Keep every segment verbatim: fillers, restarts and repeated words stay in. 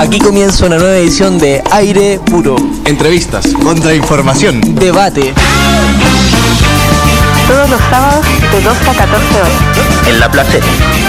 Aquí comienza una nueva edición de Aire Puro. Entrevistas, contrainformación, debate. Todos los sábados de doce a catorce horas. En La Placeta.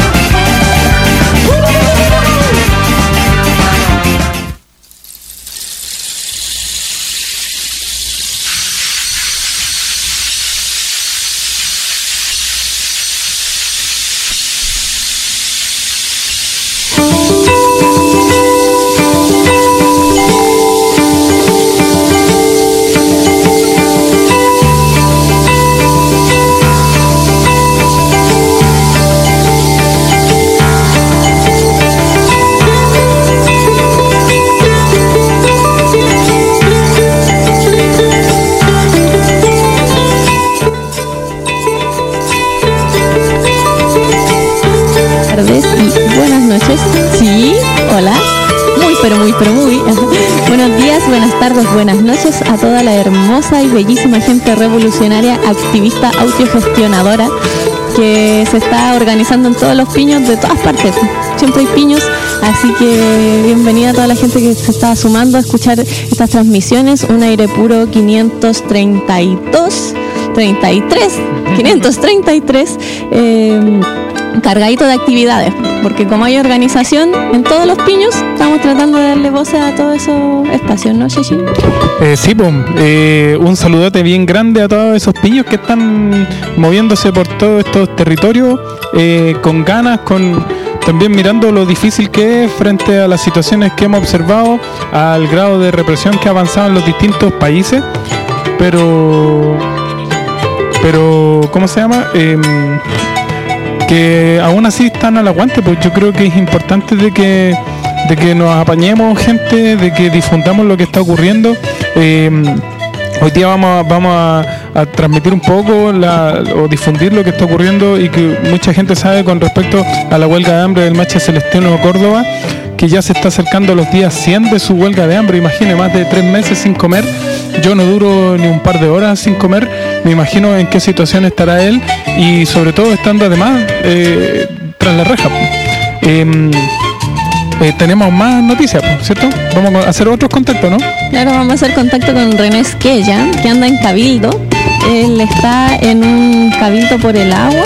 Buenas noches a toda la hermosa y bellísima gente revolucionaria, activista, autogestionadora que se está organizando en todos los piños de todas partes. Siempre hay piños, así que bienvenida a toda la gente que se está sumando a escuchar estas transmisiones. Un aire puro quinientos treinta y dos, treinta y tres, quinientos treinta y tres, eh, cargadito de actividades, porque como hay organización en todos los piños, estamos tratando de darle voz a todos esos espacios, ¿no, Chechi? Eh, sí, pues, eh, un saludote bien grande a todos esos piños que están moviéndose por todos estos territorios, eh, con ganas, con también mirando lo difícil que es frente a las situaciones que hemos observado, al grado de represión que ha avanzado en los distintos países, pero, pero, ¿cómo se llama? Eh, que aún así están al aguante. Pues yo creo que es importante de que de que nos apañemos, gente, de que difundamos lo que está ocurriendo. Eh, hoy día vamos a, vamos a, a transmitir un poco la, o difundir lo que está ocurriendo y que mucha gente sabe con respecto a la huelga de hambre del Macha Celestino Córdoba, que ya se está acercando a los días cien de su huelga de hambre. Imagine, más de tres meses sin comer. Yo no duro ni un par de horas sin comer. Me imagino en qué situación estará él y sobre todo estando además eh, tras la reja. Eh, eh, tenemos más noticias, ¿cierto? Vamos a hacer otros contactos, ¿no? Claro, vamos a hacer contacto con René Esquella, que anda en Cabildo. Él está en un cabildo por el agua.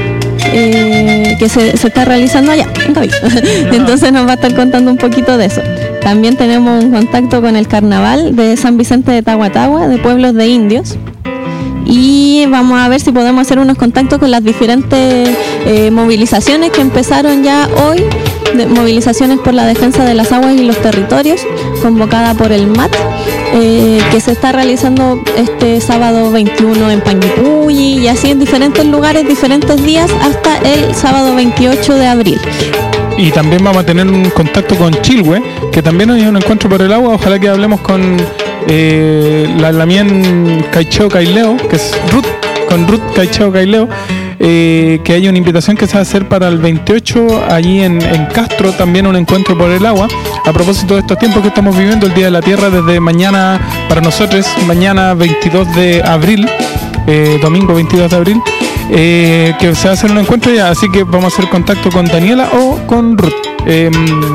Eh, que se, se está realizando allá, en Cabildo. Entonces nos va a estar contando un poquito de eso. También tenemos un contacto con el carnaval de San Vicente de Tahuatahua, de pueblos de indios. Y vamos a ver si podemos hacer unos contactos con las diferentes eh, movilizaciones que empezaron ya hoy, de, movilizaciones por la defensa de las aguas y los territorios, convocada por el M A T, eh, que se está realizando este sábado veintiuno en Panguipulli y así en diferentes lugares, diferentes días, hasta el sábado veintiocho de abril. Y también vamos a tener un contacto con Chilhue, que también hay un encuentro por el agua. Ojalá que hablemos con eh, la Lamien Caicheo Caileo, que es Ruth, con Ruth Caicheo Caileo, eh, que hay una invitación que se va a hacer para el veintiocho allí en, en Castro, también un encuentro por el agua. A propósito de estos tiempos que estamos viviendo, el Día de la Tierra desde mañana para nosotros, mañana veintidós de abril, eh, domingo veintidós de abril. Eh, que se va a hacer un encuentro ya, así que vamos a hacer contacto con Daniela o con Ruth, eh,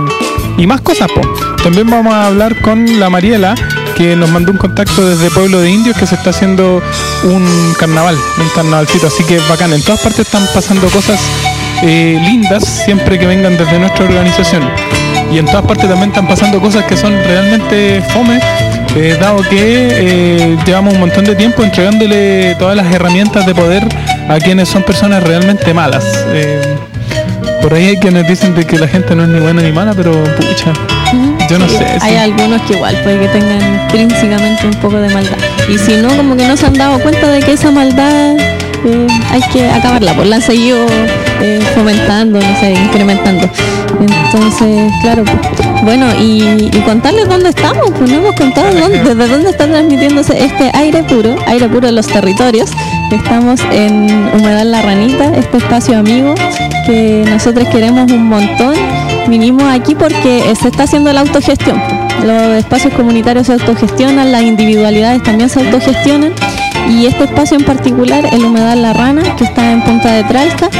y más cosas, po. También vamos a hablar con la Mariela, que nos mandó un contacto desde Pueblo de Indios, que se está haciendo un carnaval, un carnavalcito, así que bacán. En todas partes están pasando cosas eh, lindas, siempre que vengan desde nuestra organización, y en todas partes también están pasando cosas que son realmente fome, eh, dado que eh, llevamos un montón de tiempo entregándole todas las herramientas de poder a quienes son personas realmente malas. Eh, por ahí hay quienes dicen de que la gente no es ni buena ni mala, pero pucha, yo no sí, sé. Hay sí. algunos que igual puede que tengan intrínsecamente un poco de maldad. Y si no, como que no se han dado cuenta de que esa maldad eh, hay que acabarla, pues la han seguido eh, fomentando, no sé, incrementando. Entonces, claro, pues, bueno, y, y contarles dónde estamos, pues no hemos contado dónde, desde dónde está transmitiéndose este aire puro, aire puro de los territorios. Estamos en Humedal La Ranita, este espacio amigo que nosotros queremos un montón. Vinimos aquí porque se está haciendo la autogestión. Los espacios comunitarios se autogestionan, las individualidades también se autogestionan. Y este espacio en particular, el Humedal La Rana, que está en Punta de Tralca,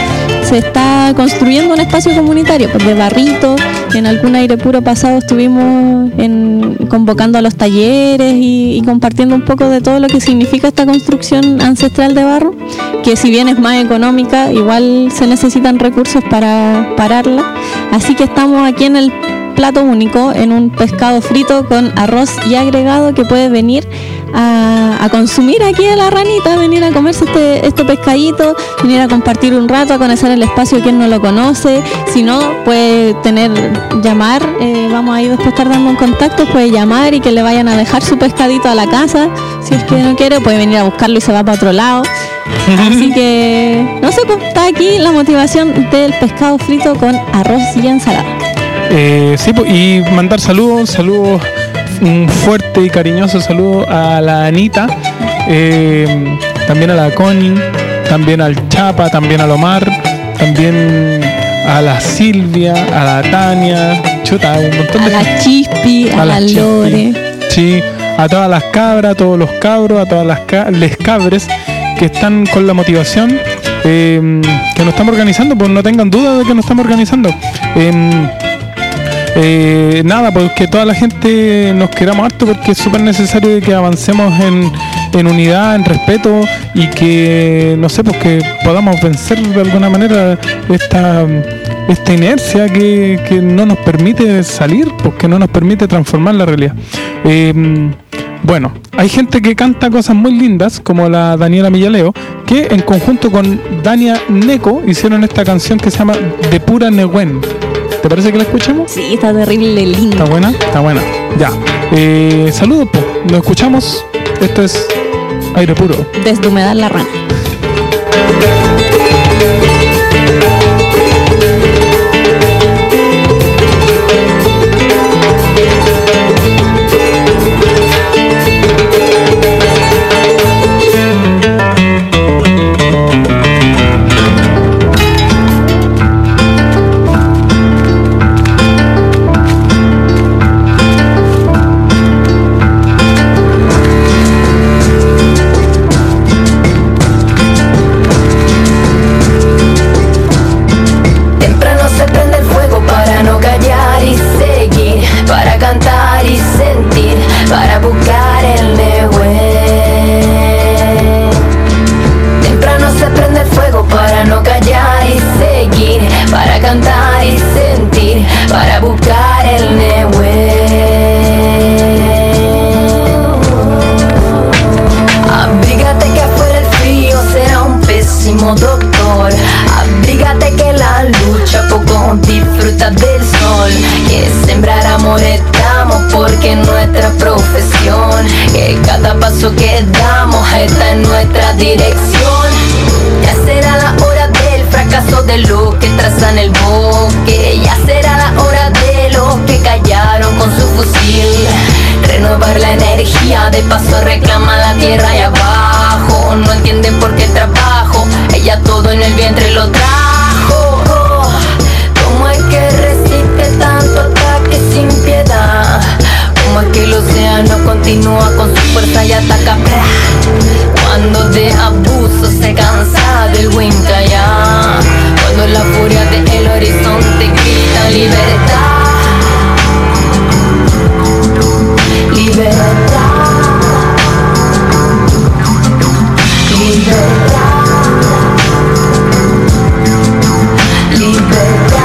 se está construyendo un espacio comunitario, pues de barrito. En algún aire puro pasado estuvimos en, convocando a los talleres y, y compartiendo un poco de todo lo que significa esta construcción ancestral de barro, que si bien es más económica, igual se necesitan recursos para pararla. Así que estamos aquí en el plato único, en un pescado frito con arroz y agregado, que puede venir a, a consumir aquí a la ranita, venir a comerse este, este pescadito, venir a compartir un rato, a conocer el espacio quien no lo conoce. Si no, puede tener, llamar, eh, vamos a ir después estar dando un contacto, puede llamar y que le vayan a dejar su pescadito a la casa. Si es que no quiere, puede venir a buscarlo y se va para otro lado. Así que, no sé, pues está aquí la motivación del pescado frito con arroz y ensalada. Eh, sí, pues, y mandar saludos, saludos, un fuerte y cariñoso saludo a la Anita, eh, también a la Connie, también al Chapa, también al Omar, también a la Silvia, a la Tania, chuta, un montón de a la Chispi, a, a la Lore. Sí, a todas las cabras, a todos los cabros, a todas las ca- les cabres que están con la motivación, eh, que nos estamos organizando, pues no tengan duda de que nos estamos organizando. Eh, Eh, nada, pues que toda la gente nos queramos harto, porque es súper necesario que avancemos en, en unidad, en respeto, y que, no sé, pues que podamos vencer de alguna manera esta, esta inercia que, que no nos permite salir, pues que no nos permite transformar la realidad. Eh, bueno, hay gente que canta cosas muy lindas, como la Daniela Millaleo, que en conjunto con Dania Neco hicieron esta canción que se llama De Pura Nehuen. ¿Te parece que la escuchemos? Sí, está terrible, linda. ¿Está buena? Está buena. Ya. Eh, saludos, pues. Nos escuchamos. Esto es Aire Puro. Desde Humedad La Rana. Que damos está en nuestra dirección. Ya será la hora del fracaso de los que trazan el bosque. Ya será la hora de los que callaron con su fusil. Renovar la energía, de paso reclama la tierra y abajo. No entienden por qué trabajo, ella todo en el vientre lo trajo. Oh, ¿cómo es que resiste tanto ataque sin piedad? ¿Cómo es que el océano continúa con su fuerza y ataca? Cuando de abuso se cansa del Winkaya, cuando la furia del horizonte grita libertad, libertad, libertad, libertad.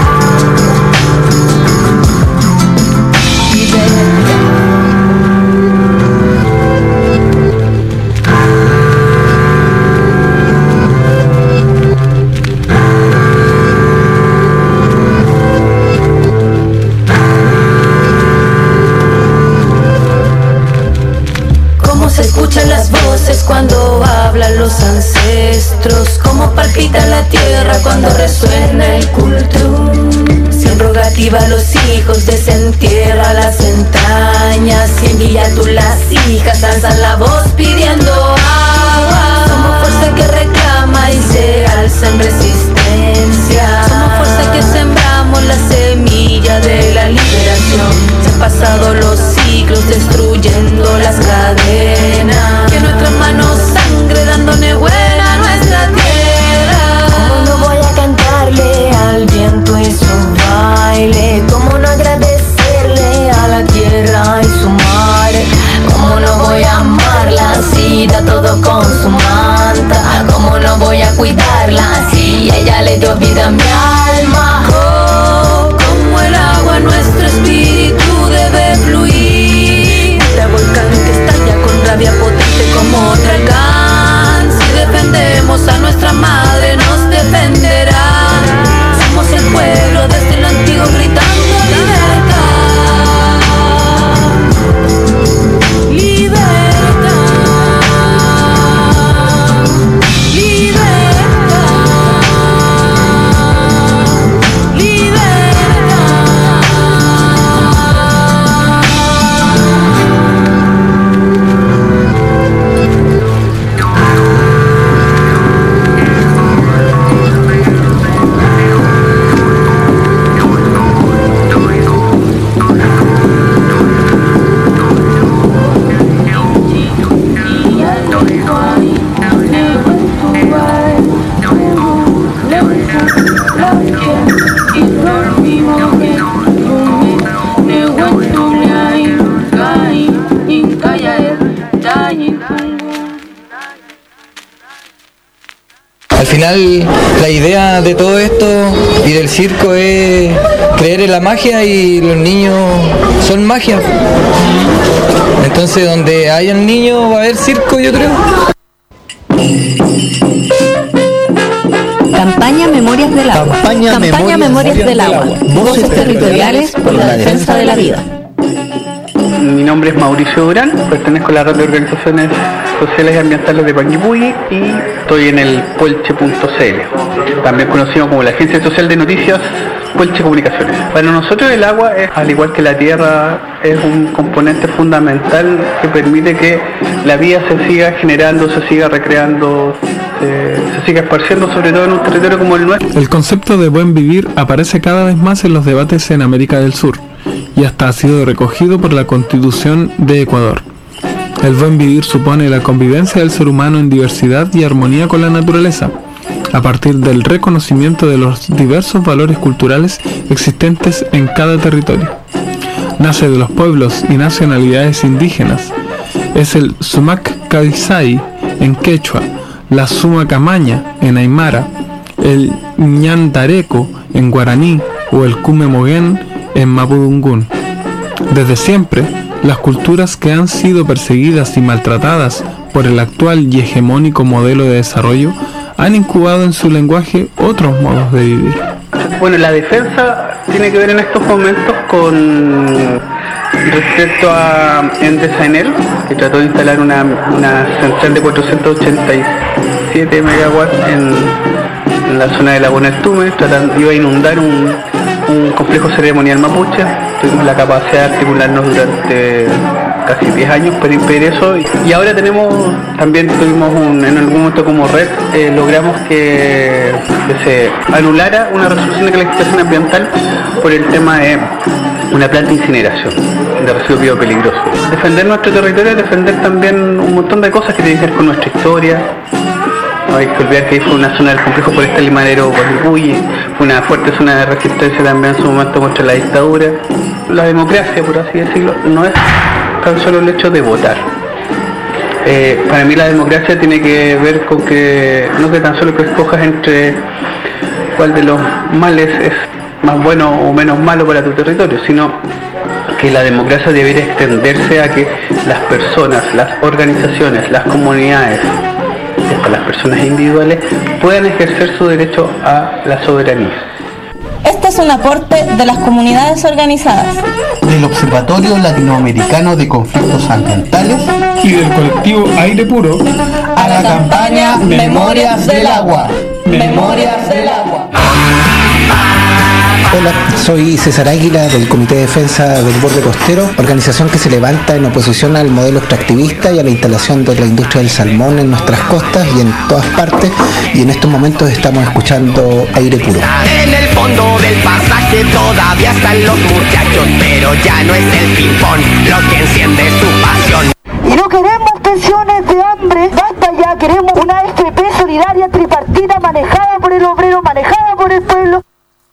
Cuando hablan los ancestros, cómo palpita la tierra cuando resuena el cultrum. Sin rogativa los hijos desentierra las entrañas, y en Villatu las hijas alzan la voz pidiendo agua. Somos fuerza que reclama y se alza en resistencia. Somos fuerza que sembramos la semilla de la liberación. Se han pasado los siglos destruyendo las cadenas, que nuestras manos sangre dando nebuena a nuestra tierra. ¿Cómo no voy a cantarle final la idea de todo esto y del circo es creer en la magia, y los niños son magia. Entonces donde haya un niño va a haber circo, yo creo. Campaña Memorias del Agua. Campaña, Campaña Memorias, Memorias del, del Agua. Agua. Voces territoriales por la defensa de la vida. Mi nombre es Mauricio Durán, pertenezco a la red de organizaciones sociales y ambientales de Panguipulli y estoy en el puelche punto c l, también conocido como la Agencia Social de Noticias Puelche Comunicaciones. Para nosotros el agua, es, al igual que la tierra, es un componente fundamental que permite que la vida se siga generando, se siga recreando, se, se siga esparciendo, sobre todo en un territorio como el nuestro. El concepto de buen vivir aparece cada vez más en los debates en América del Sur y hasta ha sido recogido por la Constitución de Ecuador. El buen vivir supone la convivencia del ser humano en diversidad y armonía con la naturaleza, a partir del reconocimiento de los diversos valores culturales existentes en cada territorio. Nace de los pueblos y nacionalidades indígenas. Es el Sumac Caizai en quechua, la Sumacamaña en aymara, el Ñantareco en guaraní o el Cumemoguén en mapudungún. Desde siempre, las culturas que han sido perseguidas y maltratadas por el actual y hegemónico modelo de desarrollo han incubado en su lenguaje otros modos de vivir. Bueno, la defensa tiene que ver en estos momentos con respecto a Endesaenel, que trató de instalar una, una central de cuatrocientos ochenta y siete megawatts en, en la zona de Laguna del Tume, tratando, iba a inundar un, un complejo ceremonial mapuche. Tuvimos la capacidad de articularnos durante casi diez años para impedir eso, y, y ahora tenemos, también tuvimos un, en algún momento como red, eh, logramos que, que se anulara una resolución de calificación ambiental por el tema de una planta de incineración de residuos biopeligrosos. Defender nuestro territorio es defender también un montón de cosas que tienen que ver con nuestra historia. No hay que olvidar que ahí fue una zona del complejo forestal limanero Panguipulli, fue una fuerte zona de resistencia también en su momento contra la dictadura. La democracia, por así decirlo, no es tan solo el hecho de votar. Eh, para mí la democracia tiene que ver con que no que tan solo que escojas entre cuál de los males es más bueno o menos malo para tu territorio, sino que la democracia debería extenderse a que las personas, las organizaciones, las comunidades, hasta las personas individuales puedan ejercer su derecho a la soberanía. Este es un aporte de las comunidades organizadas, del Observatorio Latinoamericano de Conflictos Ambientales y del colectivo Aire Puro a la campaña Memorias del Agua. Memorias del Agua. Hola, soy César Águila del Comité de Defensa del Borde Costero, organización que se levanta en oposición al modelo extractivista y a la instalación de la industria del salmón en nuestras costas y en todas partes, y en estos momentos estamos escuchando Aire Puro. En el fondo del pasaje todavía están los muchachos, pero ya no es el ping-pong lo que enciende su pasión. Y no queremos pensiones de hambre, basta ya, queremos una F P solidaria tripartita manejada por el obrero, manejada por el pueblo.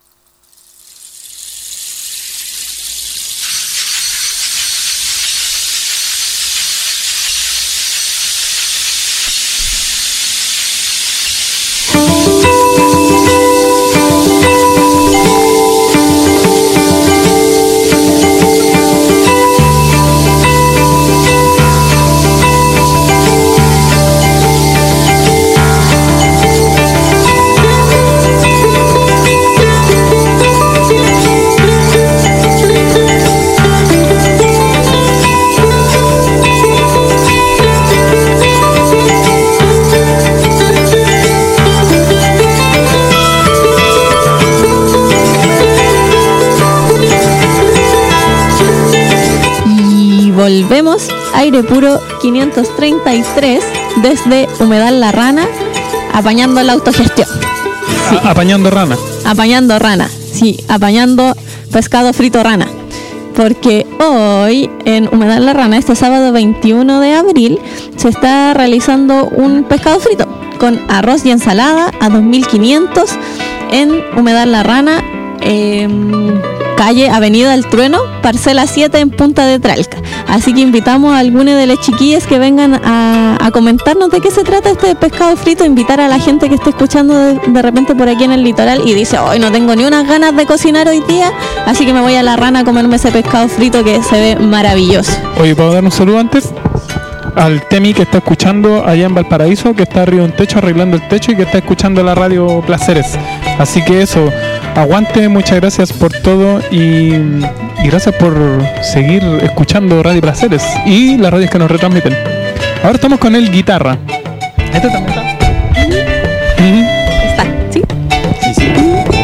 Volvemos, Aire Puro quinientos treinta y tres, desde Humedal La Rana, apañando la autogestión. Sí. A- apañando rana. Apañando rana, sí, apañando pescado frito rana. Porque hoy en Humedal La Rana, este sábado veintiuno de abril, se está realizando un pescado frito con arroz y ensalada a dos mil quinientos en Humedal La Rana. Eh, calle Avenida del Trueno, parcela siete en Punta de Tralca. Así que invitamos a algunos de los chiquillos que vengan a, a comentarnos de qué se trata este pescado frito, invitar a la gente que esté escuchando de, de repente por aquí en el litoral y dice, hoy no tengo ni unas ganas de cocinar hoy día, así que me voy a La Rana a comerme ese pescado frito que se ve maravilloso. Oye, ¿puedo dar un saludo antes? Al Temi que está escuchando allá en Valparaíso, que está arriba de un techo arreglando el techo y que está escuchando la radio Placeres. Así que eso, aguante, muchas gracias por todo y, y gracias por seguir escuchando Radio Placeres y las radios que nos retransmiten. Ahora estamos con el Guitarra. ¿Este también está? Uh-huh. Está, ¿sí? Sí, sí.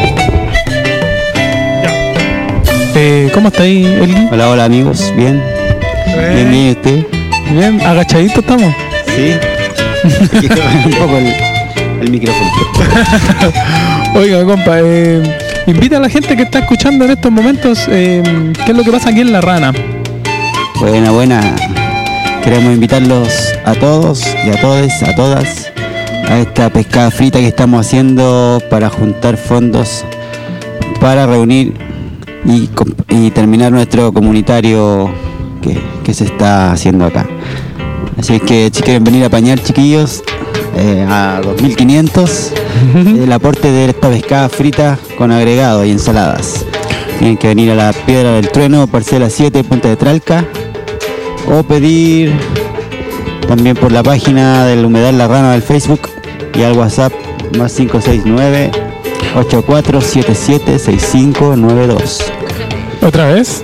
Ya. Eh, ¿Cómo está ahí, Elgi? Hola, hola amigos, bien. Eh. Bien, bien, ¿usted? Bien, agachadito estamos. Sí. Aquí te baja un poco el, el micrófono. Oiga, compa, eh, invita a la gente que está escuchando en estos momentos, eh, ¿qué es lo que pasa aquí en La Rana? Buena, buena. Queremos invitarlos a todos y a todas, a todas, a esta pescada frita que estamos haciendo para juntar fondos para reunir y, y terminar nuestro comunitario que, que se está haciendo acá. Así es que si quieren venir a apañar, chiquillos, eh, a dos mil quinientos el aporte de esta pescada frita con agregado y ensaladas. Tienen que venir a la Piedra del Trueno, parcela siete, Punta de Tralca, o pedir también por la página del Humedal La Rana del Facebook y al WhatsApp más cinco seis nueve, ocho cuatro siete siete, seis cinco nueve dos. ¿Otra vez?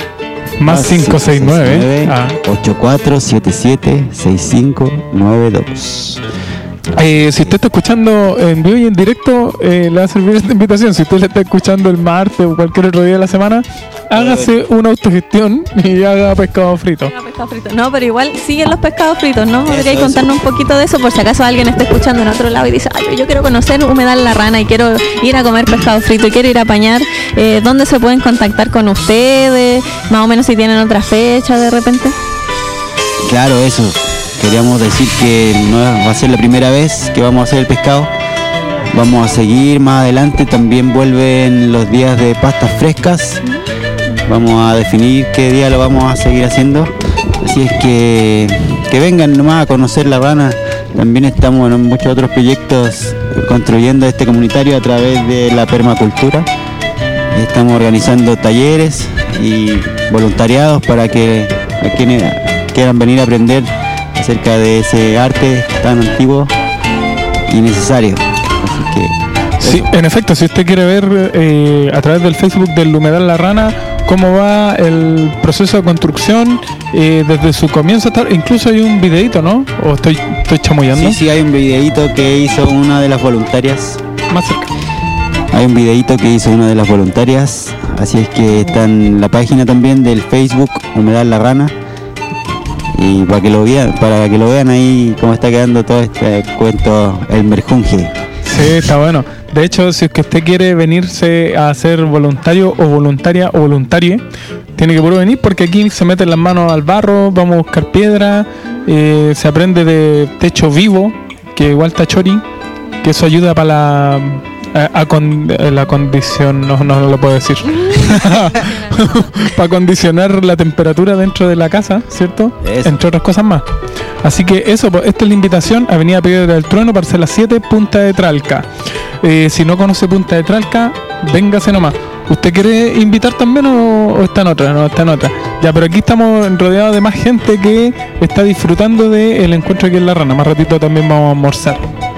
Más cinco seis nueve, ocho cuatro siete siete, seis cinco nueve dos. Eh, si usted está escuchando en vivo y en directo, eh, le va a servir esta invitación. Si usted le está escuchando el martes o cualquier otro día de la semana, hágase una autogestión y haga pescado frito. Haga pescado frito. No, pero igual siguen los pescados fritos, ¿no? Podríais Eso, contarnos eso. un poquito de eso por si acaso alguien está escuchando en otro lado y dice, ay, yo quiero conocer Humedal La Rana y quiero ir a comer pescado frito y quiero ir a apañar. Eh, ¿Dónde se pueden contactar con ustedes? Más o menos si tienen otra fecha de repente. Claro, eso. Queríamos decir que no va a ser la primera vez que vamos a hacer el pescado. Vamos a seguir más adelante. También vuelven los días de pastas frescas. Vamos a definir qué día lo vamos a seguir haciendo. Así es que que vengan nomás a conocer La Rana. También estamos en muchos otros proyectos construyendo este comunitario a través de la permacultura. Estamos organizando talleres y voluntariados para que a quienes quieran venir a aprender acerca de ese arte tan antiguo y necesario. Así que sí, en efecto, si usted quiere ver eh, a través del Facebook del Humedal La Rana cómo va el proceso de construcción eh, desde su comienzo hasta, incluso hay un videito, ¿no? ¿O estoy, estoy chamullando? Sí, sí, hay un videito que hizo una de las voluntarias. Más cerca. Hay un videito que hizo una de las voluntarias, así es que está en la página también del Facebook Humedal La Rana. Y para que lo vean, para que lo vean ahí cómo está quedando todo este cuento, el merjunje. Sí, está bueno. De hecho, si es que usted quiere venirse a ser voluntario o voluntaria o voluntarie, tiene que puro venir porque aquí se meten las manos al barro, vamos a buscar piedra, eh, se aprende de techo vivo, que igual está chori, que eso ayuda para la... A, a con, la condición, no, no, no lo puedo decir. Para condicionar la temperatura dentro de la casa, ¿cierto? Eso. Entre otras cosas más. Así que eso, pues, esta es la invitación. Avenida Piedra del Trueno, parcela siete, Punta de Tralca. Eh, si no conoce Punta de Tralca, véngase nomás. ¿Usted quiere invitar también o, o está en otra? No, está en otra. Ya, pero aquí estamos rodeados de más gente que está disfrutando del encuentro aquí en La Rana. Más ratito también vamos a almorzar.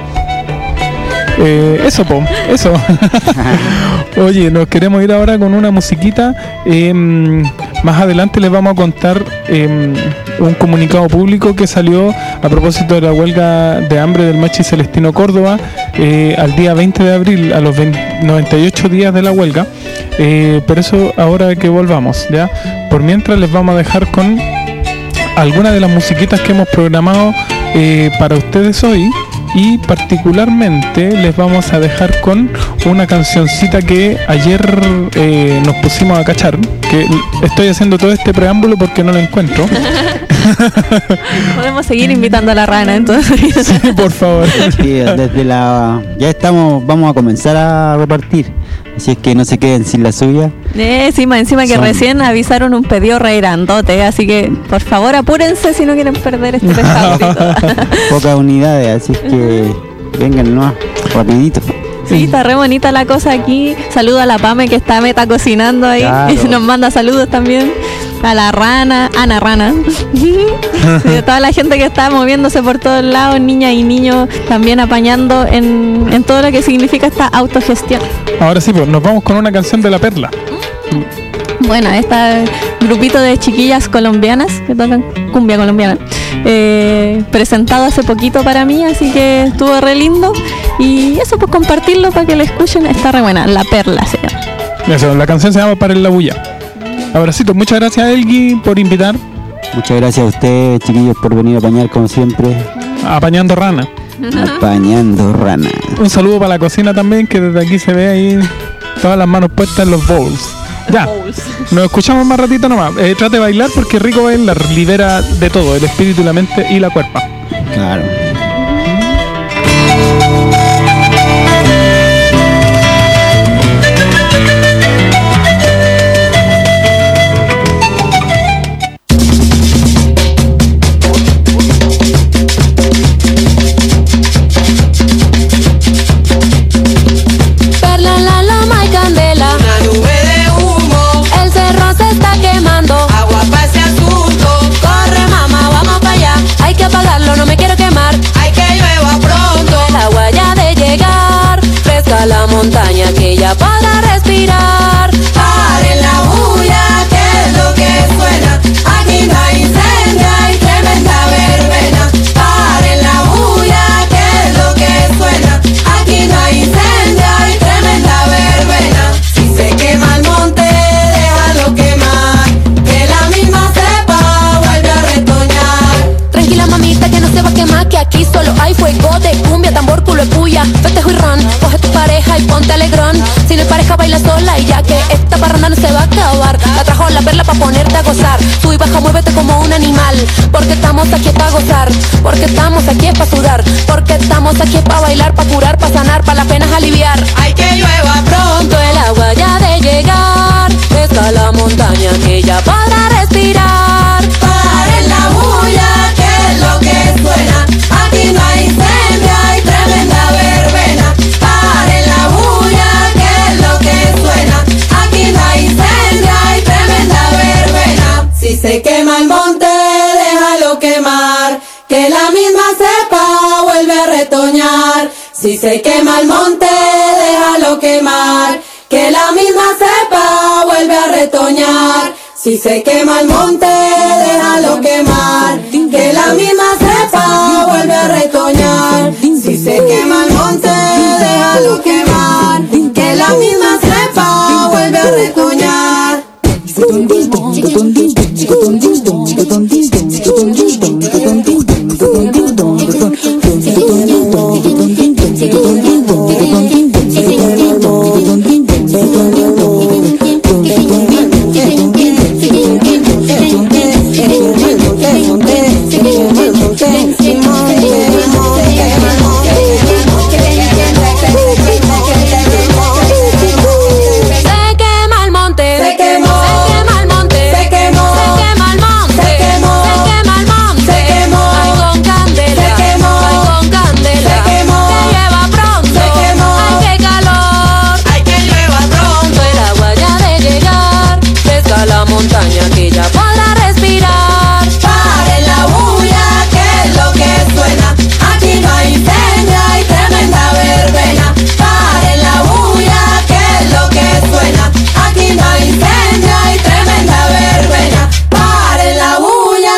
Eh, eso, po, eso. Oye, nos queremos ir ahora con una musiquita. Eh, más adelante les vamos a contar eh, un comunicado público que salió a propósito de la huelga de hambre del Machi Celestino Córdoba eh, al día veinte de abril, a los noventa y ocho días de la huelga. Eh, pero eso ahora que volvamos, ¿ya? Por mientras les vamos a dejar con algunas de las musiquitas que hemos programado eh, para ustedes hoy. Y particularmente les vamos a dejar con una cancioncita que ayer eh, nos pusimos a cachar, que estoy haciendo todo este preámbulo porque no la encuentro. Podemos seguir invitando a La Rana entonces. Sí, por favor. Sí, desde la ya estamos, vamos a comenzar a repartir. Así es que no se queden sin la suya. Eh, encima, encima que Son- recién avisaron un pedido re grandote, así que por favor apúrense si no quieren perder este pescado. Pocas unidades, así es que vengan nomás, rapidito. Sí, está re bonita la cosa aquí. Saludo a la Pame que está meta cocinando ahí. Claro. Nos manda saludos también. A la Rana, Ana Rana. Sí, a toda la gente que está moviéndose por todos lados, niñas y niños también apañando en, en todo lo que significa esta autogestión. Ahora sí, pues nos vamos con una canción de La Perla. Bueno, este grupito de chiquillas colombianas que tocan cumbia colombiana, eh, presentado hace poquito para mí, así que estuvo re lindo. Y eso, pues compartirlo para que lo escuchen, está re buena. La Perla se llama. Eso, la canción se llama Para el la Bulla. Abracito, muchas gracias Elgui por invitar. Muchas gracias a ustedes, chiquillos, por venir a apañar como siempre. Apañando rana. Apañando rana. Un saludo para la cocina también, que desde aquí se ve ahí todas las manos puestas en los bowls. Ya, nos escuchamos más ratito nomás. Eh, trate de bailar porque es rico bailar, libera de todo, el espíritu, la mente y la cuerpa. Claro. Perla en la loma hay candela, una nube de humo, el cerro se está quemando, agua para ese asunto, corre mamá, vamos para allá, hay que apagarlo, no me quiero quemar, hay que llueva pronto, el agua ya de llegar, fresca la montaña que ya podrá respirar, paren la bulla, que es lo que suena, aquí no hay incendio, hay tremenda verbena, paren la bulla, que es lo que suena, aquí no hay incendio, hay tremenda verbena, si se quema el monte, déjalo quemar, que la misma cepa vuelve a retoñar. Tranquila mamita que no se va a quemar, que aquí solo hay fuego de cumbia, tambor, culo y puya, festejo y ron, coge tu pareja y ponte alegrón, si no hay pareja baila sola y ya que esta parranda no se va a acabar, la trajo la perla pa' ponerte a gozar, sube y baja, muévete como un animal, porque estamos aquí pa' gozar, porque estamos aquí pa' sudar, porque estamos aquí pa' bailar, pa' curar, pa' sanar, pa' las penas aliviar, hay que llueva pronto, el agua ya de llegar, fresca la montaña que ya podrá respirar, paren la bulla, que es lo que suena, aquí no hay incendio, hay tremenda verbena, paren la bulla, que es lo que suena, aquí no hay incendio, hay tremenda verbena, si se quema el monte, déjalo quemar, que la misma cepa vuelve a retoñar, si se quema el monte, déjalo quemar, que la misma cepa vuelve a retoñar, si se quema el monte, déjalo quemar, que la misma cepa vuelve a retoñar, si se quema el monte, déjalo quemar, que la misma cepa vuelve a retoñar. Se quema el monte, se quemó, se quema el monte, se quemó, se quema el monte, se quemó, se quema el monte, se quemó, ay con candela, se quemó, ay con candela, se quemó, que llueva pronto, se quemó, ay qué calor, ay que llueva pronto, el agua ya de llegar, fresca la montaña que ya podrá respirar, paren la bulla, que es lo que suena, aquí no hay incendio, hay tremenda verbena, paren la bulla, que es lo que suena, aquí no hay incendio, hay tremenda verbena, paren la bulla.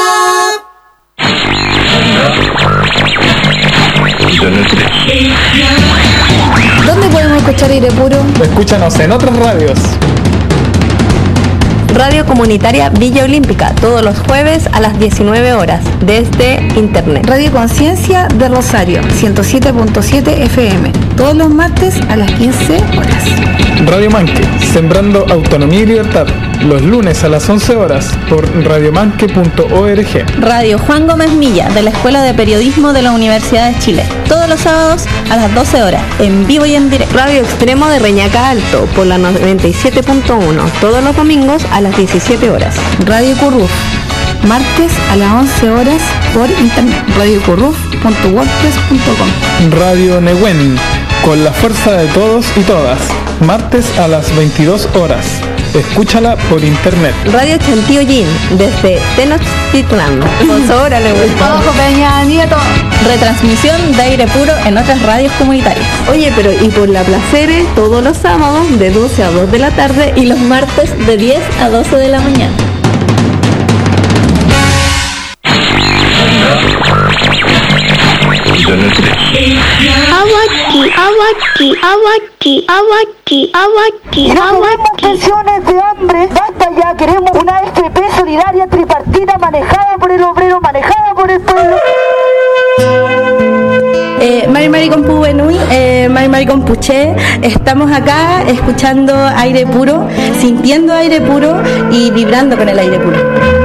¿Dónde podemos escuchar Aire Puro? Escúchanos en otras radios. Radio Comunitaria Villa Olímpica, todos los jueves a las diecinueve horas, desde Internet. Radio Conciencia de Rosario, ciento siete punto siete F M, todos los martes a las quince horas. Radio Manque, sembrando autonomía y libertad, los lunes a las once horas por radiomanque punto org. Radio Juan Gómez Milla, de la Escuela de Periodismo de la Universidad de Chile, todos los sábados a las doce horas, en vivo y en directo. Radio Extremo de Reñaca Alto, por la noventa y siete punto uno, todos los domingos a las diecisiete horas. Radio Curruf, martes a las once horas por internet, radio curruf punto wordpress punto com. Radio Nehuen, con la fuerza de todos y todas, martes a las veintidós horas. Escúchala por internet. Radio Chantilly, desde Tenochtitlán. Órale, Ojo, Peña Nieto. Retransmisión de aire puro en otras radios comunitarias. Oye, pero y por la Placeres, todos los sábados de doce a dos de la tarde y los martes de diez a doce de la mañana. Awaki, awaki, awaki, awaki, awaki, awaki. No queremos pensiones de hambre, basta ya, queremos una F P solidaria tripartita manejada por el obrero, manejada por el pueblo. Eh, Mari Mari con Pubenui, eh, Mari Mari con Puché, estamos acá escuchando aire puro, sintiendo aire puro y vibrando con el aire puro.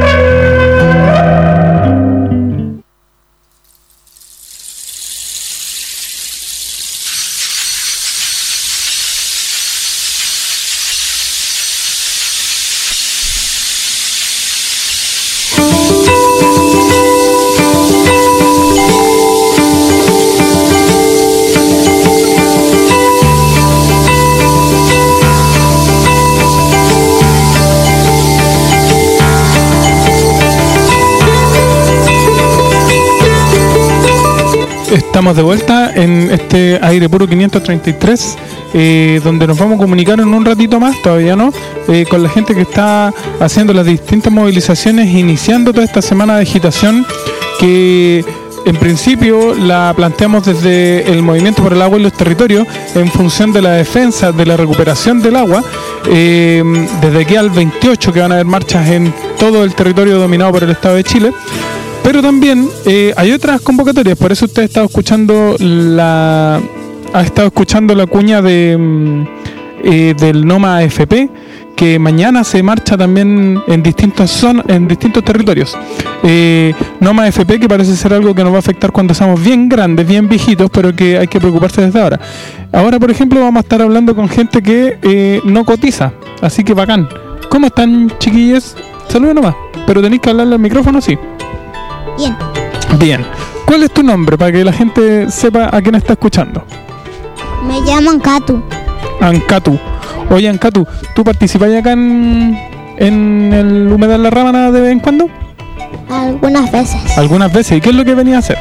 Estamos de vuelta en este Aire Puro quinientos treinta y tres, eh, donde nos vamos a comunicar en un ratito más, todavía no, eh, con la gente que está haciendo las distintas movilizaciones, iniciando toda esta semana de agitación que en principio la planteamos desde el Movimiento por el Agua y los Territorios en función de la defensa de la recuperación del agua, eh, desde aquí al veintiocho, que van a haber marchas en todo el territorio dominado por el Estado de Chile. Pero también eh, hay otras convocatorias, por eso usted ha estado escuchando la ha estado escuchando la cuña de eh, del Noma A F P, que mañana se marcha también en distintas zonas, en distintos territorios. Eh, Noma A F P, que parece ser algo que nos va a afectar cuando seamos bien grandes, bien viejitos, pero que hay que preocuparse desde ahora. Ahora, por ejemplo, vamos a estar hablando con gente que eh, no cotiza, así que bacán. ¿Cómo están, chiquillos? Saluden nomás, pero tenéis que hablarle al micrófono, sí. Bien. Bien. ¿Cuál es tu nombre para que la gente sepa a quién está escuchando? Me llamo Ancatu. Ancatu. Oye, Ancatu, ¿tú participas acá en, en el Humedal La Rábana de vez en cuando? Algunas veces. Algunas veces. ¿Y qué es lo que venía a hacer?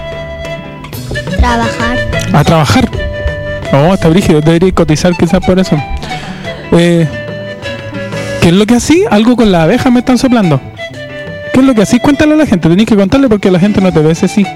Trabajar. ¿A trabajar? No, está brígido. Debería cotizar quizás por eso. Eh, ¿Qué es lo que así? Algo con las abejas me están soplando. ¿Qué es lo que así? Cuéntale a la gente, tenés que contarle porque la gente no te ve ese sí.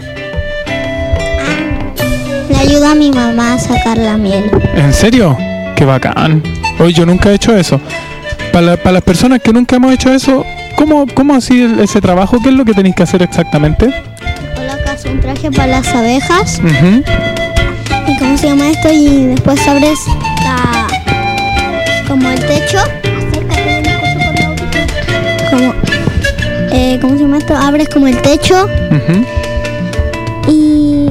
Le ayuda a mi mamá a sacar la miel. ¿En serio? ¡Qué bacán! Hoy yo nunca he hecho eso. Para, la, para las personas que nunca hemos hecho eso, ¿cómo, cómo así el, ese trabajo? ¿Qué es lo que tenéis que hacer exactamente? Colocas un traje para las abejas. Uh-huh. ¿Y cómo se llama esto? Y después abres la... como el techo. Acércate, no escucho por la audífono. Como... Eh, ¿Cómo se llama esto? Abres como el techo. Uh-huh. Y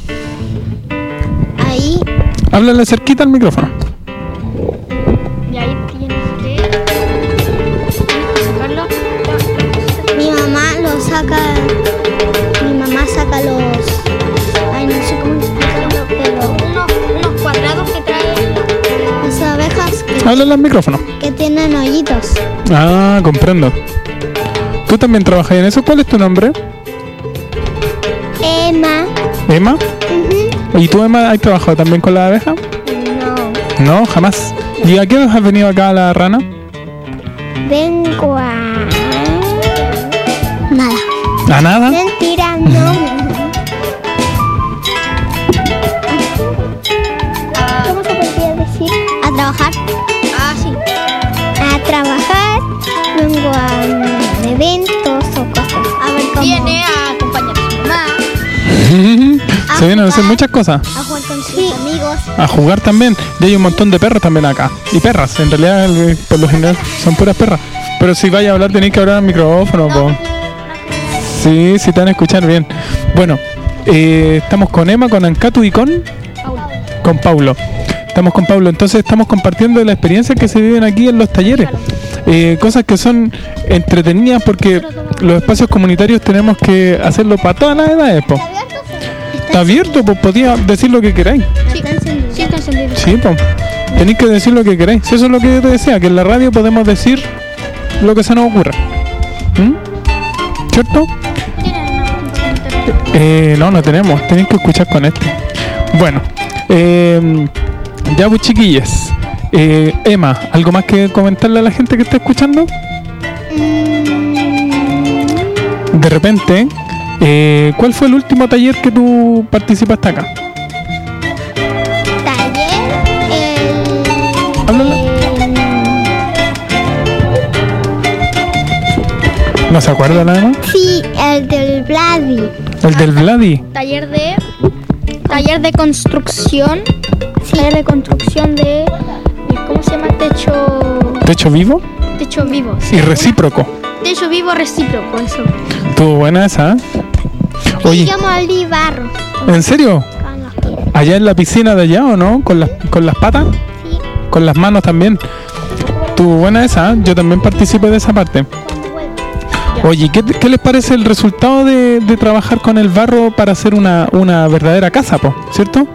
ahí. Háblale cerquita al micrófono. Y ahí tienes que sacarlo. Mi mamá lo saca. Mi mamá saca los. Ay, no sé cómo explicarlo, pero unos, unos cuadrados que traen las abejas. Que Háblale al micrófono. Que tienen hoyitos. Ah, comprendo. ¿Tú también trabajas en eso? ¿Cuál es tu nombre? Emma. ¿Emma? Uh-huh. ¿Y tú, Emma, has trabajado también con la abeja? No. No, jamás. ¿Y a qué has venido acá a La Rana? Vengo a... nada. ¿A nada? Mentira, no. ¿Cómo se podría decir? A trabajar. Ah, sí. A trabajar. Se vienen a hacer muchas cosas. A jugar con sus amigos. A jugar también. Y hay un montón de perros también acá. Y perras, en realidad, eh, por lo general, son puras perras. Pero si vaya a hablar, tenéis que hablar al micrófono, po. Sí, sí te van a escuchar bien. Bueno, eh, estamos con Emma, con Ancatu y con... Con Paulo. Estamos con Paulo, entonces estamos compartiendo la experiencia que se viven aquí en los talleres. Eh, cosas que son entretenidas porque los espacios comunitarios tenemos que hacerlo para todas las edades, po. Está abierto, pues podía decir lo que queráis. Sí, sí, está encendido. Sí, pues tenéis que decir lo que queráis. Si eso es lo que yo te decía, que en la radio podemos decir lo que se nos ocurra. ¿Mm? ¿Cierto? Eh, no, no tenemos. Tenéis que escuchar con este. Bueno, eh, ya pues chiquillas. Eh, Emma, ¿algo más que comentarle a la gente que está escuchando? De repente, eh, ¿cuál fue el último taller que tú participaste acá? Taller, el... Háblale. ¿No se acuerda nada más? Sí, el del Vladi. ¿El del Vladi? Taller de... Taller de construcción. Sí. Taller de construcción de... ¿Cómo se llama? Techo... ¿Techo vivo? Techo vivo. Sí. Y recíproco. Techo vivo recíproco, eso. Estuvo buena esa, ¿eh? Oye. Yo molí barro. ¿En serio? ¿Allá en la piscina de allá o no? ¿Con las, con las patas? Sí. Con las manos también. Estuvo buena esa, ¿eh? Yo también participé de esa parte. Oye, ¿qué, qué les parece el resultado de, de trabajar con el barro para hacer una, una verdadera casa, po? ¿Cierto?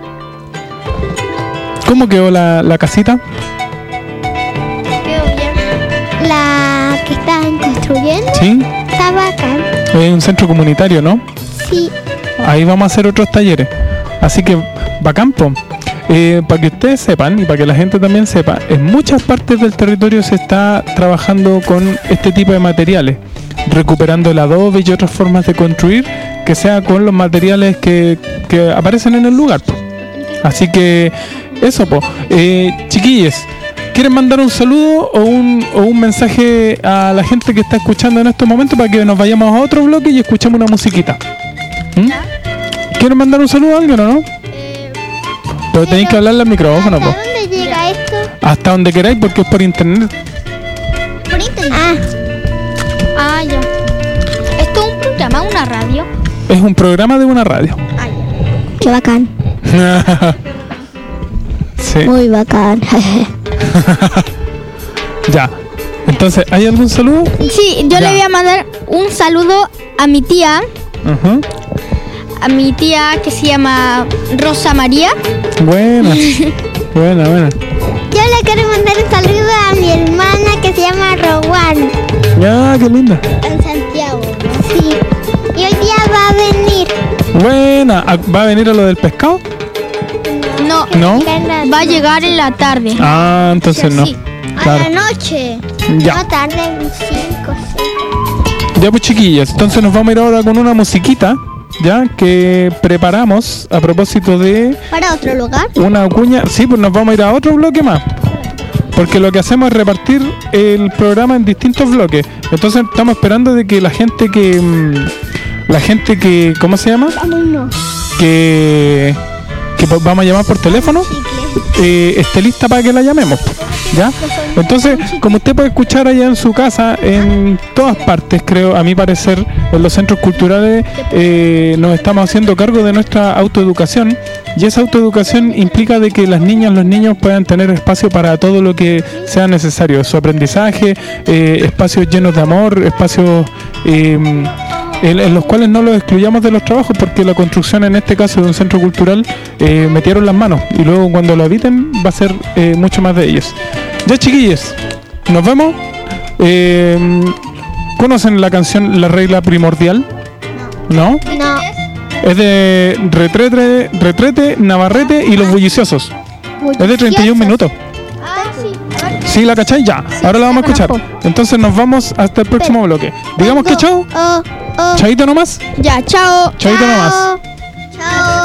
¿Cómo quedó la, la casita? Quedó bien. La que están construyendo. Sí. Está bacán. Es un centro comunitario, ¿no? Sí. Ahí vamos a hacer otros talleres. Así que, bacán, po. Eh, para que ustedes sepan y para que la gente también sepa, en muchas partes del territorio se está trabajando con este tipo de materiales, recuperando el adobe y otras formas de construir que sea con los materiales que, que aparecen en el lugar, po. Así que eso, po. Eh, chiquillos, ¿quieren mandar un saludo o un, o un mensaje a la gente que está escuchando en estos momentos para que nos vayamos a otro bloque y escuchemos una musiquita? ¿Mm? ¿Quieren mandar un saludo a alguien o no? Eh, Pero tenéis que hablarle al micrófono, po. ¿Hasta dónde llega esto? Hasta donde queráis porque es por internet. Por internet. Ah. Ah, ya. ¿Esto es un programa, una radio? Es un programa de una radio. Ah, ya. Qué bacán. Sí. Muy bacán. Ya. Entonces, ¿hay algún saludo? Sí, yo ya. Le voy a mandar un saludo a mi tía. Uh-huh. A mi tía que se llama Rosa María. Buena. Buena, buena. Yo le quiero mandar un saludo a mi hermana que se llama Rowan. Ya, qué linda. En Santiago. Sí. Y hoy día va a venir. Buena. ¿Va a venir a lo del pescado? No. ¿No? Va a llegar en la tarde. Ah, entonces no. Sí. Claro. A la noche. Ya. No tarde, cinco, seis. Ya pues chiquillas, entonces nos vamos a ir ahora con una musiquita, ya, que preparamos a propósito de... ¿Para otro lugar? Una cuña, sí, pues nos vamos a ir a otro bloque más. Porque lo que hacemos es repartir el programa en distintos bloques. Entonces estamos esperando de que la gente que... La gente que... ¿Cómo se llama? Vámonos. Que... Que vamos a llamar por teléfono. Eh, esté lista para que la llamemos. ¿Ya? Entonces, como usted puede escuchar allá en su casa, en todas partes, creo, a mi parecer, en los centros culturales, eh, nos estamos haciendo cargo de nuestra autoeducación, y esa autoeducación implica de que las niñas, los niños puedan tener espacio para todo lo que sea necesario, su aprendizaje, eh, espacios llenos de amor, espacios eh, en, en los cuales no los excluyamos de los trabajos, porque la construcción en este caso de un centro cultural eh, metieron las manos, y luego cuando lo habiten va a ser eh, mucho más de ellos. Ya chiquillos, nos vemos. Eh, ¿Conocen la canción La Regla Primordial? No. No. Es de Retrete, Retrete, Navarrete y Los Bulliciosos. Es de treinta y un minutos. Ah, sí. ¿Sí la cachai? Ya. Ahora la vamos a escuchar. Entonces nos vamos hasta el próximo bloque. Digamos que chao. Oh, oh. Chaito nomás. Ya, chao. Chaito nomás. Chao.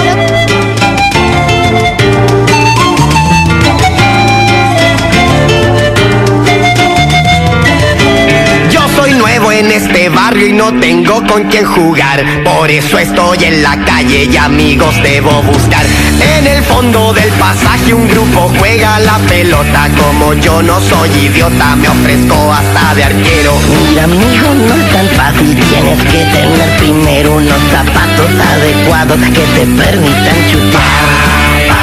Yo soy nuevo en este de barrio y no tengo con quién jugar. Por eso estoy en la calle y amigos debo buscar. En el fondo del pasaje un grupo juega la pelota. Como yo no soy idiota, me ofrezco hasta de arquero. Mira amigo, no es tan fácil. Tienes que tener primero unos zapatos adecuados que te permitan chutar.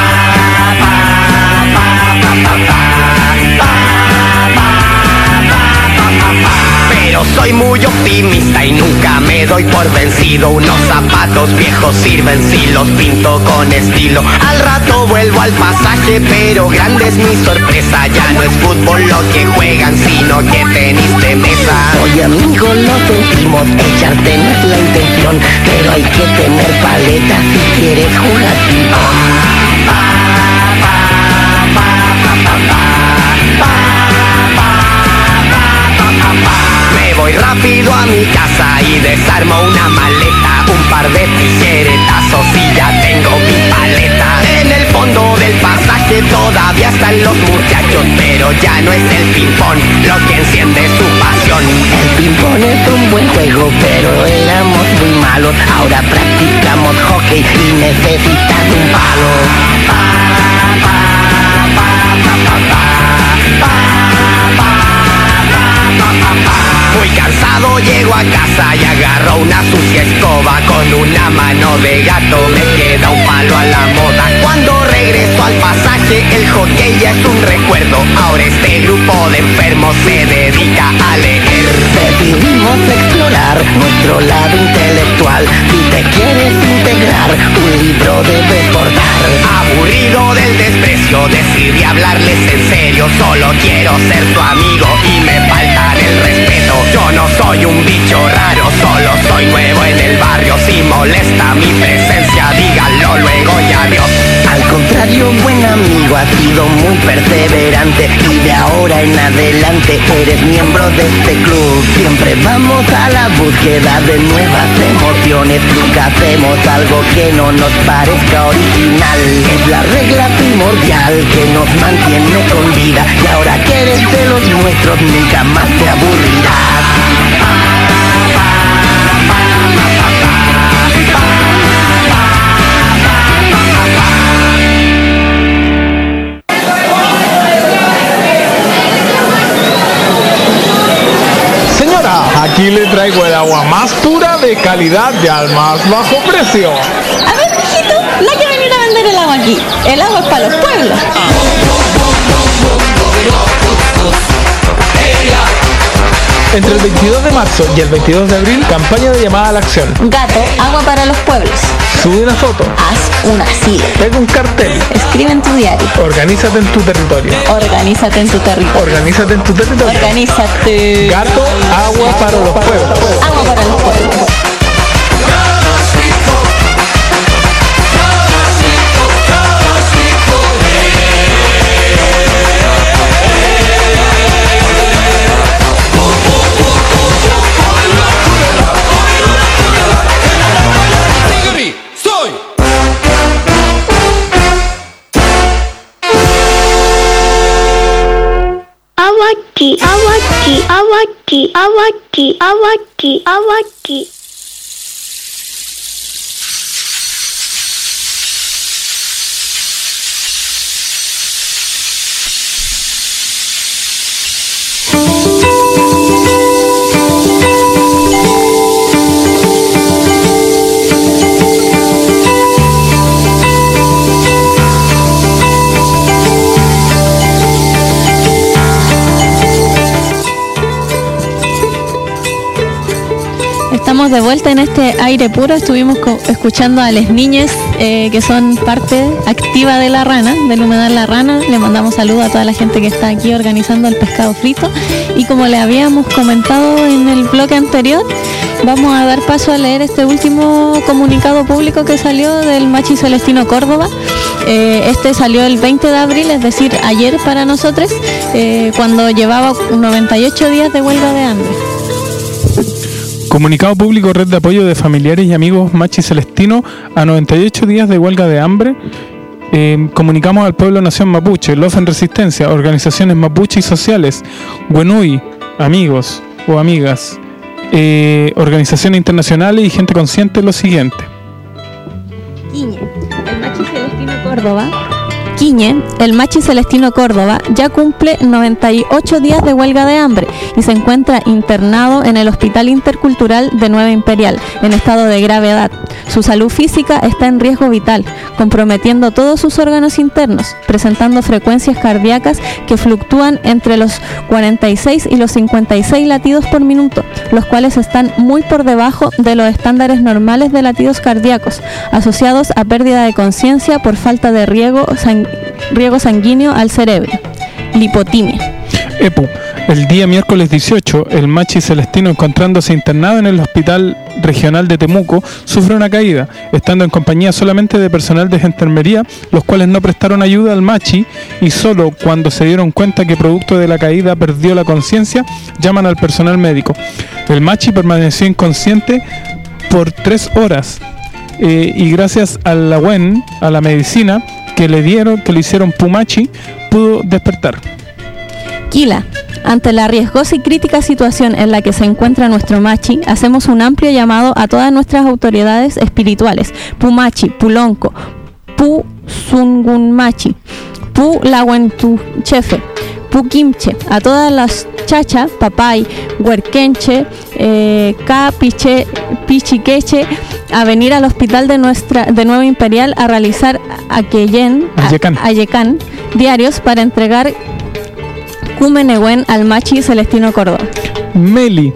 Pero soy muy optimista y nunca me doy por vencido. Unos zapatos viejos sirven si los pinto con estilo. Al rato vuelvo al pasaje, pero grande es mi sorpresa. Ya no es fútbol lo que juegan, sino que tenis de mesa. Oye amigo, lo sentimos, echarte no es la intención, pero hay que tener paleta si quieres jugar ping-pong. Voy rápido a mi casa y desarmo una maleta, un par de tijeretazos y ya tengo mi paleta. En el fondo del pasaje todavía están los muchachos, pero ya no es el ping-pong lo que enciende su pasión. El ping-pong es un buen juego, pero éramos muy malos. Ahora practicamos hockey y necesitas un palo. Pa, pa, pa, pa, pa, pa, pa. Muy cansado llego a casa y agarro una sucia escoba. Con una mano de gato me queda un palo a la moda. Cuando regreso al pasaje el hockey ya es un recuerdo. Ahora este grupo de enfermos se dedica a leer. Decidimos explorar nuestro lado intelectual. Si te quieres integrar, un libro debes portar. Aburrido del desprecio, decidí hablarles en serio. Solo quiero ser tu amigo y me faltan el respeto. Yo no soy un bicho raro, solo soy nuevo en el barrio. Si molesta mi presencia, díganlo luego y adiós. Al contrario, buen amigo, has sido muy perseverante y de ahora en adelante eres miembro de este club. Siempre vamos a la búsqueda de nuevas emociones. Nunca hacemos algo que no nos parezca original. Es la regla primordial que nos mantiene con vida. Y ahora que eres de los nuestros, nunca más te aburrirás. Aquí le traigo el agua más pura, de calidad y al más bajo precio. A ver, mijito, la que venir a vender el agua aquí. El agua es para los pueblos. Entre el veintidós de marzo y el veintidós de abril, campaña de llamada a la acción. Gato, agua para los pueblos. Sube una foto. Haz una silla. Pega un cartel. Escribe en tu diario. Organízate en tu territorio. Organízate en tu territorio. Organízate en tu territorio. Organízate. Gato, agua para los pueblos. Agua para los pueblos. Awaki, awaki, awaki, awaki, awaki, awaki. Estamos de vuelta en este aire puro. Estuvimos escuchando a las niñas eh, que son parte activa de La Rana, del humedal La Rana. Le mandamos saludos a toda la gente que está aquí organizando el pescado frito. Y como le habíamos comentado en el bloque anterior, vamos a dar paso a leer este último comunicado público que salió del Machi Celestino Córdoba. Eh, este salió el veinte de abril, es decir, ayer para nosotros, eh, cuando llevaba noventa y ocho días de huelga de hambre. Comunicado público, red de apoyo de familiares y amigos Machi Celestino a noventa y ocho días de huelga de hambre. Eh, comunicamos al pueblo nación mapuche, los en resistencia, organizaciones mapuche y sociales, Wenui, amigos o amigas, eh, organizaciones internacionales y gente consciente lo siguiente. Quiñe, el Machi Celestino Córdoba. Quiñe, el Machi Celestino Córdoba, ya cumple noventa y ocho días de huelga de hambre y se encuentra internado en el Hospital Intercultural de Nueva Imperial, en estado de gravedad. Su salud física está en riesgo vital, comprometiendo todos sus órganos internos, presentando frecuencias cardíacas que fluctúan entre los cuarenta y seis y los cincuenta y seis latidos por minuto, los cuales están muy por debajo de los estándares normales de latidos cardíacos, asociados a pérdida de conciencia por falta de riego sanguíneo riego sanguíneo al cerebro. Lipotimia. EPU. El día miércoles dieciocho, el Machi Celestino, encontrándose internado en el Hospital Regional de Temuco, sufre una caída, estando en compañía solamente de personal de gendarmería, los cuales no prestaron ayuda al Machi y solo cuando se dieron cuenta que producto de la caída perdió la conciencia, llaman al personal médico. El Machi permaneció inconsciente por tres horas eh, y gracias a la U E N, a la medicina que le dieron, que le hicieron Pumachi, pudo despertar. Quila. Ante la riesgosa y crítica situación en la que se encuentra nuestro Machi, hacemos un amplio llamado a todas nuestras autoridades espirituales, Pumachi, Pulonco, Pu Sungunmachi, Pu Lahuentuchefe, Pu Kimche, a todas las chacha, papay, huerquenche, eh, ca piche, pichiqueche, a venir al hospital de nuestra de Nueva Imperial a realizar aquellen, a, Ayecán, diarios para entregar Cumenehuen al Machi Celestino Córdoba. Meli,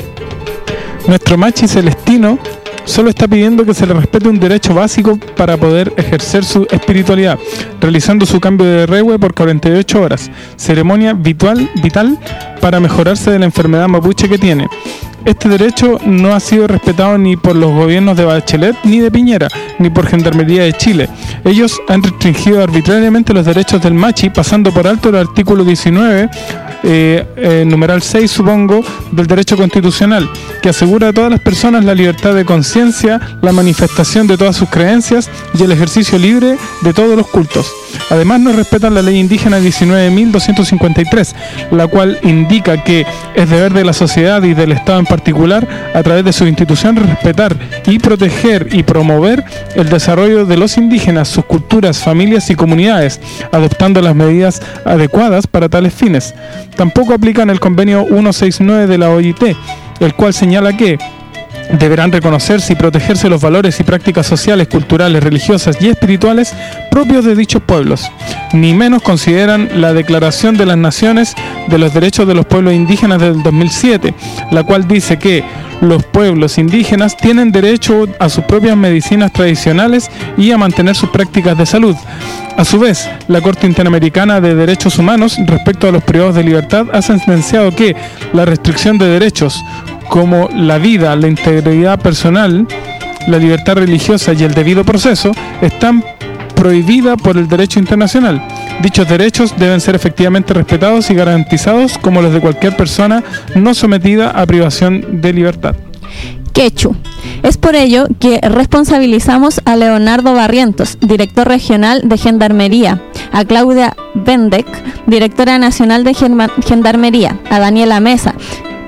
nuestro Machi Celestino solo está pidiendo que se le respete un derecho básico para poder ejercer su espiritualidad, realizando su cambio de regue por cuarenta y ocho horas, ceremonia vital, vital para mejorarse de la enfermedad mapuche que tiene. Este derecho no ha sido respetado ni por los gobiernos de Bachelet ni de Piñera, ni por Gendarmería de Chile. Ellos han restringido arbitrariamente los derechos del Machi, pasando por alto el artículo diecinueve, eh, eh, numeral seis, supongo, del derecho constitucional, que asegura a todas las personas la libertad de conciencia, la manifestación de todas sus creencias y el ejercicio libre de todos los cultos. Además, no respetan la ley indígena diecinueve mil doscientos cincuenta y tres, la cual indica que es deber de la sociedad y del Estado en particular, a través de sus instituciones, respetar y proteger y promover el desarrollo de los indígenas, sus culturas, familias y comunidades, adoptando las medidas adecuadas para tales fines. Tampoco aplican el convenio ciento sesenta y nueve de la O I T, el cual señala que deberán reconocerse y protegerse los valores y prácticas sociales, culturales, religiosas y espirituales propios de dichos pueblos. Ni menos consideran la Declaración de las Naciones de los Derechos de los Pueblos Indígenas del dos mil siete, la cual dice que los pueblos indígenas tienen derecho a sus propias medicinas tradicionales y a mantener sus prácticas de salud. A su vez, la Corte Interamericana de Derechos Humanos, respecto a los privados de libertad, ha sentenciado que la restricción de derechos como la vida, la integridad personal, la libertad religiosa y el debido proceso están prohibidas por el derecho internacional. Dichos derechos deben ser efectivamente respetados y garantizados como los de cualquier persona no sometida a privación de libertad. Quechu. Es por ello que responsabilizamos a Leonardo Barrientos, director regional de Gendarmería, a Claudia Bendek, directora nacional de Gendarmería, a Daniela Mesa,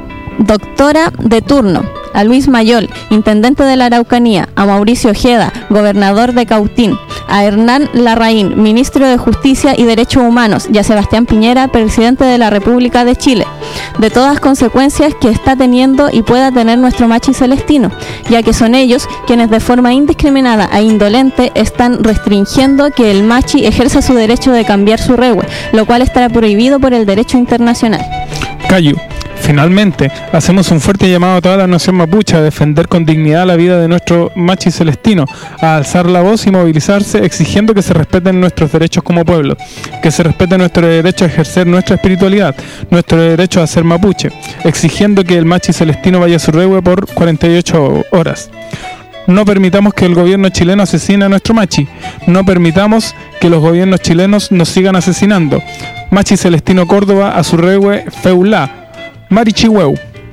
doctora de turno, a Luis Mayol, intendente de la Araucanía, a Mauricio Ojeda, gobernador de Cautín, a Hernán Larraín, ministro de Justicia y Derechos Humanos, y a Sebastián Piñera, presidente de la República de Chile, de todas consecuencias que está teniendo y pueda tener nuestro Machi Celestino, ya que son ellos quienes de forma indiscriminada e indolente están restringiendo que el Machi ejerza su derecho de cambiar su regue, lo cual estará prohibido por el derecho internacional. Cayu. Finalmente, hacemos un fuerte llamado a toda la nación mapuche a defender con dignidad la vida de nuestro Machi Celestino, a alzar la voz y movilizarse exigiendo que se respeten nuestros derechos como pueblo, que se respete nuestro derecho a ejercer nuestra espiritualidad, nuestro derecho a ser mapuche, exigiendo que el Machi Celestino vaya a su regue por cuarenta y ocho horas. No permitamos que el gobierno chileno asesine a nuestro Machi. No permitamos que los gobiernos chilenos nos sigan asesinando. Machi Celestino Córdoba a su regue Feulá. Marichihueu.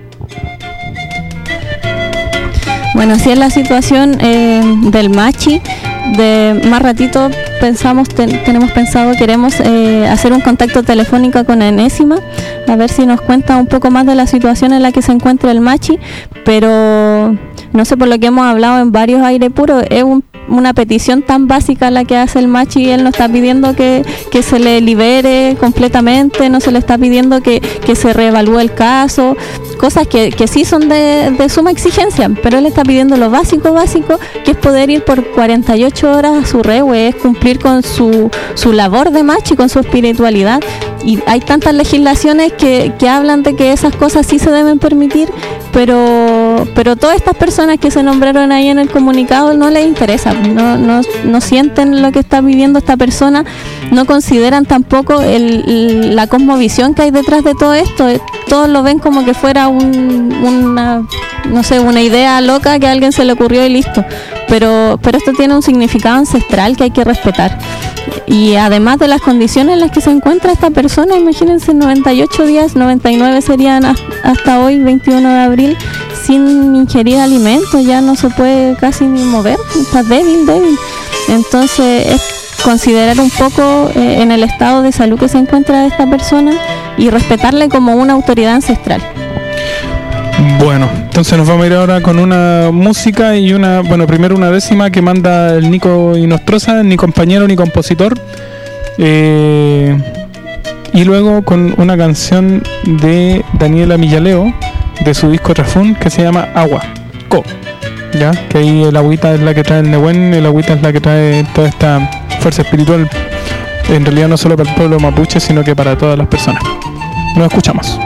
Bueno, así es la situación eh, del Machi. De más ratito pensamos, ten, tenemos pensado, queremos eh, hacer un contacto telefónico con Enésima, a ver si nos cuenta un poco más de la situación en la que se encuentra el Machi, pero no sé, por lo que hemos hablado en varios Aire Puro, es un, una petición tan básica la que hace el Machi, y él no está pidiendo que, que se le libere completamente, no se le está pidiendo que, que se reevalúe el caso, cosas que, que sí son de, de suma exigencia, pero él está pidiendo lo básico, básico, que es poder ir por cuarenta y ocho horas a su rehue, es cumplir con su, su labor de Machi, con su espiritualidad. Y hay tantas legislaciones que, que hablan de que esas cosas sí se deben permitir, pero pero todas estas personas que se nombraron ahí en el comunicado no les interesa, no, no, no sienten lo que está viviendo esta persona, no consideran tampoco el, la cosmovisión que hay detrás de todo esto, todos lo ven como que fuera un, una, no sé, una idea loca que a alguien se le ocurrió y listo, pero, pero esto tiene un significado ancestral que hay que respetar. Y además de las condiciones en las que se encuentra esta persona, imagínense, noventa y ocho días, noventa y nueve serían hasta hoy, veintiuno de abril, sin ingerir alimentos, ya no se puede casi ni mover, está débil, débil. Entonces es considerar un poco eh, en el estado de salud que se encuentra esta persona y respetarle como una autoridad ancestral. Bueno, entonces nos vamos a ir ahora con una música y una, bueno, primero una décima que manda el Nico Inostroza, ni compañero ni compositor, eh, y luego con una canción de Daniela Millaleo de su disco Trafún que se llama Agua, Co, ya, que ahí el agüita es la que trae el Nehuen, el agüita es la que trae toda esta fuerza espiritual, en realidad no solo para el pueblo mapuche, sino que para todas las personas. Nos escuchamos.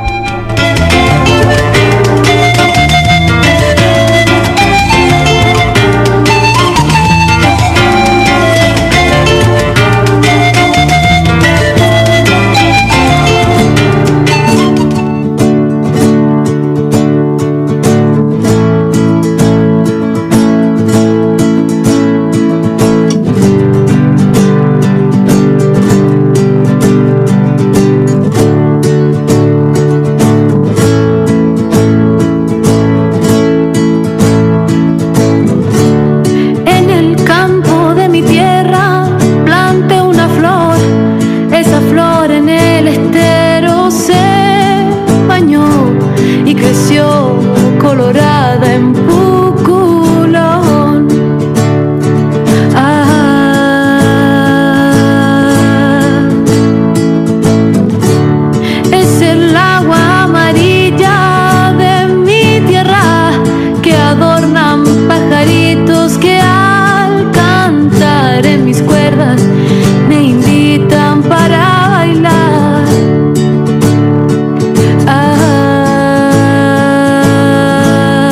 Ah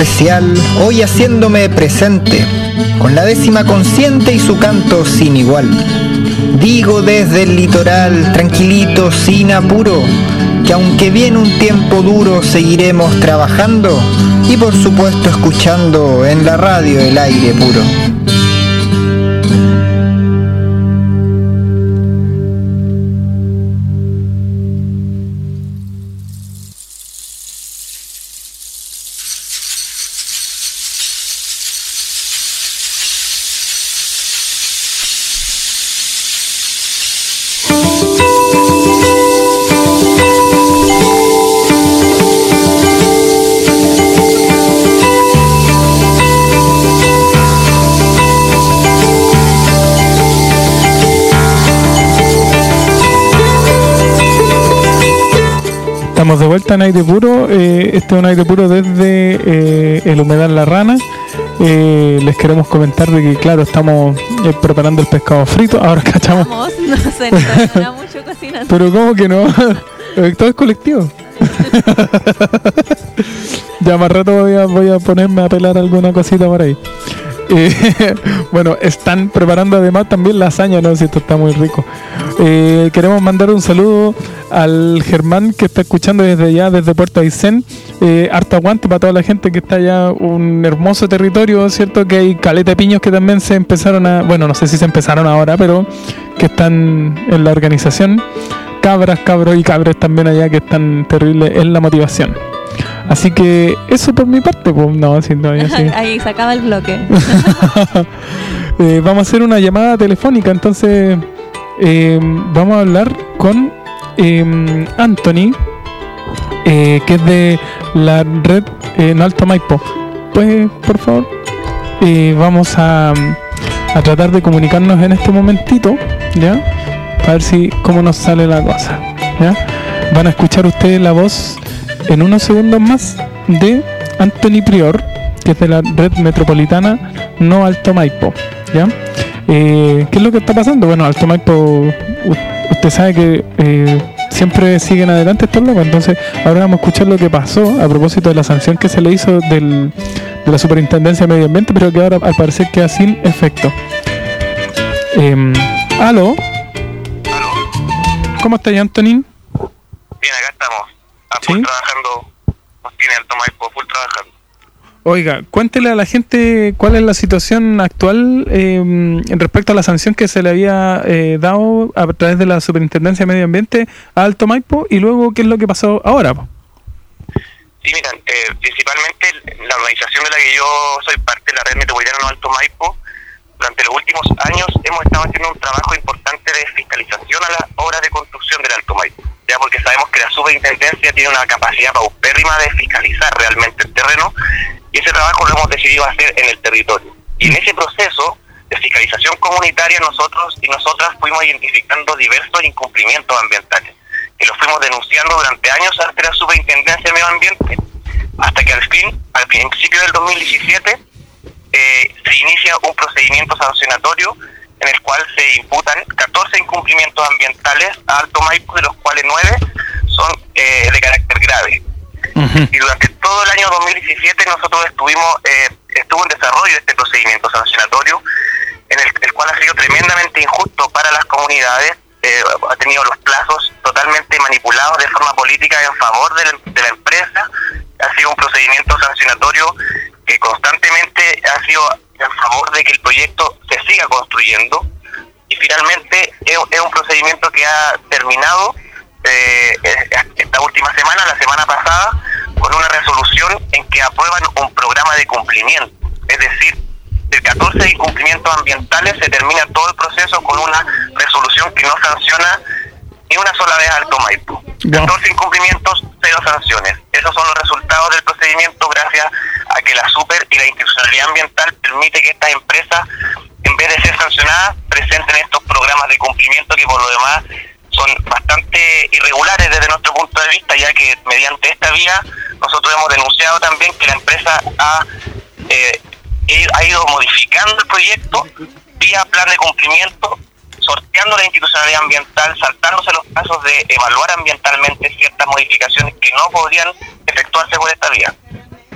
especial, hoy haciéndome presente, con la décima consciente y su canto sin igual. Digo desde el litoral, tranquilito, sin apuro, que aunque viene un tiempo duro, seguiremos trabajando y por supuesto escuchando en la radio el aire puro. Estamos de vuelta en aire puro. Eh, este es un aire puro desde eh, el humedal La Rana. Eh, les queremos comentar de que, claro, estamos eh, preparando el pescado frito. Ahora cachamos. Vamos, no sé, no da mucho cocinando. Pero ¿cómo que no? Todo es colectivo. Ya más rato voy a, voy a ponerme a pelar alguna cosita por ahí. Eh, bueno, están preparando además también lasaña, no sé si esto está muy rico. Eh, queremos mandar un saludo al Germán que está escuchando desde allá, desde Puerto Aysén. Eh, harto aguante para toda la gente que está allá, un hermoso territorio, ¿cierto? Que hay caleta de piños que también se empezaron a, bueno, no sé si se empezaron ahora, pero que están en la organización. Cabras, cabros y cabres también allá que están terribles en la motivación. Así que eso por mi parte, pues no, si todavía sí. Ahí se acaba el bloque. eh, vamos a hacer una llamada telefónica, entonces eh, vamos a hablar con eh, Anthony, eh, que es de la red eh, en Alto Maipo. Pues, por favor, eh, vamos a, a tratar de comunicarnos en este momentito, ¿ya? Para ver si cómo nos sale la cosa, ¿ya? Van a escuchar ustedes la voz en unos segundos más de Anthony Prior, que es de la red metropolitana No Alto Maipo, ¿ya? Eh, ¿Qué es lo que está pasando? Bueno, Alto Maipo, u- usted sabe que eh, siempre siguen adelante estos locos, entonces ahora vamos a escuchar lo que pasó a propósito de la sanción que se le hizo del, de la Superintendencia de Medio Ambiente, pero que ahora al parecer queda sin efecto. Eh, ¿Aló? ¿Cómo está, Anthony? Bien, acá estamos. A full ¿Sí? trabajando. Nos tiene Alto Maipo, full trabajando. Oiga, cuéntele a la gente cuál es la situación actual eh, en respecto a la sanción que se le había eh, dado a través de la Superintendencia de Medio Ambiente a Alto Maipo y luego qué es lo que pasó ahora. Po. Sí, miran, eh, principalmente la organización de la que yo soy parte, la red metropolitana No Alto Maipo, durante los últimos años hemos estado haciendo un trabajo importante de fiscalización a las obras de construcción del Alto Maipo, ya porque sabemos que la superintendencia tiene una capacidad paupérrima de fiscalizar realmente el terreno, y ese trabajo lo hemos decidido hacer en el territorio. Y en ese proceso de fiscalización comunitaria nosotros y nosotras fuimos identificando diversos incumplimientos ambientales, que los fuimos denunciando durante años ante la Superintendencia de Medio Ambiente, hasta que al fin, al principio del dos mil diecisiete, eh, se inicia un procedimiento sancionatorio en el cual se imputan catorce incumplimientos ambientales a Alto Maipo, de los cuales nueve son eh, de carácter grave. Uh-huh. Y durante todo el año dos mil diecisiete nosotros estuvimos eh, estuvo en desarrollo este procedimiento sancionatorio, en el, el cual ha sido tremendamente injusto para las comunidades, eh, ha tenido los plazos totalmente manipulados de forma política en favor de la, de la empresa, ha sido un procedimiento sancionatorio que constantemente ha sido en favor de que el proyecto se siga construyendo, y finalmente es, es un procedimiento que ha terminado eh, esta última semana, la semana pasada, con una resolución en que aprueban un programa de cumplimiento, es decir, de catorce incumplimientos ambientales se termina todo el proceso con una resolución que no sanciona ni una sola vez a Alto Maipo. catorce incumplimientos, cero sanciones. Esos son los resultados del procedimiento, gracias a que la super y la institucionalidad ambiental permite que estas empresas, en vez de ser sancionadas, presenten estos programas de cumplimiento que por lo demás son bastante irregulares desde nuestro punto de vista, ya que mediante esta vía nosotros hemos denunciado también que la empresa ha, eh, ha ido modificando el proyecto vía plan de cumplimiento, sorteando la institucionalidad ambiental, saltándose los pasos de evaluar ambientalmente ciertas modificaciones que no podrían efectuarse por esta vía.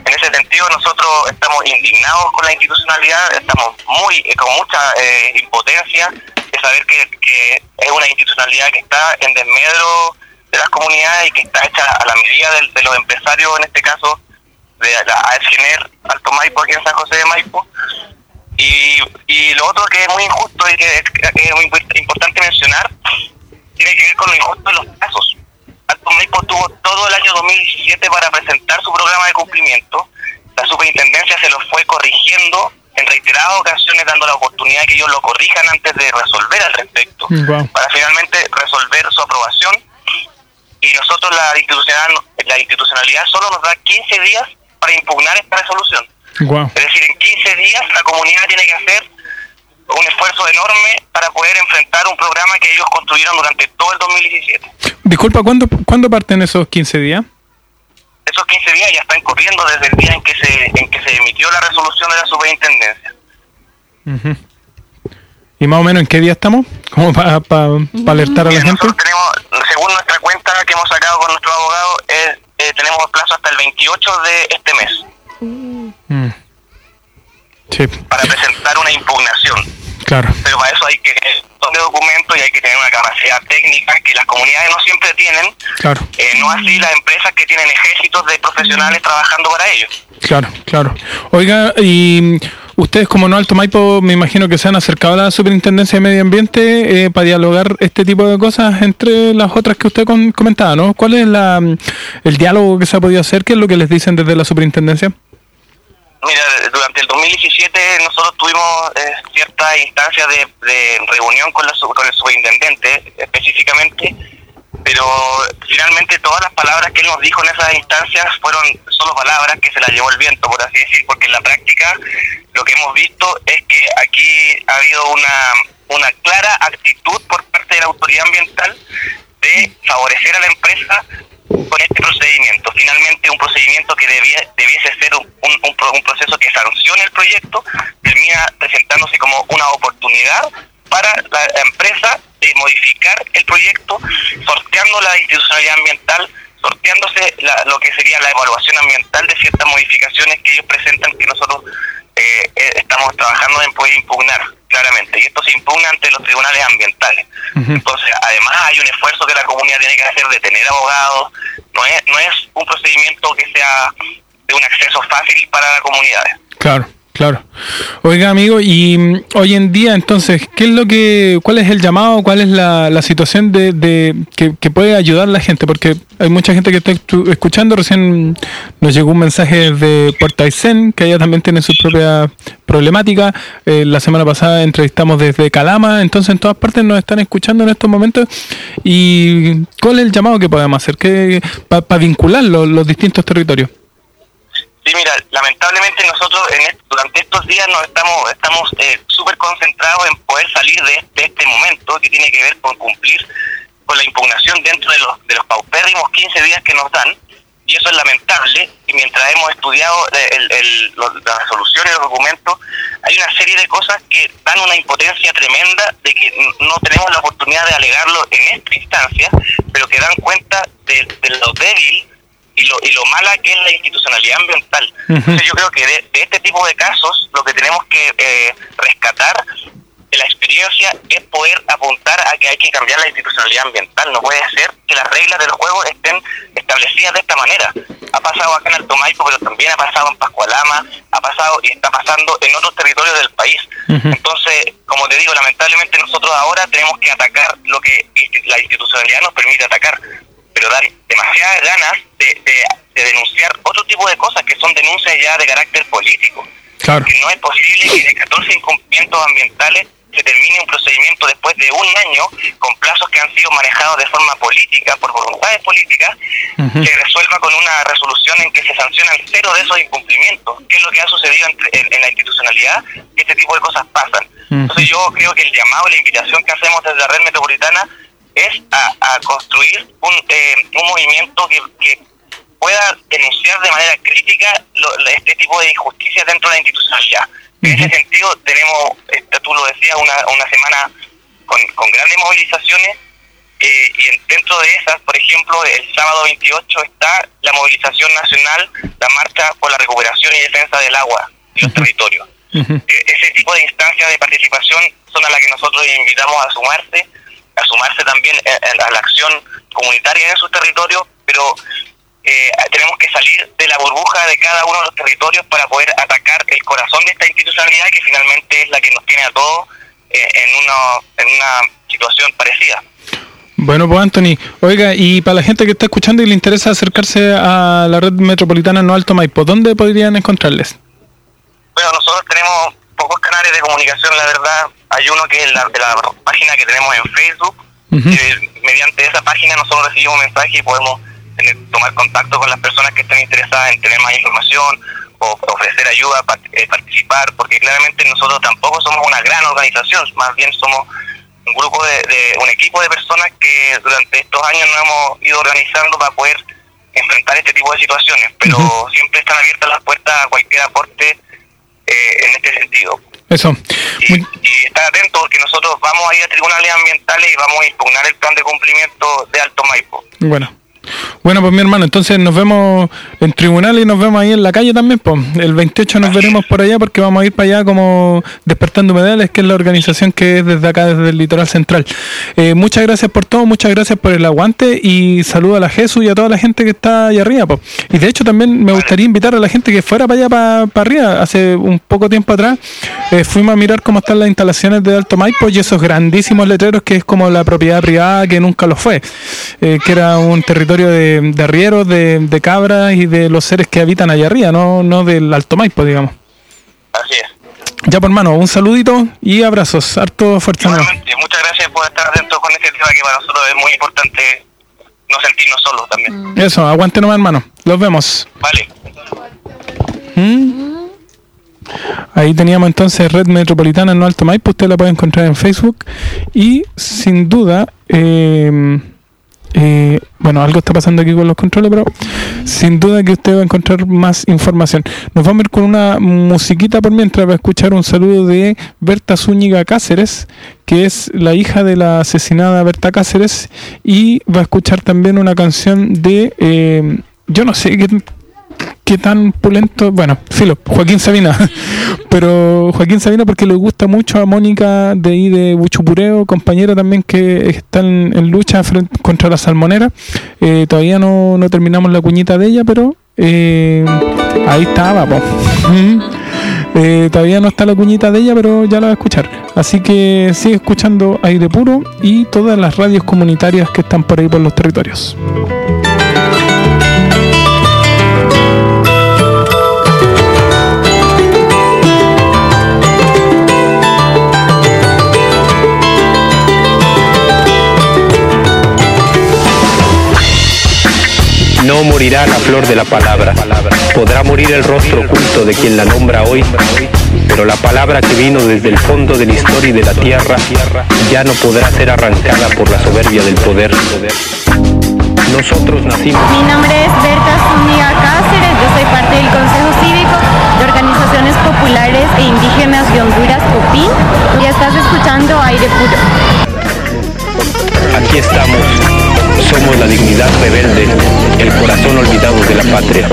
En ese sentido, nosotros estamos indignados con la institucionalidad, estamos muy eh, con mucha eh, impotencia de saber que, que es una institucionalidad que está en desmedro de las comunidades y que está hecha a la medida de, de los empresarios, en este caso de la A F G N E R Alto Maipo, aquí en San José de Maipo. Y, y lo otro que es muy injusto y que es, que es muy importante mencionar tiene que ver con lo injusto de los plazos. Alto Maipo tuvo todo el año dos mil diecisiete para presentar su programa de cumplimiento. La superintendencia se lo fue corrigiendo en reiteradas ocasiones, dando la oportunidad de que ellos lo corrijan antes de resolver al respecto, wow. para finalmente resolver su aprobación. Y nosotros, la institucionalidad, la institucionalidad solo nos da quince días para impugnar esta resolución. Wow. Es decir, en quince días la comunidad tiene que hacer un esfuerzo enorme para poder enfrentar un programa que ellos construyeron durante todo el dos mil diecisiete. Disculpa, ¿cuándo, ¿cuándo parten esos quince días? Esos quince días ya están corriendo desde el día en que se en que se emitió la resolución de la superintendencia. Uh-huh. ¿Y más o menos en qué día estamos? ¿Cómo para pa, pa alertar a la gente? Nosotros tenemos, según nuestra cuenta que hemos sacado con nuestro abogado, es, eh, tenemos plazo hasta el veintiocho de este mes. Mm. Sí. Para presentar una impugnación. Claro. Pero para eso hay que tener de documentos y hay que tener una capacidad técnica que las comunidades no siempre tienen. Claro. Eh, no así las empresas que tienen ejércitos de profesionales trabajando para ellos. Claro, claro. Oiga, y ustedes como No Alto Maipo me imagino que se han acercado a la Superintendencia de Medio Ambiente eh, para dialogar este tipo de cosas entre las otras que usted con, comentaba, ¿no? ¿Cuál es la el diálogo que se ha podido hacer? ¿Qué es lo que les dicen desde la Superintendencia? Mira, durante el dos mil diecisiete nosotros tuvimos eh, ciertas instancias de, de reunión con, la, con el superintendente específicamente, pero finalmente todas las palabras que él nos dijo en esas instancias fueron solo palabras que se las llevó el viento, por así decir, porque en la práctica lo que hemos visto es que aquí ha habido una, una clara actitud por parte de la autoridad ambiental de favorecer a la empresa con este procedimiento. Finalmente un procedimiento que debía, debiese ser un, un, un, un proceso que sancione el proyecto, termina presentándose como una oportunidad para la empresa de modificar el proyecto, sorteando la institucionalidad ambiental, sorteándose la, lo que sería la evaluación ambiental de ciertas modificaciones que ellos presentan, que nosotros eh, eh, estamos trabajando en poder impugnar claramente, y esto se impugna ante los tribunales ambientales. Uh-huh. Entonces, además hay un esfuerzo que la comunidad tiene que hacer de tener abogados, no es, no es un procedimiento que sea de un acceso fácil para las comunidades. Claro. Claro. Oiga, amigo, y um, hoy en día, entonces, ¿qué es lo que, cuál es el llamado, cuál es la, la situación de, de que, que puede ayudar a la gente? Porque hay mucha gente que está escuchando. Recién nos llegó un mensaje de Puerto Aysén, que ella también tiene su propia problemática. Eh, la semana pasada entrevistamos desde Calama, entonces en todas partes nos están escuchando en estos momentos. ¿Y cuál es el llamado que podemos hacer para pa vincular los, los distintos territorios? Sí, mira, lamentablemente nosotros en este, durante estos días nos estamos estamos eh, súper concentrados en poder salir de, de este momento que tiene que ver con cumplir con la impugnación dentro de los de los paupérrimos quince días que nos dan, y eso es lamentable. Y mientras hemos estudiado el, el, los, las resoluciones, los documentos, hay una serie de cosas que dan una impotencia tremenda de que no tenemos la oportunidad de alegarlo en esta instancia, pero que dan cuenta de, de lo débil y lo y lo mala que es la institucionalidad ambiental. Uh-huh. Entonces yo creo que de, de este tipo de casos lo que tenemos que eh, rescatar de la experiencia es poder apuntar a que hay que cambiar la institucionalidad ambiental. No puede ser que las reglas del juego estén establecidas de esta manera. Ha pasado acá en Alto Maipo, pero también ha pasado en Pascualama, ha pasado y está pasando en otros territorios del país. Uh-huh. Entonces, como te digo, lamentablemente nosotros ahora tenemos que atacar lo que la institucionalidad nos permite atacar, pero dan demasiadas ganas de, de, de denunciar otro tipo de cosas que son denuncias ya de carácter político. Claro. Que no es posible que de catorce incumplimientos ambientales se termine un procedimiento después de un año con plazos que han sido manejados de forma política, por voluntades políticas, uh-huh. se resuelva con una resolución en que se sancionan cero de esos incumplimientos. ¿Qué es lo que ha sucedido en, en, en la institucionalidad? Que este tipo de cosas pasan. Uh-huh. Entonces yo creo que el llamado, la invitación que hacemos desde la red metropolitana es a, a construir un, eh, un movimiento que, que pueda denunciar de manera crítica lo, este tipo de injusticias dentro de la institucionalidad. En uh-huh. ese sentido tenemos, este, tú lo decías, una, una semana con, con grandes movilizaciones Eh, y en, dentro de esas, por ejemplo, el sábado veintiocho está la movilización nacional, la marcha por la recuperación y defensa del agua y los uh-huh. territorios. Uh-huh. E- ese tipo de instancias de participación son a las que nosotros invitamos a sumarse, a sumarse también a, a la acción comunitaria en sus territorios, pero eh, tenemos que salir de la burbuja de cada uno de los territorios para poder atacar el corazón de esta institucionalidad que finalmente es la que nos tiene a todos eh, en, una, en una situación parecida. Bueno, pues Anthony, oiga, y para la gente que está escuchando y le interesa acercarse a la red metropolitana No Alto Maipo, ¿dónde podrían encontrarles? Bueno, nosotros tenemos pocos canales de comunicación, la verdad. Hay uno que es la, la página que tenemos en Facebook. Uh-huh. Eh, mediante esa página nosotros recibimos mensajes y podemos tener, tomar contacto con las personas que estén interesadas en tener más información o ofrecer ayuda, part, eh, participar, porque claramente nosotros tampoco somos una gran organización, más bien somos un grupo de, de un equipo de personas que durante estos años nos hemos ido organizando para poder enfrentar este tipo de situaciones, pero uh-huh. siempre están abiertas las puertas a cualquier aporte eh, en este sentido. Eso. Y, Muy... y estar atentos porque nosotros vamos a ir a tribunales ambientales y vamos a impugnar el plan de cumplimiento de Alto Maipo. Bueno. Bueno, pues mi hermano, entonces nos vemos en tribunal y nos vemos ahí en la calle también, pues. El veintiocho nos veremos por allá porque vamos a ir para allá como Despertando Humedales, que es la organización que es desde acá, desde el Litoral Central. Eh, muchas gracias por todo, muchas gracias por el aguante y saludo a la Jesús y a toda la gente que está allá arriba, pues. Y de hecho también me gustaría invitar a la gente que fuera para allá, para, para arriba. Hace un poco tiempo atrás eh, fuimos a mirar cómo están las instalaciones de Alto Maipo y esos grandísimos letreros que es como la propiedad privada que nunca lo fue, eh, que era un territorio de, de arrieros, de, de cabras y de los seres que habitan allá arriba, no, no del Alto Maipo, digamos. Así es. Ya, por hermano, un saludito y abrazos, harto fuerza. Muchas gracias por estar atentos con este tema que para nosotros es muy importante no sentirnos solos también. Eso, aguante nomás, hermano. Los vemos. Vale. ¿Mm? Ahí teníamos entonces Red Metropolitana No Alto Maipo, usted la puede encontrar en Facebook y sin duda... Eh, Eh, bueno, algo está pasando aquí con los controles, pero sin duda que usted va a encontrar más información. Nos vamos a ir con una musiquita por mientras, va a escuchar un saludo de Berta Zúñiga Cáceres, que es la hija de la asesinada Berta Cáceres, y va a escuchar también una canción de, eh, yo no sé qué, qué tan pulento, bueno, filo, Joaquín Sabina, pero Joaquín Sabina porque le gusta mucho a Mónica de ahí de Buchupureo, compañera también que está en, en lucha frente, contra la salmonera. Eh, todavía no, no terminamos la cuñita de ella, pero eh, ahí estaba, po. eh, todavía no está la cuñita de ella, pero ya la va a escuchar. Así que sigue escuchando Aire Puro y todas las radios comunitarias que están por ahí por los territorios. No morirá la flor de la palabra, podrá morir el rostro oculto de quien la nombra hoy, pero la palabra que vino desde el fondo de la historia y de la tierra ya no podrá ser arrancada por la soberbia del poder. Nosotros nacimos... Mi nombre es Berta Zúñiga Cáceres, yo soy parte del Consejo Cívico de Organizaciones Populares e Indígenas de Honduras, COPIN, y estás escuchando Aire Puro. Aquí estamos. Somos la dignidad rebelde, el corazón olvidado de la patria.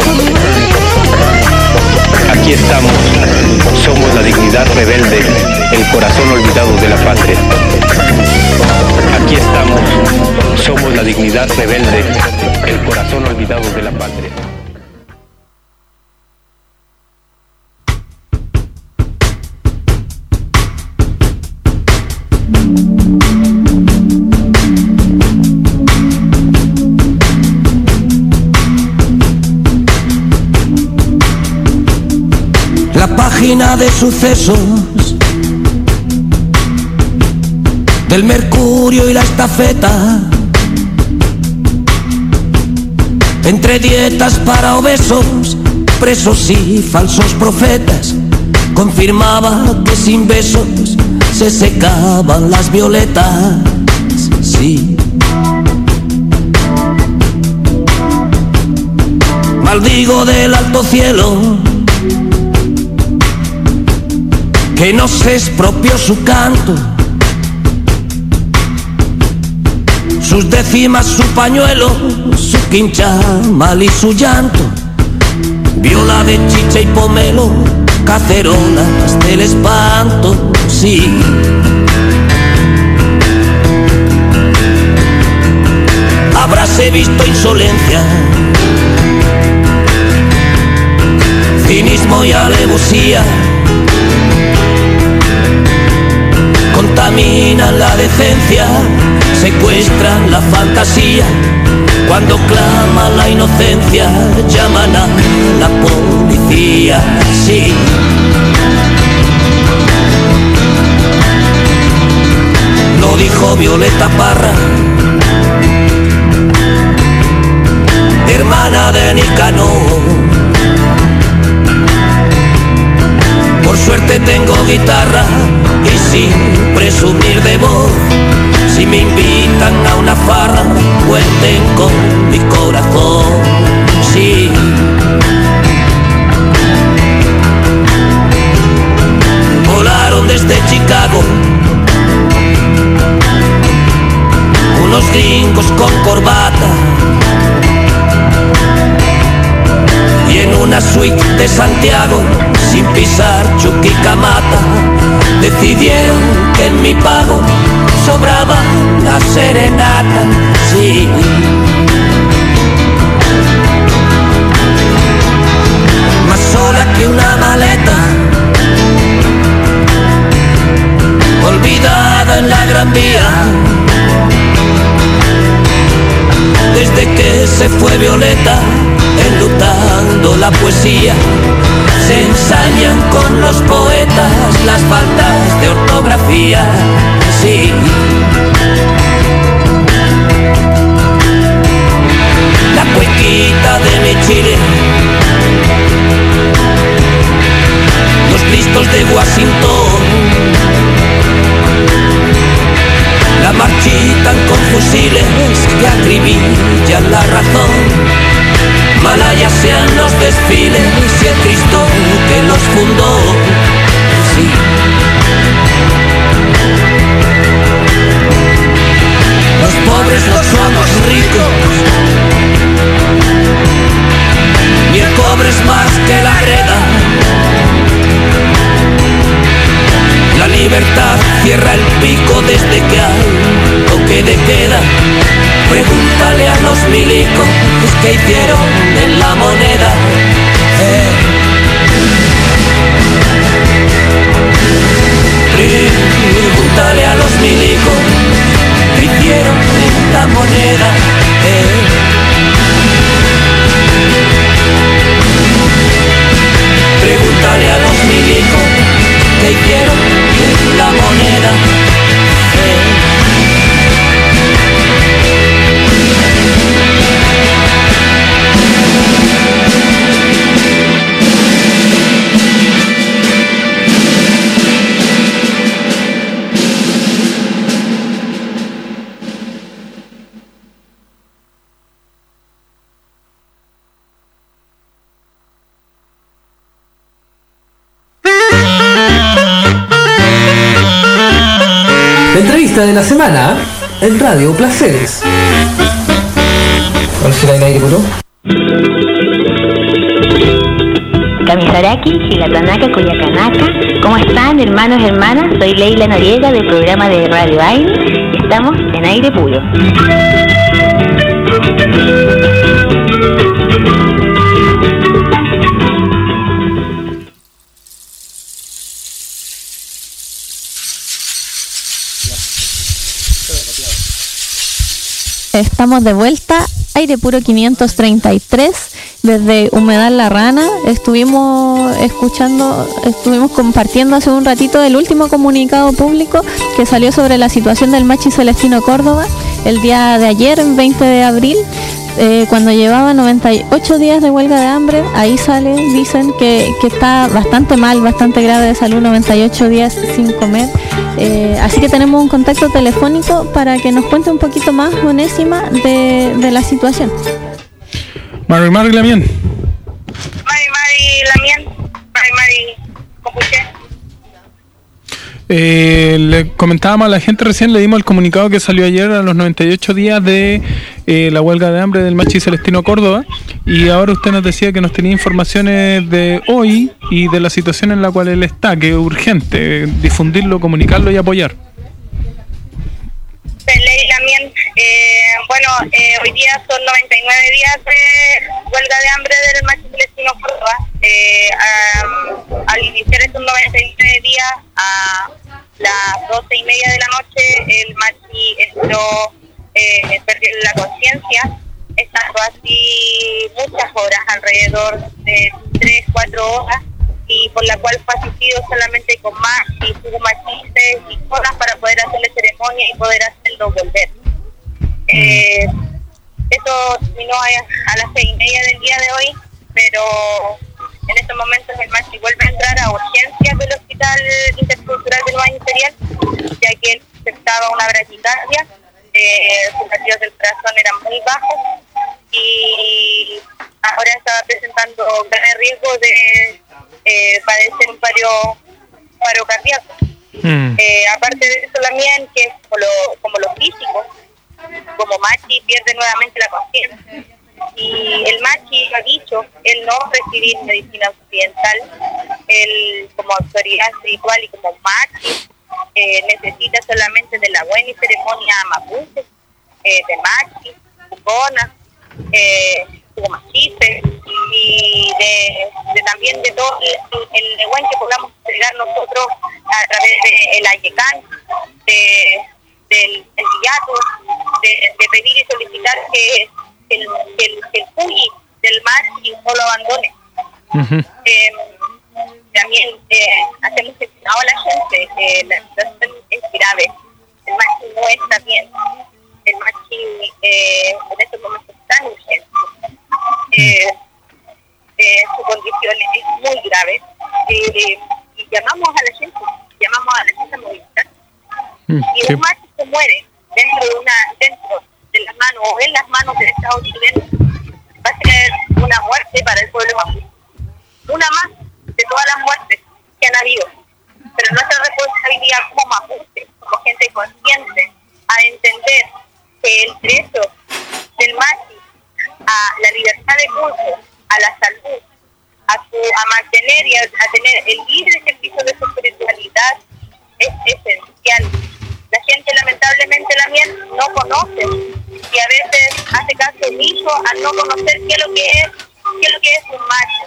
Aquí estamos, somos la dignidad rebelde, el corazón olvidado de la patria. Aquí estamos, somos la dignidad rebelde, el corazón olvidado de la patria. La página de sucesos del Mercurio y la estafeta, entre dietas para obesos, presos y falsos profetas, confirmaba que sin besos se secaban las violetas. Sí. Maldigo del alto cielo que nos expropió su canto, sus décimas, su pañuelo, su quincha, mal y su llanto, viola de chicha y pomelo, cacerolas del espanto, sí. Habráse visto insolencia, cinismo y alevosía, contaminan la decencia, secuestran la fantasía. Cuando clama la inocencia, llaman a la policía, sí. Lo dijo Violeta Parra, hermana de Nicanor. Por suerte tengo guitarra y sin presumir de voz, si me invitan a una farra, cuenten con mi corazón, sí. Volaron desde Chicago unos gringos con corbata, y en una suite de Santiago, sin pisar Chuquicamata, decidieron que en mi pago sobraba la serenata, sí. Más sola que una maleta, olvidada en la Gran Vía, desde que se fue Violeta, enlutando la poesía. Se ensañan con los poetas las faltas de ortografía, sí. La cuequita de mi Chile, los listos de Washington, la marchitan con fusiles que acribillan la razón. Malaya sean los desfiles y el Cristo que los fundó, sí. Los pobres no somos ricos, y el cobre es más que la greda. La libertad cierra el pico desde que hay toque de queda. Pregúntale a los milicos que hicieron en la moneda. Eh. Pregúntale a los milicos que hicieron en la moneda. Eh. Pregúntale a los milicos que hicieron en la moneda. Eh. De la semana en Radio Placeres. ¿Cuál será el aire puro? Kamisaraki, Higatanaka, Cuyacanaka. ¿Cómo están, hermanos y hermanas? Soy Leila Noriega del programa de Radio Aire. Estamos en Aire Puro. Estamos de vuelta, Aire Puro quinientos treinta y tres, desde Humedal La Rana. Estuvimos escuchando, estuvimos compartiendo hace un ratito el último comunicado público que salió sobre la situación del Machi Celestino Córdoba el día de ayer, veinte de abril, eh, cuando llevaba noventa y ocho días de huelga de hambre. Ahí sale, dicen que, que está bastante mal, bastante grave de salud, noventa y ocho días sin comer. Eh, así que tenemos un contacto telefónico para que nos cuente un poquito más, Onésima, de, de la situación. Mari Mari Lamien. Mari Mari Lamien. Mari Mari Compuche. Eh, le comentábamos a la gente recién, le dimos el comunicado que salió ayer a los noventa y ocho días de eh, la huelga de hambre del Machi Celestino Córdoba, y ahora usted nos decía que nos tenía informaciones de hoy y de la situación en la cual él está, que es urgente difundirlo, comunicarlo y apoyar. Ley también, eh, bueno, eh, hoy día son noventa y nueve días de huelga de hambre del Machi Celestino Córdoba. Eh, um, al iniciar estos noventa y nueve días, a las doce y media de la noche, el Machi entró, eh, perdió la conciencia, estando así muchas horas, alrededor de tres, cuatro horas, y por la cual fue asistido solamente con Machi, su machiste y horas para poder hacerle ceremonia y poder hacerlo volver. Eh, esto terminó a, a las seis y media del día de hoy, pero en estos momentos el Machi vuelve a entrar a urgencias del Hospital Intercultural del Valle Imperial, ya que él presentaba una bradicardia, eh, sus latidos del corazón eran muy bajos y ahora estaba presentando gran riesgo de eh, padecer un paro, paro cardíaco. Mm. Eh, aparte de eso también, que es como lo, como lo físico, como Machi pierde nuevamente la conciencia. Y el Machi lo ha dicho, él no recibir medicina occidental, él como autoridad espiritual y como Machi eh, necesita solamente de la buena y ceremonia mapuche, eh, de Machi, Cubona, eh, Machiste, y de, de también de todo el, el lenguaje que podamos entregar nosotros a través del Ayecán, de, del el Villato, de, de pedir y solicitar que el, que el, que el Puyi del Machi no lo abandone. Uh-huh. Eh, también eh, hacemos el llamado a la gente, eh, la situación es grave, el Machi no está bien, el Machi eh, en estos momentos es tan urgente, eh, eh, su condición es muy grave, eh, y llamamos a la gente, llamamos a la gente a movilizar. Mm, y sí. Un Machi se muere dentro de una dentro de las manos o en las manos del Estado chileno, va a ser una muerte para el pueblo mapuche, una más de todas las muertes que han habido, pero nuestra responsabilidad como mapuche, como gente consciente, a entender que el derecho del Machi a la libertad de culto, a la salud, a, su, a mantener y a, a tener el libre ejercicio de su espiritualidad es esencial. La gente lamentablemente la mía no conoce y a veces hace caso omiso al no conocer qué es lo que es, qué es lo que es un Machi,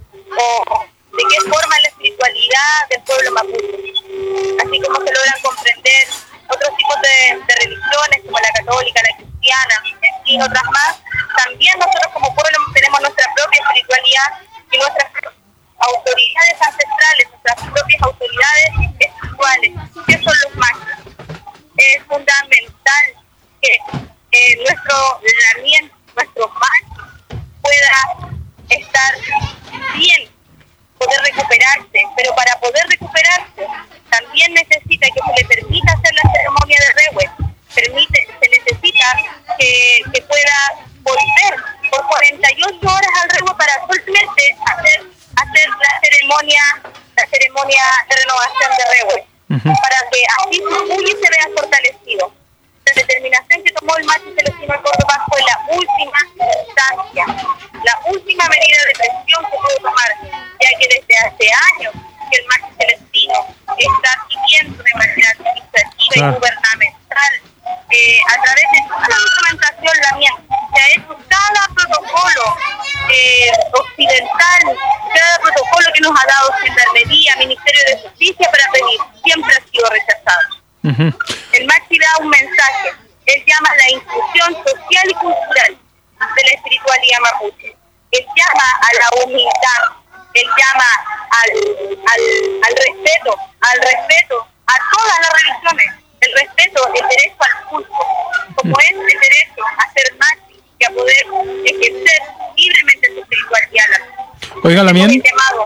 o de qué forma es la espiritualidad del pueblo mapuche, así como se logran comprender otros tipos de, de religiones como la católica, la cristiana, en fin, otras más. También nosotros como pueblo tenemos nuestra propia espiritualidad y nuestras autoridades ancestrales, nuestras propias autoridades espirituales, que son los Machis. Es fundamental que eh, nuestro también nuestro Machi pueda estar bien, poder recuperarse, pero para poder recuperarse también necesita que se le permita hacer la ceremonia de Rehue, permite, se necesita que, que pueda volver por cuarenta y ocho horas al Rehue para solamente hacer hacer la ceremonia la ceremonia de renovación de Rehue, uh-huh. para que así su Puyi se vea fortalecido. La determinación que tomó el Machi Celestino Córdoba fue la última instancia, la última medida de presión que pudo tomar, ya que desde hace años que el Machi Celestino está pidiendo de manera administrativa claro. y gubernamental, eh, a través de toda la documentación la mía, se ha hecho cada protocolo eh, occidental, cada protocolo que nos ha dado Gendarmería, Ministerio de Justicia para pedir, siempre ha sido rechazado. Uh-huh. El Machi da un mensaje, él llama a la inclusión social y cultural de la espiritualidad mapuche, él llama a la humildad, él llama al, al, al respeto, al respeto a todas las religiones, el respeto, el derecho al culto, como es el derecho a ser Machi y a poder ejercer libremente su espiritualidad. Oiga, la mien,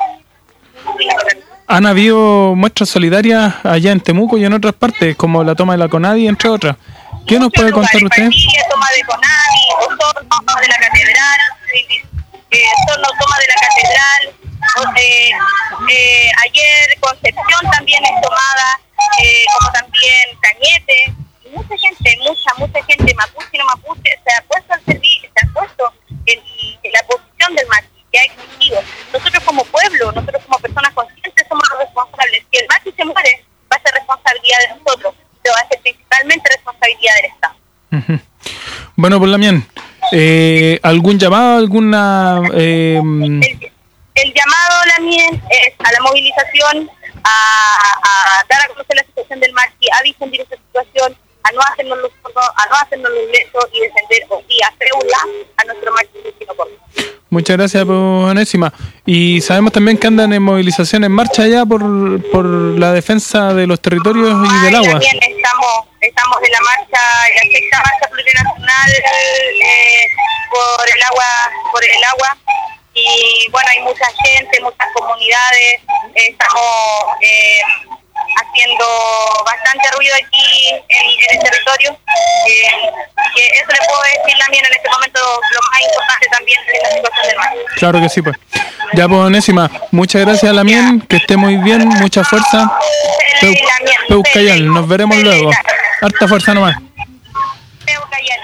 han habido muestras solidarias allá en Temuco y en otras partes, como la toma de la CONADI, entre otras. ¿Qué nos puede contar usted? La toma de CONADI, o son tomas de la catedral, eh, son no toma de la catedral, eh, eh, ayer Concepción también es tomada, eh, como también Cañete, y mucha gente, mucha, mucha gente, mapuche y no mapuche, se ha puesto al servicio, se ha puesto en, en la posición del machi, que ha exigido. Nosotros como pueblo, nosotros como personas conscientes somos los responsables. Si el machi se muere, va a ser responsabilidad de nosotros, pero va a ser principalmente responsabilidad del Estado. Uh-huh. Bueno, pues Lamien, eh, ¿algún llamado, alguna...? Eh... El, el llamado, Lamien, es a la movilización, a, a dar a conocer la situación del machi, a difundir esta situación, a no hacernos los a no hacernos los lesos y defender y hacerla a nuestro machi vecino por Muchas gracias, pues, Onésima. Y sabemos también que andan en movilización en marcha allá por, por la defensa de los territorios y Ay, del agua. También estamos, estamos en la marcha, la sexta marcha plurinacional eh, por el agua, por el agua. Y bueno, hay mucha gente, muchas comunidades, eh, estamos eh, haciendo bastante ruido aquí en, en el territorio. Eh, que eso le puedo decir también en este momento, lo más importante también es la situación del mar. Claro que sí, pues. Ya, pues, Onésima, muchas gracias, Lamien, que esté muy bien, mucha fuerza. Peu, Peucayal, nos veremos luego. Harta fuerza nomás. Peucayal.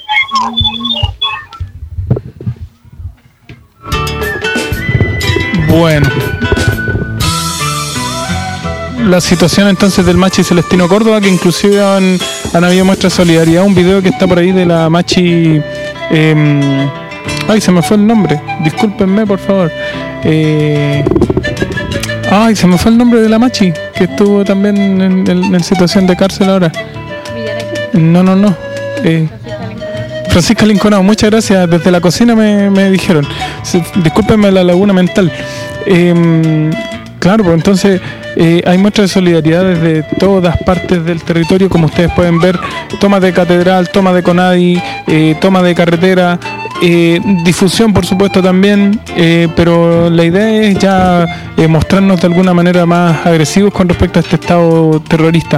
Bueno, la situación entonces del Machi Celestino Córdoba, que inclusive han, han habido muestras de solidaridad, un video que está por ahí de la Machi, eh, ay, se me fue el nombre, discúlpenme por favor, eh, ay, se me fue el nombre de la Machi, que estuvo también en, en, en situación de cárcel ahora. No, no, no. Eh, Francisca Linconado, muchas gracias. Desde la cocina me, me dijeron. Discúlpenme la laguna mental. Eh, claro, pues entonces eh, hay muestras de solidaridad desde todas partes del territorio, como ustedes pueden ver. Toma de catedral, toma de Conadi, eh, toma de carretera, eh, difusión por supuesto también, eh, pero la idea es ya eh, mostrarnos de alguna manera más agresivos con respecto a este estado terrorista.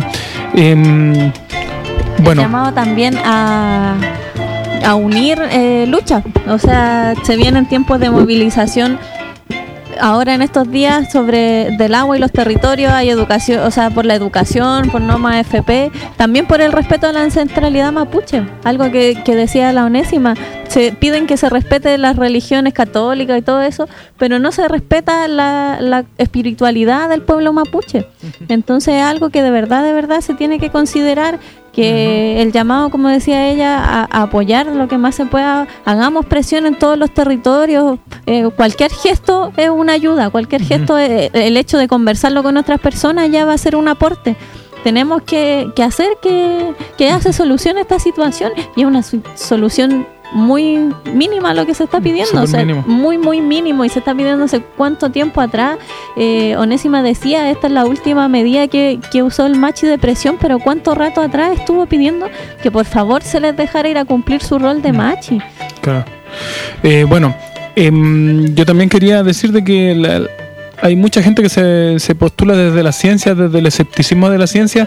Eh, bueno. He llamado también a... a unir eh, lucha, o sea, se vienen tiempos de movilización ahora en estos días sobre del agua y los territorios, hay educación, o sea, por la educación, por no más F P, también por el respeto a la ancestralidad mapuche, algo que, que decía la Onésima, se piden que se respete las religiones católicas y todo eso, pero no se respeta la, la espiritualidad del pueblo mapuche, entonces es algo que de verdad, de verdad se tiene que considerar, que el llamado, como decía ella, a, a apoyar lo que más se pueda, hagamos presión en todos los territorios, eh, cualquier gesto es una ayuda, cualquier gesto, eh, el hecho de conversarlo con otras personas ya va a ser un aporte. Tenemos que, que hacer que, que ya se solucione esta situación, y es una su- solución muy mínima lo que se está pidiendo, o sea, mínimo. muy muy mínimo, y se está pidiendo hace cuánto tiempo atrás. eh, Onésima decía, esta es la última medida que, que usó el Machi de presión, pero cuánto rato atrás estuvo pidiendo que por favor se les dejara ir a cumplir su rol de Machi. Claro. Eh, bueno, eh, yo también quería decir de que la, hay mucha gente que se, se postula desde la ciencia, desde el escepticismo de la ciencia,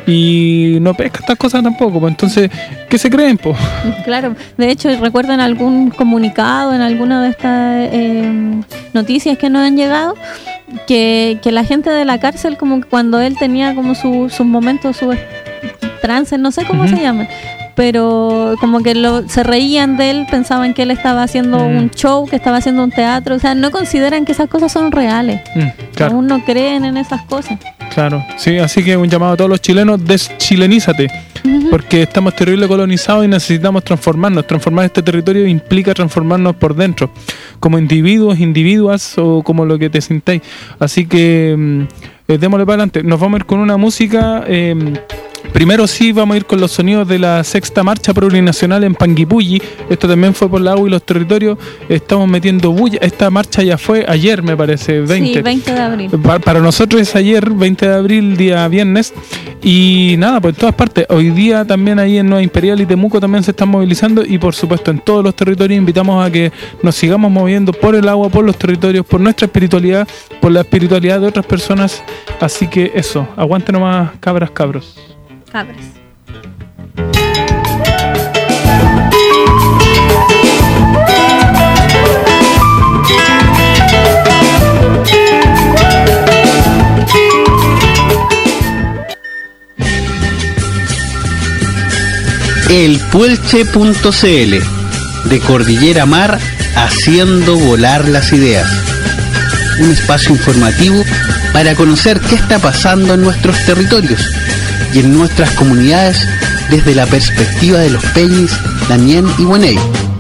y no pesca estas cosas tampoco, pues entonces, ¿qué se creen, pues? Claro, de hecho, recuerdan algún comunicado en alguna de estas eh, noticias que nos han llegado, que, que la gente de la cárcel, como que cuando él tenía como su, sus momentos, sus trances, no sé cómo uh-huh. se llaman, pero como que lo, se reían de él, pensaban que él estaba haciendo mm. un show, que estaba haciendo un teatro, o sea, no consideran que esas cosas son reales, mm, claro. aún no creen en esas cosas. Claro, sí, así que un llamado a todos los chilenos, deschilenízate, uh-huh. porque estamos terrible colonizados y necesitamos transformarnos. Transformar este territorio implica transformarnos por dentro, como individuos, individuas o como lo que te sintáis. Así que eh, démosle para adelante. Nos vamos a ir con una música. Eh, Primero sí vamos a ir con los sonidos de la sexta marcha plurinacional en Panguipulli. Esto también fue por la agua y los territorios. Estamos metiendo bulla. Esta marcha ya fue ayer, me parece, veinte. Sí, veinte de abril. Para, para nosotros es ayer, veinte de abril, día viernes. Y nada, pues en todas partes. Hoy día también ahí en Nueva Imperial y Temuco también se están movilizando. Y por supuesto en todos los territorios invitamos a que nos sigamos moviendo por el agua, por los territorios, por nuestra espiritualidad, por la espiritualidad de otras personas. Así que eso, aguante nomás, cabras, cabros. Cabres. elpuelche punto cl, de Cordillera Mar, haciendo volar las ideas. Un espacio informativo para conocer qué está pasando en nuestros territorios y en nuestras comunidades desde la perspectiva de los Peñis, Danién y Guaney.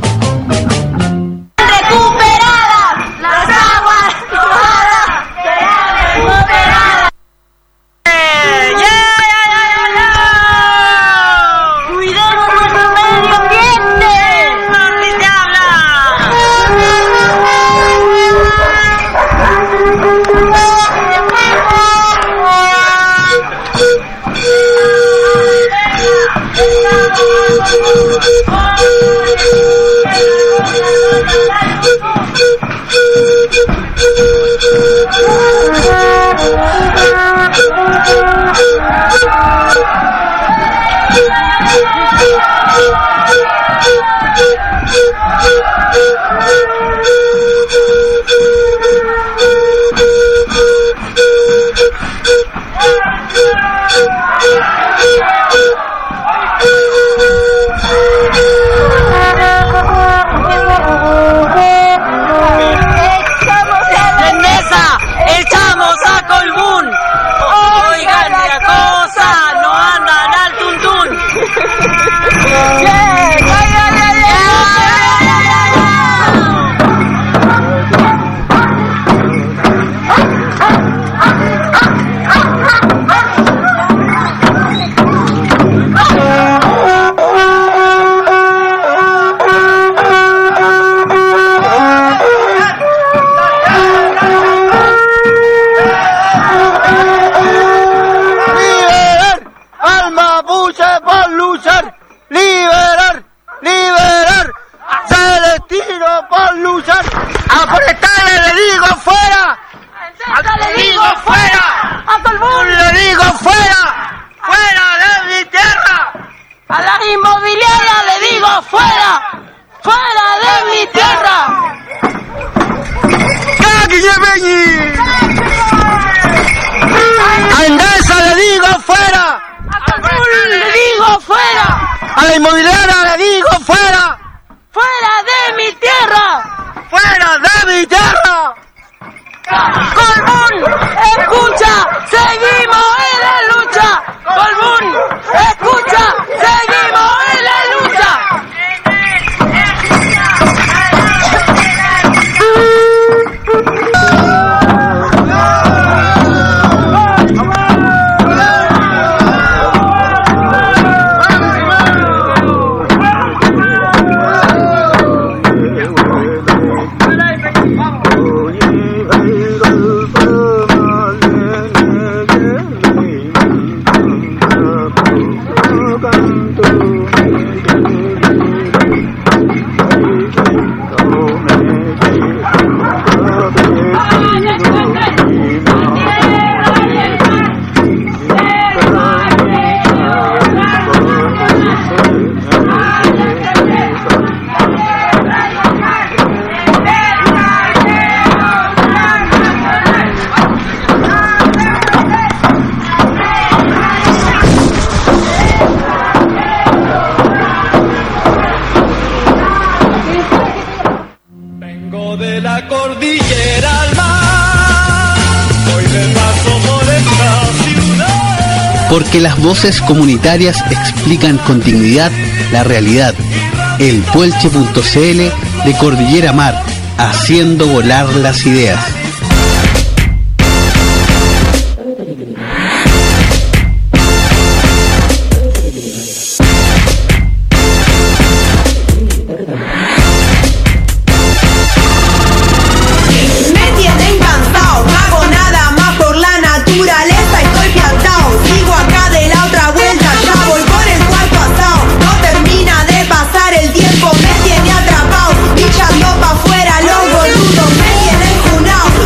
Porque las voces comunitarias explican con dignidad la realidad. elpuelche punto cl, de Cordillera Mar, haciendo volar las ideas. Me tienen junao,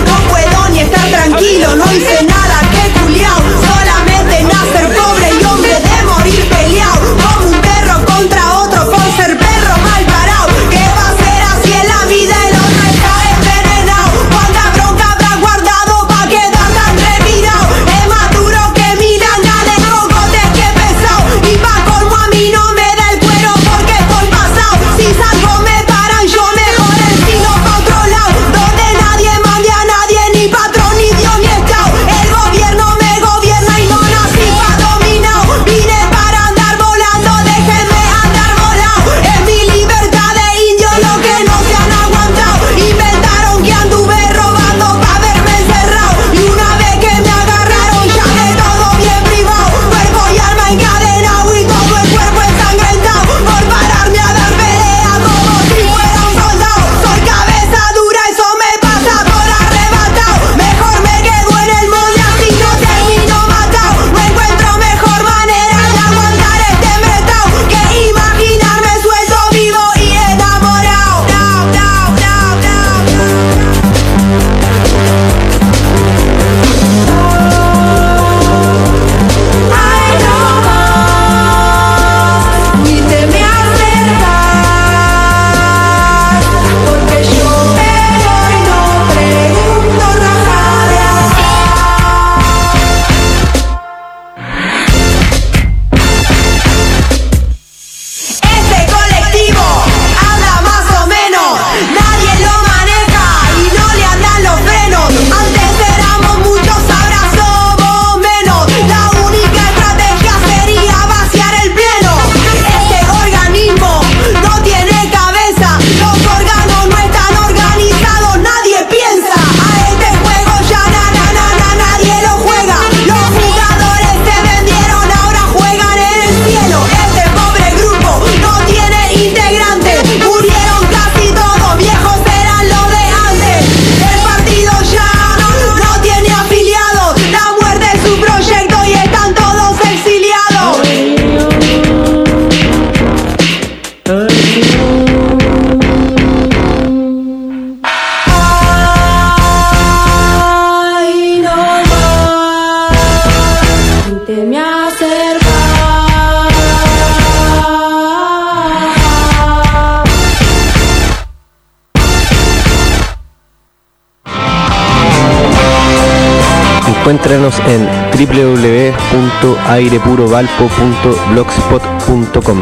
Encuéntranos en doble u doble u doble u punto aire puro valpo punto blogspot punto com.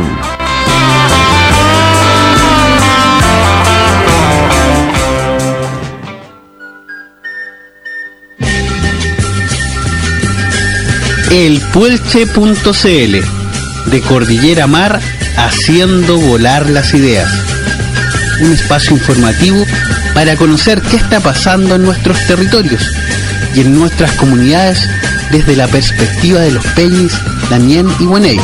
el puelche punto c l, de Cordillera Mar, haciendo volar las ideas. Un espacio informativo para conocer qué está pasando en nuestros territorios y en nuestras comunidades desde la perspectiva de los Peñis, Damián y Guaney.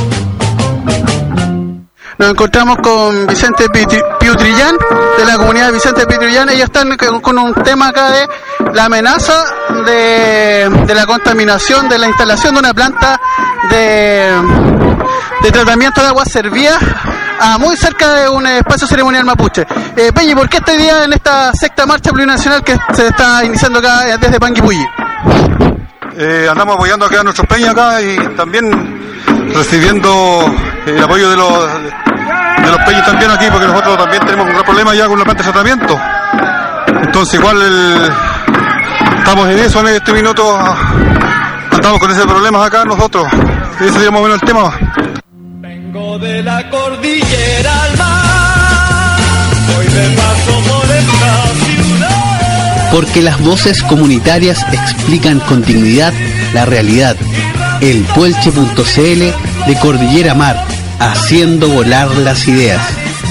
Nos encontramos con Vicente Piutrillán, de la comunidad de Vicente Piutrillán. Ellos están con un tema acá de la amenaza de, de la contaminación de la instalación de una planta de, de tratamiento de aguas servidas a muy cerca de un espacio ceremonial mapuche. Eh, Peñi, ¿por qué este día en esta sexta marcha plurinacional que se está iniciando acá desde Panguipulli? Eh, andamos apoyando acá a nuestros peñas acá y también recibiendo el apoyo de los de los peñas también aquí, porque nosotros también tenemos un gran problema ya con la planta de tratamiento. Entonces igual el, estamos en eso en este minuto, andamos con ese problema acá nosotros. Ese sería más o menos el tema. Vengo de la cordillera al mar, voy de paso por esta ciudad. Porque las voces comunitarias explican con dignidad la realidad. el puelche punto c l, de Cordillera Mar, haciendo volar las ideas.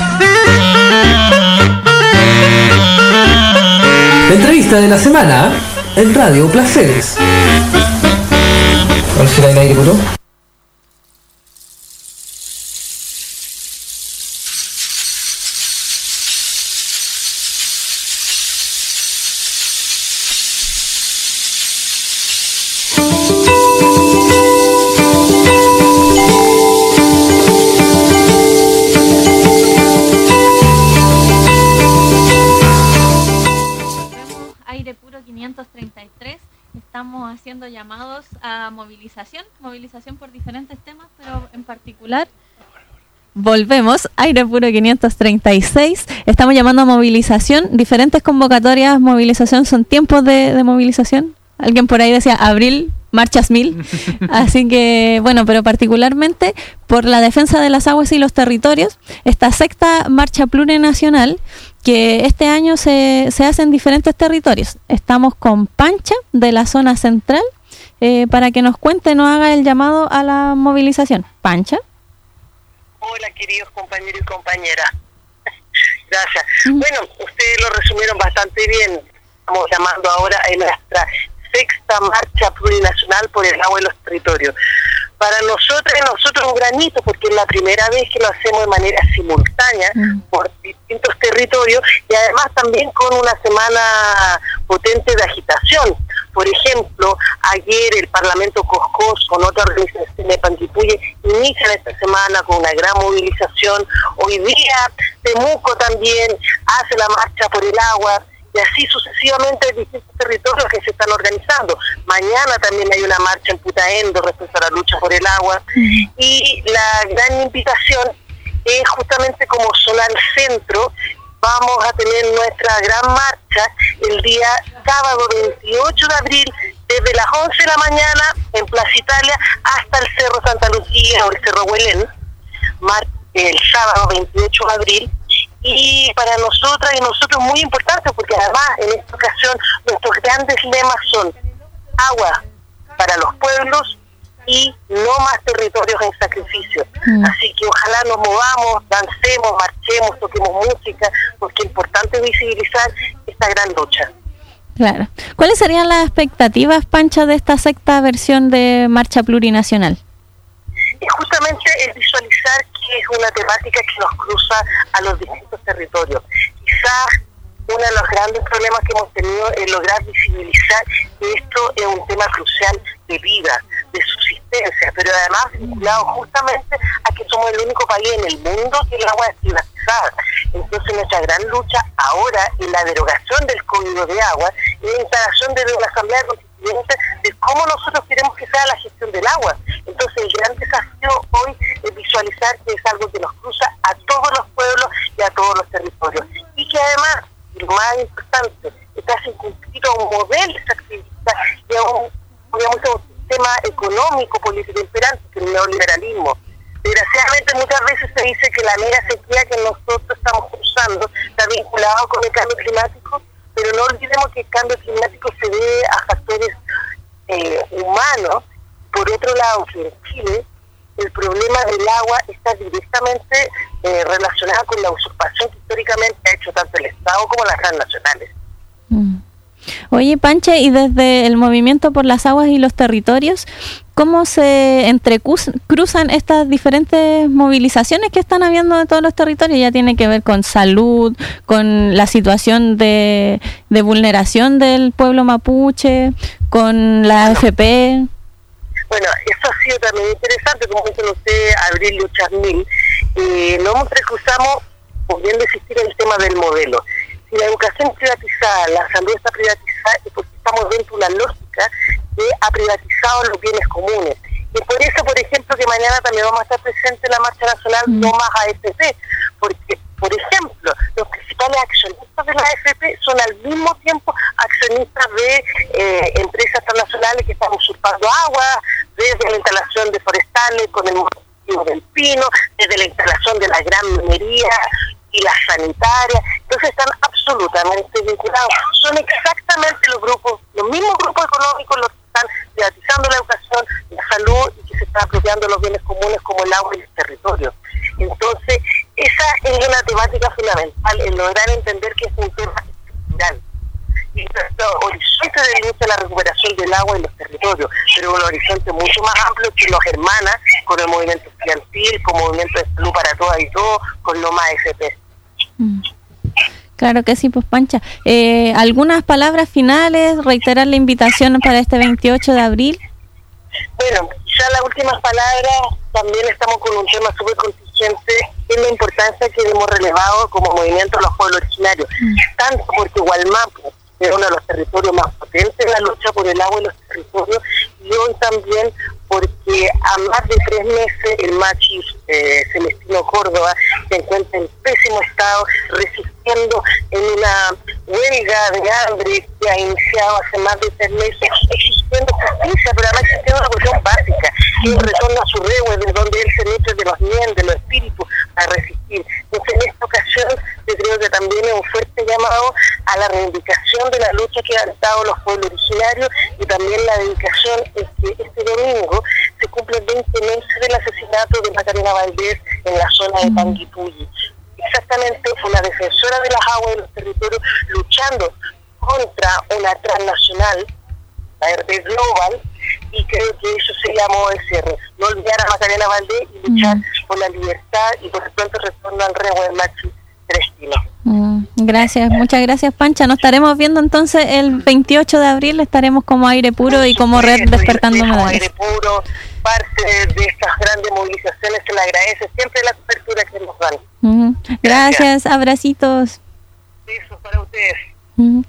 La entrevista de la semana en Radio Placeres. ¿Cuál será el aire puro? Estamos haciendo llamados a movilización, movilización por diferentes temas, pero en particular volvemos, Aire Puro quinientos treinta y seis, estamos llamando a movilización, diferentes convocatorias, movilización, son tiempos de, de movilización, alguien por ahí decía abril, marchas mil, así que bueno, pero particularmente por la defensa de las aguas y los territorios, esta sexta marcha plurinacional que este año se, se hace en diferentes territorios. Estamos con Pancha de la zona central eh, para que nos cuente, nos haga el llamado a la movilización. Pancha. Hola queridos compañeros y compañeras. Gracias. Mm. Bueno, ustedes lo resumieron bastante bien. Estamos llamando ahora a nuestra sexta marcha plurinacional por el agua y los territorios. Para nosotros, nosotros un granito, porque es la primera vez que lo hacemos de manera simultánea mm. por distintos territorios y además también con una semana potente de agitación. Por ejemplo, ayer el Parlamento Coscós con otra organización de Panguipulli inician esta semana con una gran movilización. Hoy día Temuco también hace la marcha por el agua. Y así sucesivamente en distintos territorios que se están organizando. Mañana también hay una marcha en Putaendo respecto a la lucha por el agua. Uh-huh. Y la gran invitación es justamente como zona al centro. Vamos a tener nuestra gran marcha el día sábado veintiocho de abril desde las once de la mañana en Plaza Italia hasta el Cerro Santa Lucía o el Cerro Huelén. Mar- el sábado veintiocho de abril. Y para nosotras y nosotros muy importante porque además en esta ocasión nuestros grandes lemas son agua para los pueblos y no más territorios en sacrificio. Mm. Así que ojalá nos movamos, dancemos, marchemos, toquemos música, porque es importante visibilizar esta gran lucha. Claro. ¿Cuáles serían las expectativas, Pancha, de esta sexta versión de Marcha Plurinacional? Es justamente el visualizar que es una temática que nos cruza a los distintos territorios. Quizás uno de los grandes problemas que hemos tenido es lograr visibilizar que esto es un tema crucial de vida, de subsistencia, pero además vinculado justamente a que somos el único país en el mundo que el agua es privatizada. Entonces nuestra gran lucha ahora es la derogación del Código de Agua y la instalación de una Asamblea Constituyente de cómo nosotros queremos que sea la gestión del agua. Entonces el gran desafío hoy es visualizar que es algo que nos cruza a todos los pueblos y a todos los territorios. Y que además, lo más importante, está circunscrito a un modelo extractivista y a un, digamos, la mera sequía que nosotros estamos usando está vinculado con el cambio climático, pero no olvidemos que el cambio climático se debe a factores eh, humanos. Por otro lado, que en Chile el problema del agua está directamente eh, relacionado con la usurpación que históricamente ha hecho tanto el Estado como las transnacionales. Mm. Oye, Pancha, y desde el movimiento por las aguas y los territorios, ¿cómo se entrecruzan estas diferentes movilizaciones que están habiendo de todos los territorios? Ya tiene que ver con salud, con la situación de, de vulneración del pueblo mapuche, con la A F P. Bueno, eso ha sido también interesante, como dicen ustedes, Abril y Chasmil. Eh, nos entrecruzamos, volviendo a existir el tema del modelo. Si la educación es privatizada, la salud está privatizada, es porque estamos dentro de una lógica que ha privatizado los bienes comunes. Y por eso, por ejemplo, que mañana también vamos a estar presentes en la Marcha Nacional mm. No Más A F P, porque, por ejemplo, los principales accionistas de la A F P son al mismo tiempo accionistas de eh, empresas transnacionales que están usurpando agua, desde la instalación de forestales con el motivo del pino, desde la instalación de la gran minería y la sanitaria. Entonces están absolutamente vinculados. Son exactamente los grupos, los mismos grupos económicos los que están privatizando la educación, la salud y que se están apropiando los bienes comunes como el agua y el territorio. Entonces, esa es una temática fundamental, el lograr entender que es un tema estructural. Y nuestro horizonte de lucha es la recuperación del agua y los territorios, pero un horizonte mucho más amplio que nos hermana con el movimiento estudiantil, con el movimiento de salud para todas y todos, con lo más F P. Mm. Claro que sí, pues Pancha. Eh, ¿Algunas palabras finales? ¿Reiterar la invitación para este veintiocho de abril? Bueno, ya las últimas palabras, también estamos con un tema súper contingente, es la importancia que hemos relevado como movimiento de los pueblos originarios, mm. tanto porque Gualmapu es uno de los territorios más potentes en la lucha por el agua y los territorios, y hoy también porque a más de tres meses el Machis eh, Celestino Córdoba se encuentra en pésimo estado, resistiendo en una huelga de hambre que ha iniciado hace más de tres meses, exigiendo justicia, pero además exigiendo una cuestión básica, que es retorno a su rehue, de donde él se nutre de los bien, de los espíritus, para resistir. Entonces, en esta ocasión, yo creo que también es un fuerte llamado a la reivindicación de la lucha que han dado los pueblos originarios, y también la dedicación es que este domingo se cumplen veinte meses del asesinato de Macarena Valdés en la zona de Panguipulli. Exactamente, una defensora de las aguas y los territorios luchando contra una transnacional, la R P Global, y creo que eso se llamó el cierre. No olvidar a Macarena Valdés y luchar mm. por la libertad y por el pronto retorno al rehue del Machi Celestino. Mm, gracias, muchas gracias, Pancha. Nos estaremos viendo entonces el veintiocho de abril, estaremos como Aire Puro y como Red Despertando Medallas. Aire Puro, parte de estas grandes movilizaciones, se le agradece siempre la cobertura que nos dan. Mm, gracias, gracias, abracitos. Besos para ustedes. Mm.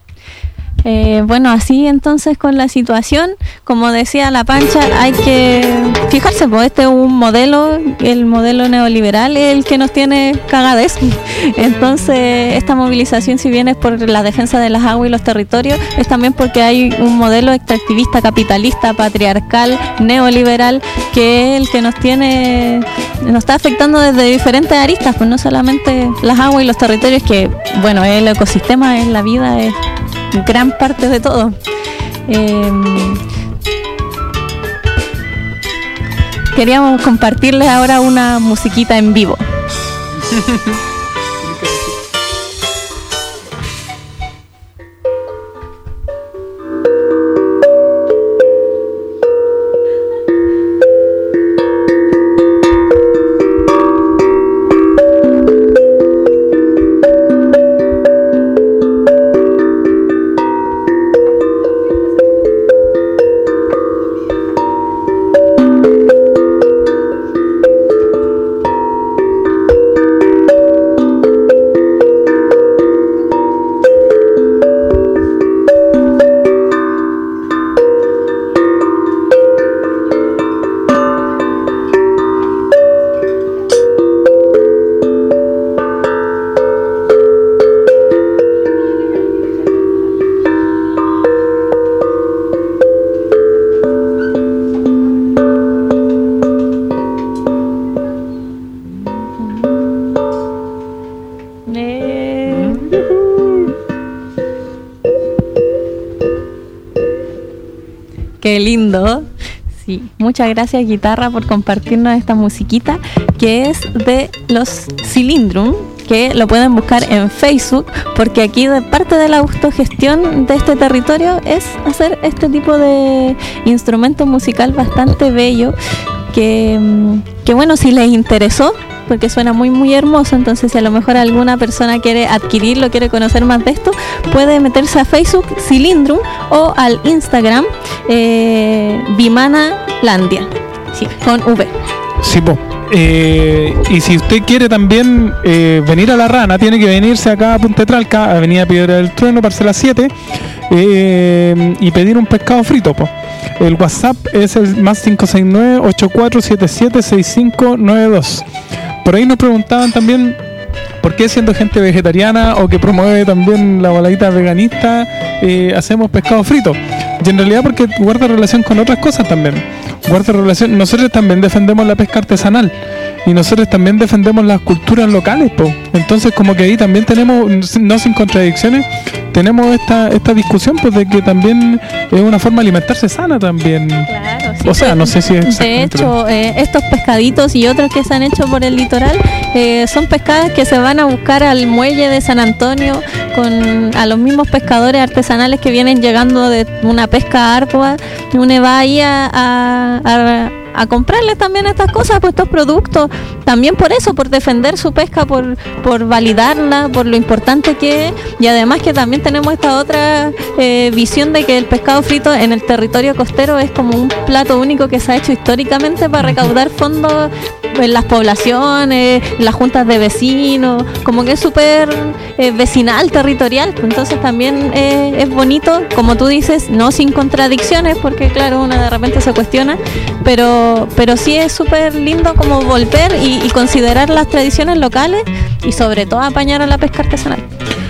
Eh, bueno, así entonces con la situación, como decía la Pancha, hay que fijarse, pues este es un modelo, el modelo neoliberal es el que nos tiene cagades. Entonces esta movilización, si bien es por la defensa de las aguas y los territorios, es también porque hay un modelo extractivista, capitalista, patriarcal, neoliberal, que es el que nos tiene, nos está afectando desde diferentes aristas, pues no solamente las aguas y los territorios, que bueno, el ecosistema, es la vida, es gran parte de todo. Eh, queríamos compartirles ahora una musiquita en vivo. qué lindo. Sí, muchas gracias Guitarra por compartirnos esta musiquita que es de los Cilindrum, que lo pueden buscar en Facebook, porque aquí de parte de la autogestión de este territorio es hacer este tipo de instrumento musical bastante bello, que, que bueno, si les interesó, porque suena muy muy hermoso, entonces si a lo mejor alguna persona quiere adquirirlo, quiere conocer más de esto, puede meterse a Facebook Cilindrum o al Instagram eh, Vimanalandia, sí, con V. Sí, po. Eh, y si usted quiere también eh, venir a La Rana, tiene que venirse acá a Punta Tralca, Avenida Piedra del Trueno, parcela siete, eh, y pedir un pescado frito, po. El WhatsApp es el más cinco seis nueve, ocho cuatro siete siete, seis cinco nueve dos. Por ahí nos preguntaban también por qué, siendo gente vegetariana o que promueve también la voladita veganista, eh, hacemos pescado frito. Y en realidad porque guarda relación con otras cosas también. Guarda relación. Nosotros también defendemos la pesca artesanal y nosotros también defendemos las culturas locales, po. Entonces como que ahí también tenemos, no sin contradicciones, tenemos esta esta discusión, pues, de que también es una forma de alimentarse sana también. Claro, sí, o sea, no sé si es de hecho, eh, estos pescaditos y otros que se han hecho por el litoral eh, son pescadas que se van a buscar al muelle de San Antonio con a los mismos pescadores artesanales que vienen llegando de una pesca ardua. Uno va ahí a, a, a a comprarles también estas cosas, pues estos productos, también por eso, por defender su pesca, por, por validarla, por lo importante que es, y además que también tenemos esta otra eh, visión de que el pescado frito en el territorio costero es como un plato único que se ha hecho históricamente para recaudar fondos en las poblaciones, en las juntas de vecinos, como que es súper eh, vecinal, territorial, entonces también eh, es bonito, como tú dices, no sin contradicciones, porque claro, una de repente se cuestiona, pero pero sí es súper lindo como volver y, y considerar las tradiciones locales y sobre todo apañar a la pesca artesanal.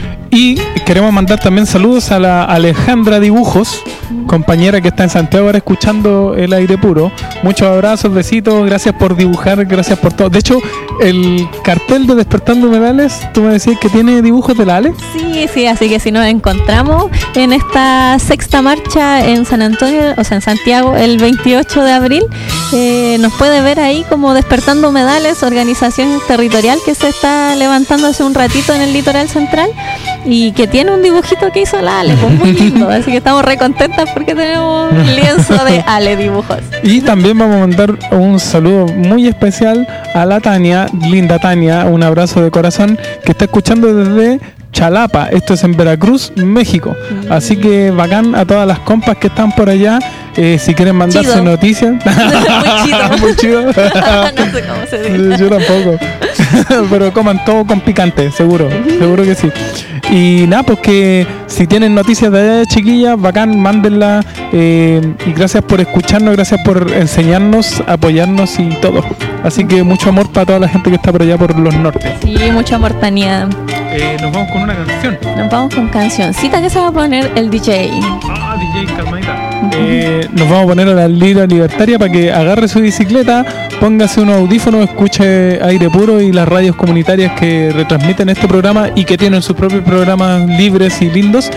Y queremos mandar también saludos a la Alejandra Dibujos, compañera que está en Santiago ahora escuchando El Aire Puro. Muchos abrazos, besitos, gracias por dibujar, gracias por todo. De hecho, el cartel de Despertando Humedales, tú me decías que tiene dibujos de la Ale. Sí, sí, así que si nos encontramos en esta sexta marcha en San Antonio, o sea en Santiago, el veintiocho de abril, eh, nos puede ver ahí como Despertando Humedales, organización territorial que se está levantando hace un ratito en el litoral central y que tiene un dibujito que hizo la Ale, pues muy lindo, así que estamos re contentas porque tenemos un lienzo de Ale Dibujos. Y también vamos a mandar un saludo muy especial a la Tania, linda Tania, un abrazo de corazón, que está escuchando desde Chalapa, esto es en Veracruz, México. Así que bacán a todas las compas que están por allá, eh, si quieren mandarse chido. Noticias. Muy chido. Muy chido. No sé cómo se dice. Yo tampoco. Pero coman todo con picante, seguro, seguro que sí. Y nada, pues que si tienen noticias de allá, chiquillas, bacán, mándenla. Eh, y gracias por escucharnos, gracias por enseñarnos, apoyarnos y todo. Así que mucho amor para toda la gente que está por allá por los nortes. Sí, mucho amor, Tania. Eh, nos vamos con una canción. Nos vamos con cancioncita que se va a poner el D J. Ah, D J, calmadita. Eh, nos vamos a poner a la Lira Libertaria para que agarre su bicicleta, póngase unos audífonos, escuche Aire Puro y las radios comunitarias que retransmiten este programa y que tienen sus propios programas libres y lindos,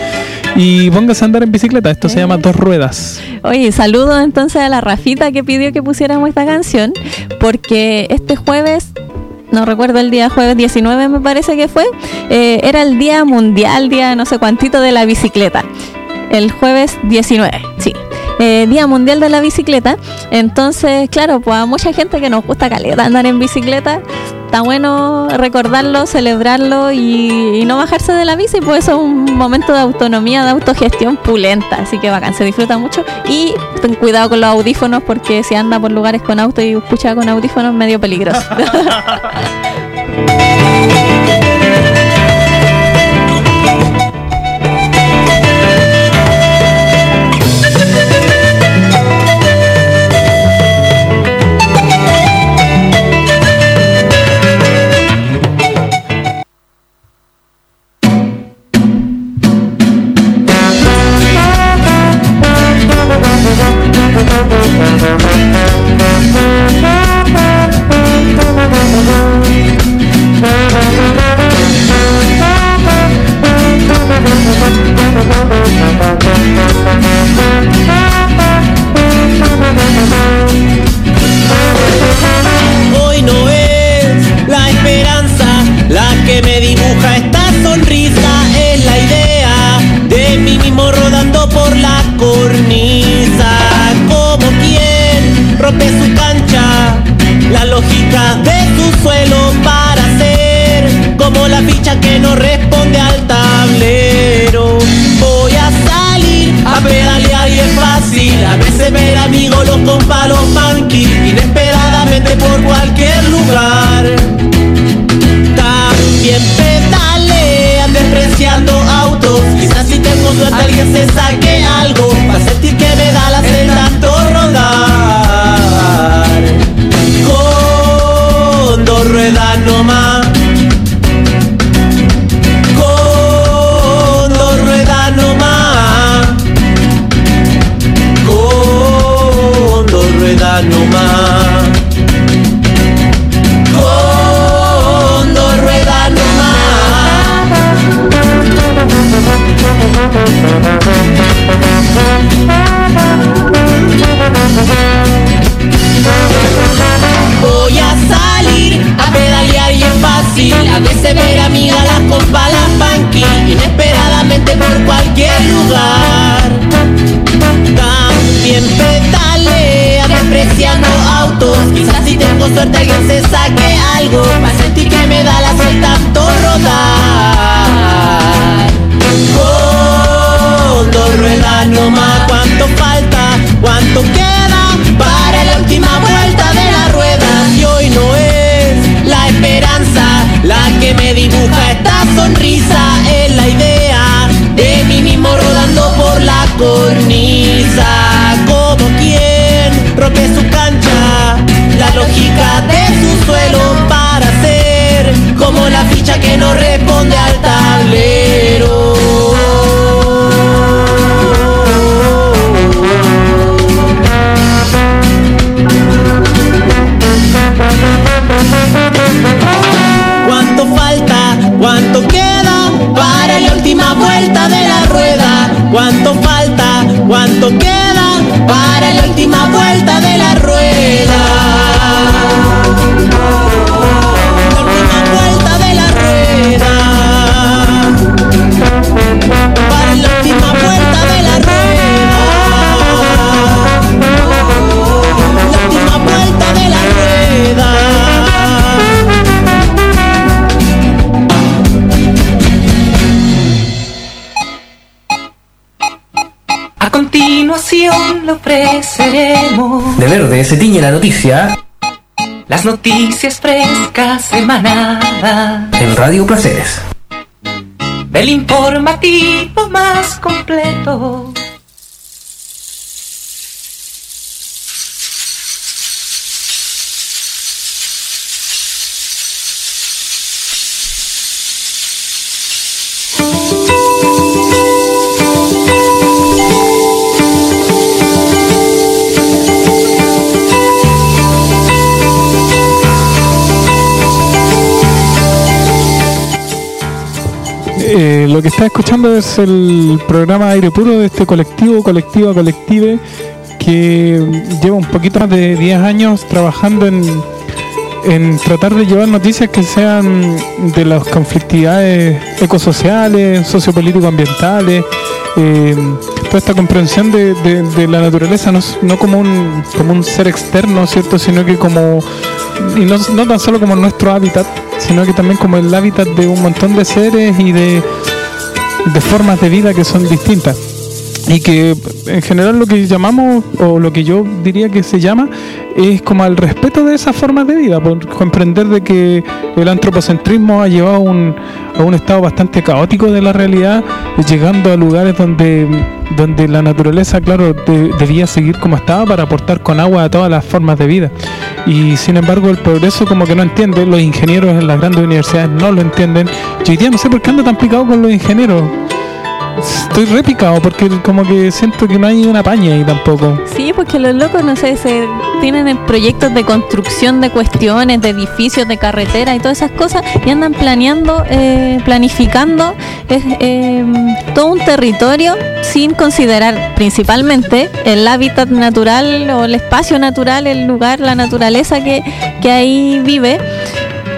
y póngase a andar en bicicleta. Esto se llama Dos Ruedas. Oye, saludos entonces a la Rafita que pidió que pusiéramos esta canción, porque este jueves, no recuerdo el día, jueves diecinueve me parece que fue, eh, era el día mundial, día no sé cuantito de la bicicleta. El jueves diecinueve, sí. Eh, Día Mundial de la Bicicleta. Entonces, claro, pues a mucha gente que nos gusta caleta andar en bicicleta, está bueno recordarlo, celebrarlo y, y no bajarse de la bici, pues eso es un momento de autonomía, de autogestión pulenta, así que bacán, se disfruta mucho. Y ten cuidado con los audífonos, porque si anda por lugares con auto y escucha con audífonos, medio peligroso. que me dibuja esta sonrisa es la idea de mí mismo rodando por la cornisa. Como quien rompe su cancha, la lógica de su suelo para ser como la ficha que no responde al tablero. Voy a salir a pedalear y es fácil a veces ver amigos los con palos funky inesperadamente por cualquier lugar. También pedalean despreciando autos. Quizás si tengo suerte alguien se saque algo para sentir que me da la sed tanto rodar. Con dos ruedas nomás, con dos ruedas nomás, con dos ruedas nomás. Voy a salir a pedalear y es fácil a veces ver amigas las con balas funky inesperadamente por cualquier lugar. También pedalea despreciando autos. Quizás si tengo suerte alguien se saque algo para sentir que me da la sed tanto rodar. Con dos ruedas nomás, ¿cuánto falta? ¿Cuánto queda para la última vuelta de la rueda? Y hoy no es la esperanza la que me dibuja esta sonrisa, es la idea de mí mismo rodando por la cornisa. Como quien rompe su cancha, la lógica de su suelo para ser como la ficha que no responde al tablero. ¿Cuánto falta? ¿Cuánto queda para la última vuelta de la rueda? ¿Cuánto falta? ¿Cuánto queda para la última vuelta de la rueda? La última vuelta de la rueda. Para la última vuelta de la rueda. La última vuelta de la rueda. A continuación le ofreceremos De verde se tiñe la noticia las noticias frescas semanadas en Radio Placeres. del informativo más completo. Eh, lo que está escuchando es el programa Aire Puro de este colectivo, Colectiva Colective, que lleva un poquito más de diez años trabajando en, en tratar de llevar noticias que sean de las conflictividades ecosociales, sociopolítico-ambientales, eh, toda esta comprensión de, de, de la naturaleza no, no como un como un ser externo, ¿cierto?, sino que como, y no, no tan solo como nuestro hábitat, sino que también como el hábitat de un montón de seres y de, de formas de vida que son distintas. Y que en general lo que llamamos, o lo que yo diría que se llama, es como al respeto de esas formas de vida, por comprender de que el antropocentrismo ha llevado un, a un estado bastante caótico de la realidad, llegando a lugares donde, donde la naturaleza, claro, de, debía seguir como estaba para aportar con agua a todas las formas de vida. Y sin embargo el progreso como que no entiende, los ingenieros en las grandes universidades no lo entienden. Yo hoy día no sé por qué ando tan picado con los ingenieros. Estoy repicado porque como que siento que no hay una paña ahí tampoco. Sí, porque los locos, no sé, se tienen proyectos de construcción de cuestiones, de edificios, de carreteras y todas esas cosas, y andan planeando, eh, planificando eh, eh, todo un territorio sin considerar principalmente el hábitat natural o el espacio natural, el lugar, la naturaleza que, que ahí vive.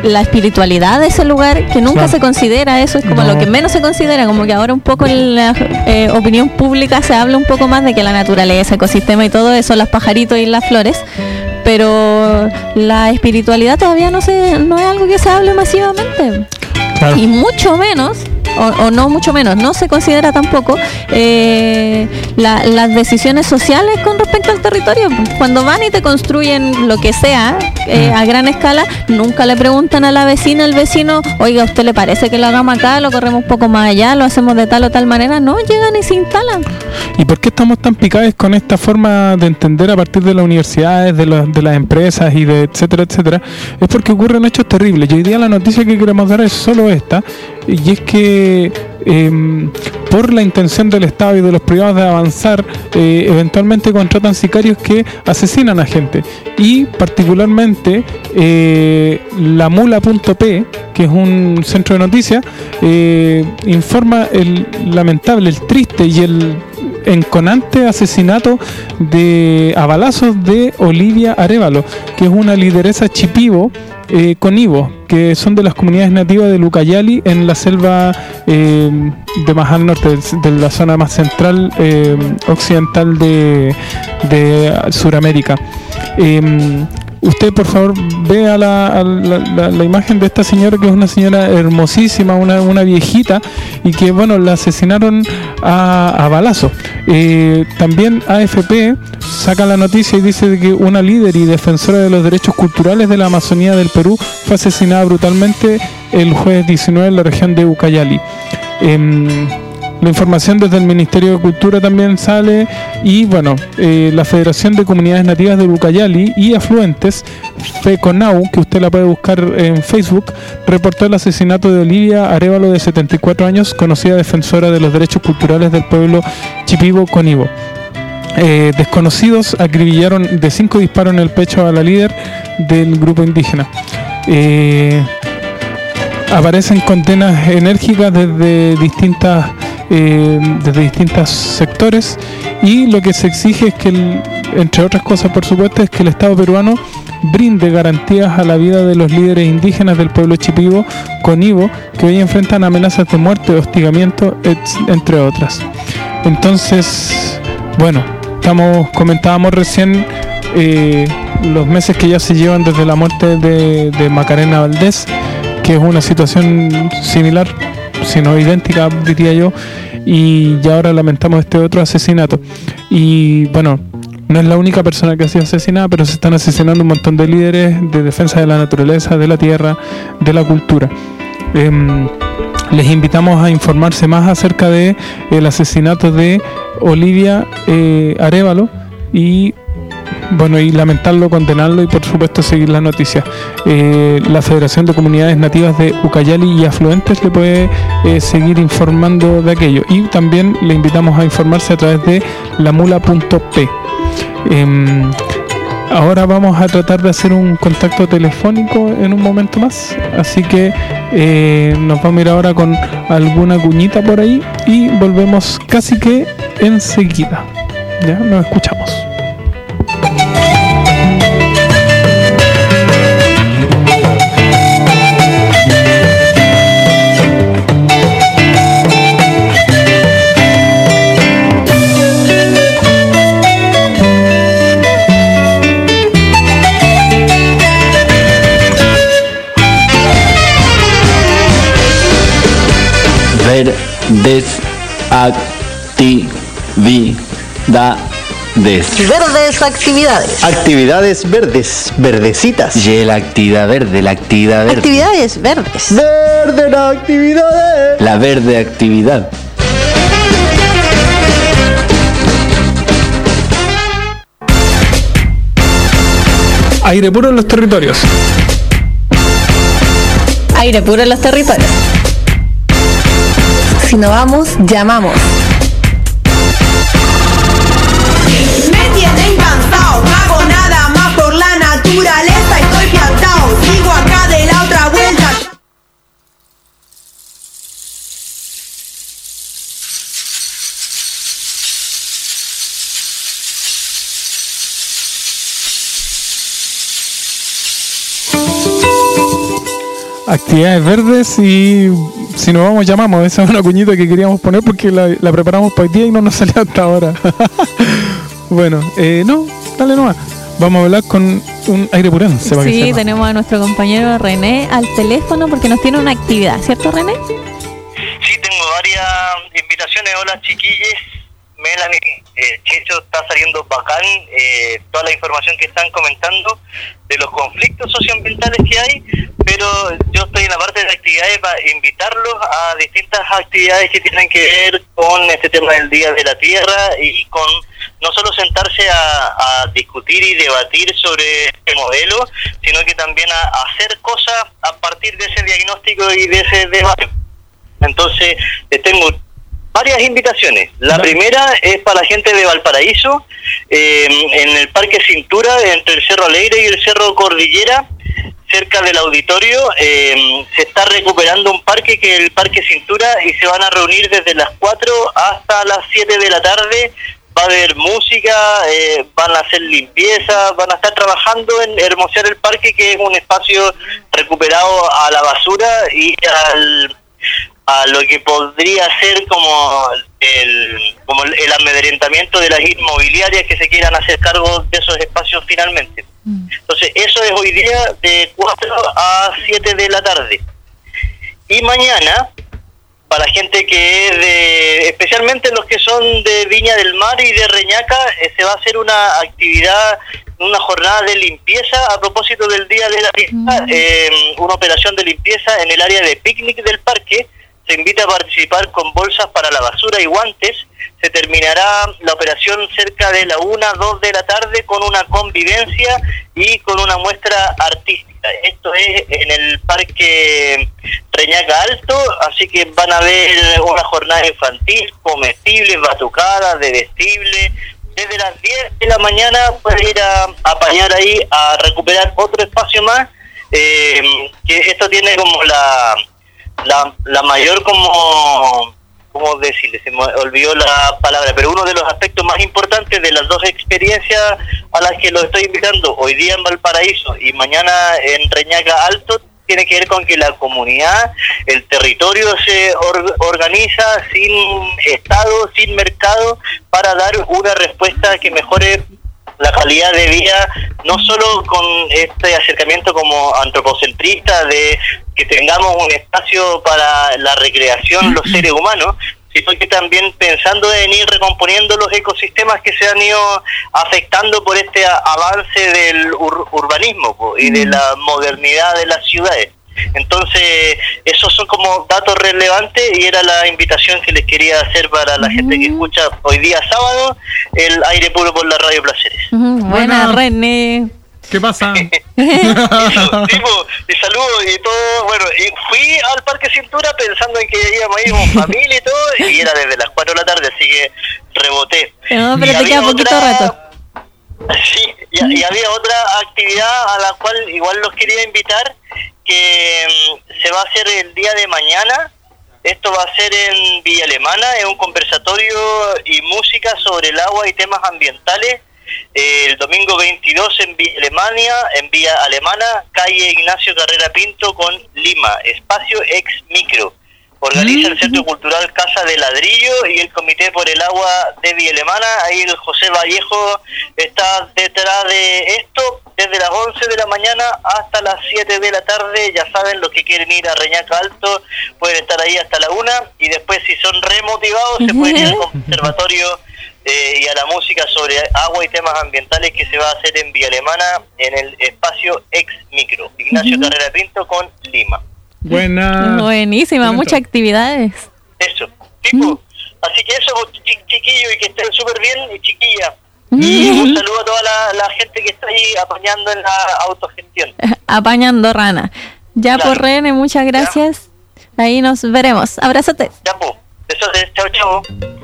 la espiritualidad de ese lugar, que nunca Claro. se considera eso, es como No. lo que menos se considera, como que ahora un poco en la eh, opinión pública se habla un poco más de que la naturaleza, ecosistema y todo eso, los pajaritos y las flores, pero la espiritualidad todavía no se, no es algo que se hable masivamente. Claro. Y mucho menos, o, o no mucho menos, no se considera tampoco eh, la- las decisiones sociales con respecto al territorio. Cuando van y te construyen lo que sea eh, a gran escala, nunca le preguntan a la vecina, al vecino, oiga, ¿a usted le parece que lo hagamos acá, lo corremos un poco más allá, lo hacemos de tal o tal manera? No, llegan y se instalan. ¿Y por qué estamos tan picados con esta forma de entender a partir de las universidades, de, los- de las empresas y de etcétera, etcétera? Es porque ocurren hechos terribles. Y hoy día la noticia que queremos dar es solo esta, y es que eh, por la intención del Estado y de los privados de avanzar, eh, eventualmente contratan sicarios que asesinan a gente. Y particularmente eh, la mula punto pe, que es un centro de noticias, eh, informa el lamentable, el triste y el enconante asesinato de a balazos de Olivia Arévalo, que es una lideresa chipivo eh, con Ivo, que son de las comunidades nativas de Lucayali en la selva eh, de más al norte, de la zona más central eh, occidental de, de Sudamérica. Eh, Usted, por favor, vea la, a la, la, la imagen de esta señora, que es una señora hermosísima, una, una viejita, y que, bueno, la asesinaron a, a balazo. Eh, también A F P saca la noticia y dice de que una líder y defensora de los derechos culturales de la Amazonía del Perú fue asesinada brutalmente el jueves diecinueve en la región de Ucayali. Eh, La información desde el Ministerio de Cultura también sale, y bueno, eh, la Federación de Comunidades Nativas de Ucayali y Afluentes, FECONAU, que usted la puede buscar en Facebook, reportó el asesinato de Olivia Arévalo, de setenta y cuatro años, conocida defensora de los derechos culturales del pueblo chipivo Conibo. Eh, desconocidos acribillaron de cinco disparos en el pecho a la líder del grupo indígena. Eh, aparecen condenas enérgicas desde distintas eh, desde distintos sectores, y lo que se exige es que, el, entre otras cosas, por supuesto, es que el Estado peruano brinde garantías a la vida de los líderes indígenas del pueblo chipivo Conibo, que hoy enfrentan amenazas de muerte, hostigamiento, et- entre otras. Entonces, bueno, estamos comentábamos recién eh, los meses que ya se llevan desde la muerte de, de Macarena Valdés, que es una situación similar, si no idéntica, diría yo, y ya ahora lamentamos este otro asesinato. Y bueno, no es la única persona que ha sido asesinada, pero se están asesinando un montón de líderes de defensa de la naturaleza, de la tierra, de la cultura. Eh, les invitamos a informarse más acerca de el asesinato de Olivia eh, Arévalo, y bueno, y lamentarlo, condenarlo, y por supuesto seguir las noticias. Eh, la Federación de Comunidades Nativas de Ucayali y Afluentes le puede eh, seguir informando de aquello, y también le invitamos a informarse a través de la mula punto pe. Eh, ahora vamos a tratar de hacer un contacto telefónico en un momento más, así que eh, nos vamos a ir ahora con alguna cuñita por ahí y volvemos casi que enseguida. Ya nos escuchamos. Verdes actividades. Verdes actividades. Actividades verdes, verdecitas. Y la actividad verde, la actividad verde. Actividades verdes. Verde la actividad. La verde actividad. Aire puro en los territorios. Aire puro en los territorios. Si no vamos, llamamos. Me tienen cansado, no hago nada más por la naturaleza, estoy piantao, sigo acá de la otra vuelta. actividades verdes y si nos vamos llamamos. Esa es una cuñita que queríamos poner porque la, la preparamos para el día y no nos salió hasta ahora. Bueno, eh, no, dale nomás. Vamos a hablar con un aire purense. Sí, tenemos a nuestro compañero René al teléfono porque nos tiene una actividad, ¿cierto, René? Sí, tengo varias invitaciones. Hola, chiquilles. Melanie, eh, Checho, está saliendo bacán eh, toda la información que están comentando de los conflictos socioambientales que hay, pero yo estoy en la parte de actividades para invitarlos a distintas actividades que tienen que ver con este tema del Día de la Tierra y con no solo sentarse a, a discutir y debatir sobre este modelo, sino que también a, a hacer cosas a partir de ese diagnóstico y de ese debate. Entonces, eh, tengo varias invitaciones. La primera es para la gente de Valparaíso, eh, en el Parque Cintura, entre el Cerro Alegre y el Cerro Cordillera, cerca del auditorio, eh, se está recuperando un parque que es el Parque Cintura y se van a reunir desde las cuatro hasta las siete de la tarde. Va a haber música, eh, van a hacer limpieza, van a estar trabajando en hermosear el parque, que es un espacio recuperado a la basura y al... a lo que podría ser como el como el amedrentamiento de las inmobiliarias que se quieran hacer cargo de esos espacios finalmente. Entonces, eso es hoy día de cuatro a siete de la tarde. Y mañana, para gente que es de, especialmente los que son de Viña del Mar y de Reñaca, eh, se va a hacer una actividad, una jornada de limpieza a propósito del Día de la Tierra, eh, una operación de limpieza en el área de picnic del parque. Se invita a participar con bolsas para la basura y guantes. Se terminará la operación cerca de la una, dos de la tarde con una convivencia y con una muestra artística. Esto es en el Parque Reñaca Alto, así que van a ver una jornada infantil, comestibles, batucadas, de vestible. Desde las diez de la mañana pueden ir a, a apañar ahí, a recuperar otro espacio más, eh, que esto tiene como la... La, la mayor como, ¿cómo decirle? Se me olvidó la palabra, pero uno de los aspectos más importantes de las dos experiencias a las que los estoy invitando, hoy día en Valparaíso y mañana en Reñaca Alto, tiene que ver con que la comunidad, el territorio se or, organiza sin Estado, sin mercado, para dar una respuesta que mejore la calidad de vida, no solo con este acercamiento como antropocentrista de que tengamos un espacio para la recreación los seres humanos, sino que también pensando en ir recomponiendo los ecosistemas que se han ido afectando por este avance del ur- urbanismo po, y de la modernidad de las ciudades. Entonces, esos son como datos relevantes y era la invitación que les quería hacer para la gente que escucha hoy día sábado el aire puro por la Radio Placeres. Uh-huh. Buena, René. ¿Qué pasa? Eso, tipo, y saludos y todo. Bueno, y fui al Parque Cintura pensando en que íbamos a ir con familia y todo, y era desde las cuatro de la tarde, así que reboté. No, pero y te queda poquito otra, rato. Sí, y, y había otra actividad a la cual igual los quería invitar, que um, se va a hacer el día de mañana. Esto va a ser en Villa Alemana, es un conversatorio y música sobre el agua y temas ambientales. Eh, el domingo veintidós en Villa Alemania, en Villa Alemana, calle Ignacio Carrera Pinto con Lima, espacio ex micro. Organiza el Centro Cultural Casa de Ladrillo y el Comité por el Agua de Villa Alemana. Ahí el José Vallejo está detrás de esto, desde las once de la mañana hasta las siete de la tarde. Ya saben, los que quieren ir a Reñaca Alto pueden estar ahí hasta la una, y después, si son remotivados, se pueden ir al conservatorio eh, y a la música sobre agua y temas ambientales que se va a hacer en Villa Alemana en el espacio ex micro, Ignacio uh-huh. Carrera Pinto con Lima. Buena. Buenísima, muchas actividades. Eso, tipo, mm. así que eso, ch- chiquillos, y que estén súper bien, y chiquilla. Mm. Y un saludo a toda la, la gente que está ahí apañando en la autogestión. Apañando rana. Ya, claro. Por René, muchas gracias. Ya. Ahí nos veremos. Abrázate. Ya, pues. Eso es, chao, chao.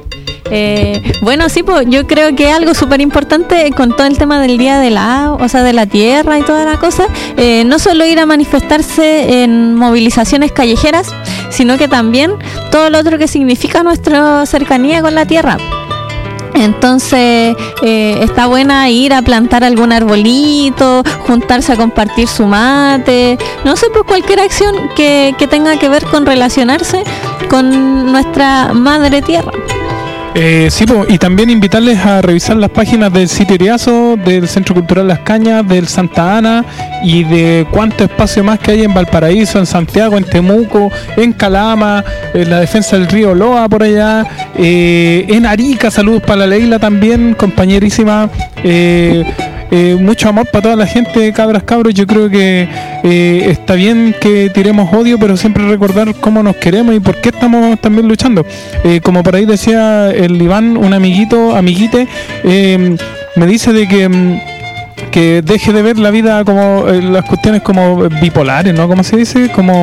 Eh, bueno, sí, pues yo creo que algo súper importante con todo el tema del Día de la, o sea, de la Tierra y toda la cosa, eh, no solo ir a manifestarse en movilizaciones callejeras, sino que también todo lo otro que significa nuestra cercanía con la Tierra. Entonces eh, está buena ir a plantar algún arbolito, juntarse a compartir su mate, no sé, pues cualquier acción que, que tenga que ver con relacionarse con nuestra madre tierra. Eh, sí, po, y también invitarles a revisar las páginas del Sitio Iriazo, del Centro Cultural Las Cañas, del Santa Ana y de cuánto espacio más que hay en Valparaíso, en Santiago, en Temuco, en Calama, en la defensa del río Loa por allá, eh, en Arica. Saludos para la Leila también, compañerísima. Eh, Eh, mucho amor para toda la gente, cabras, cabros. Yo creo que eh, está bien que tiremos odio, pero siempre recordar cómo nos queremos y por qué estamos también luchando. Eh, como por ahí decía el Iván, un amiguito, amiguite, eh, me dice de que que deje de ver la vida como eh, las cuestiones como bipolares, ¿no? ¿Cómo se dice? Como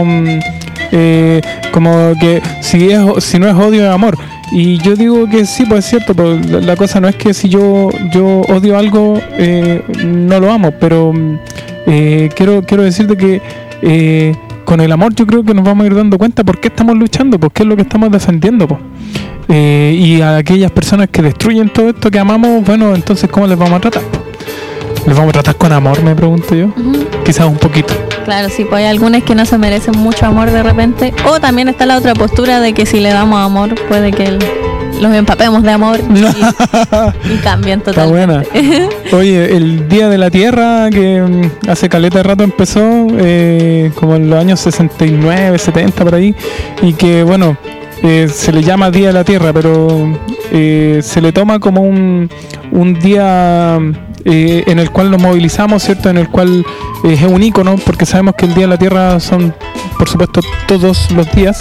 eh, como que si es si no es odio es amor. Y yo digo que sí, pues es cierto, pero la, la cosa no es que si yo yo odio algo, eh, no lo amo, pero eh, quiero quiero decirte que eh, con el amor yo creo que nos vamos a ir dando cuenta por qué estamos luchando, por qué es lo que estamos defendiendo, pues. Eh, y a aquellas personas que destruyen todo esto que amamos, bueno, entonces ¿cómo les vamos a tratar? ¿Les vamos a tratar con amor, me pregunto yo? Uh-huh. Quizás un poquito. Claro, sí, pues hay algunas que no se merecen mucho amor de repente. O también está la otra postura de que si le damos amor, puede que el, los empapemos de amor y, y cambien totalmente. Está buena. Oye, el Día de la Tierra, que um, hace caleta de rato empezó, eh, como en los años sesenta y nueve, setenta por ahí, y que, bueno, eh, se le llama Día de la Tierra, pero eh, se le toma como un, un día... Eh, en el cual nos movilizamos, ¿cierto? En el cual eh, es un ícono, porque sabemos que el Día de la Tierra son, por supuesto, todos los días.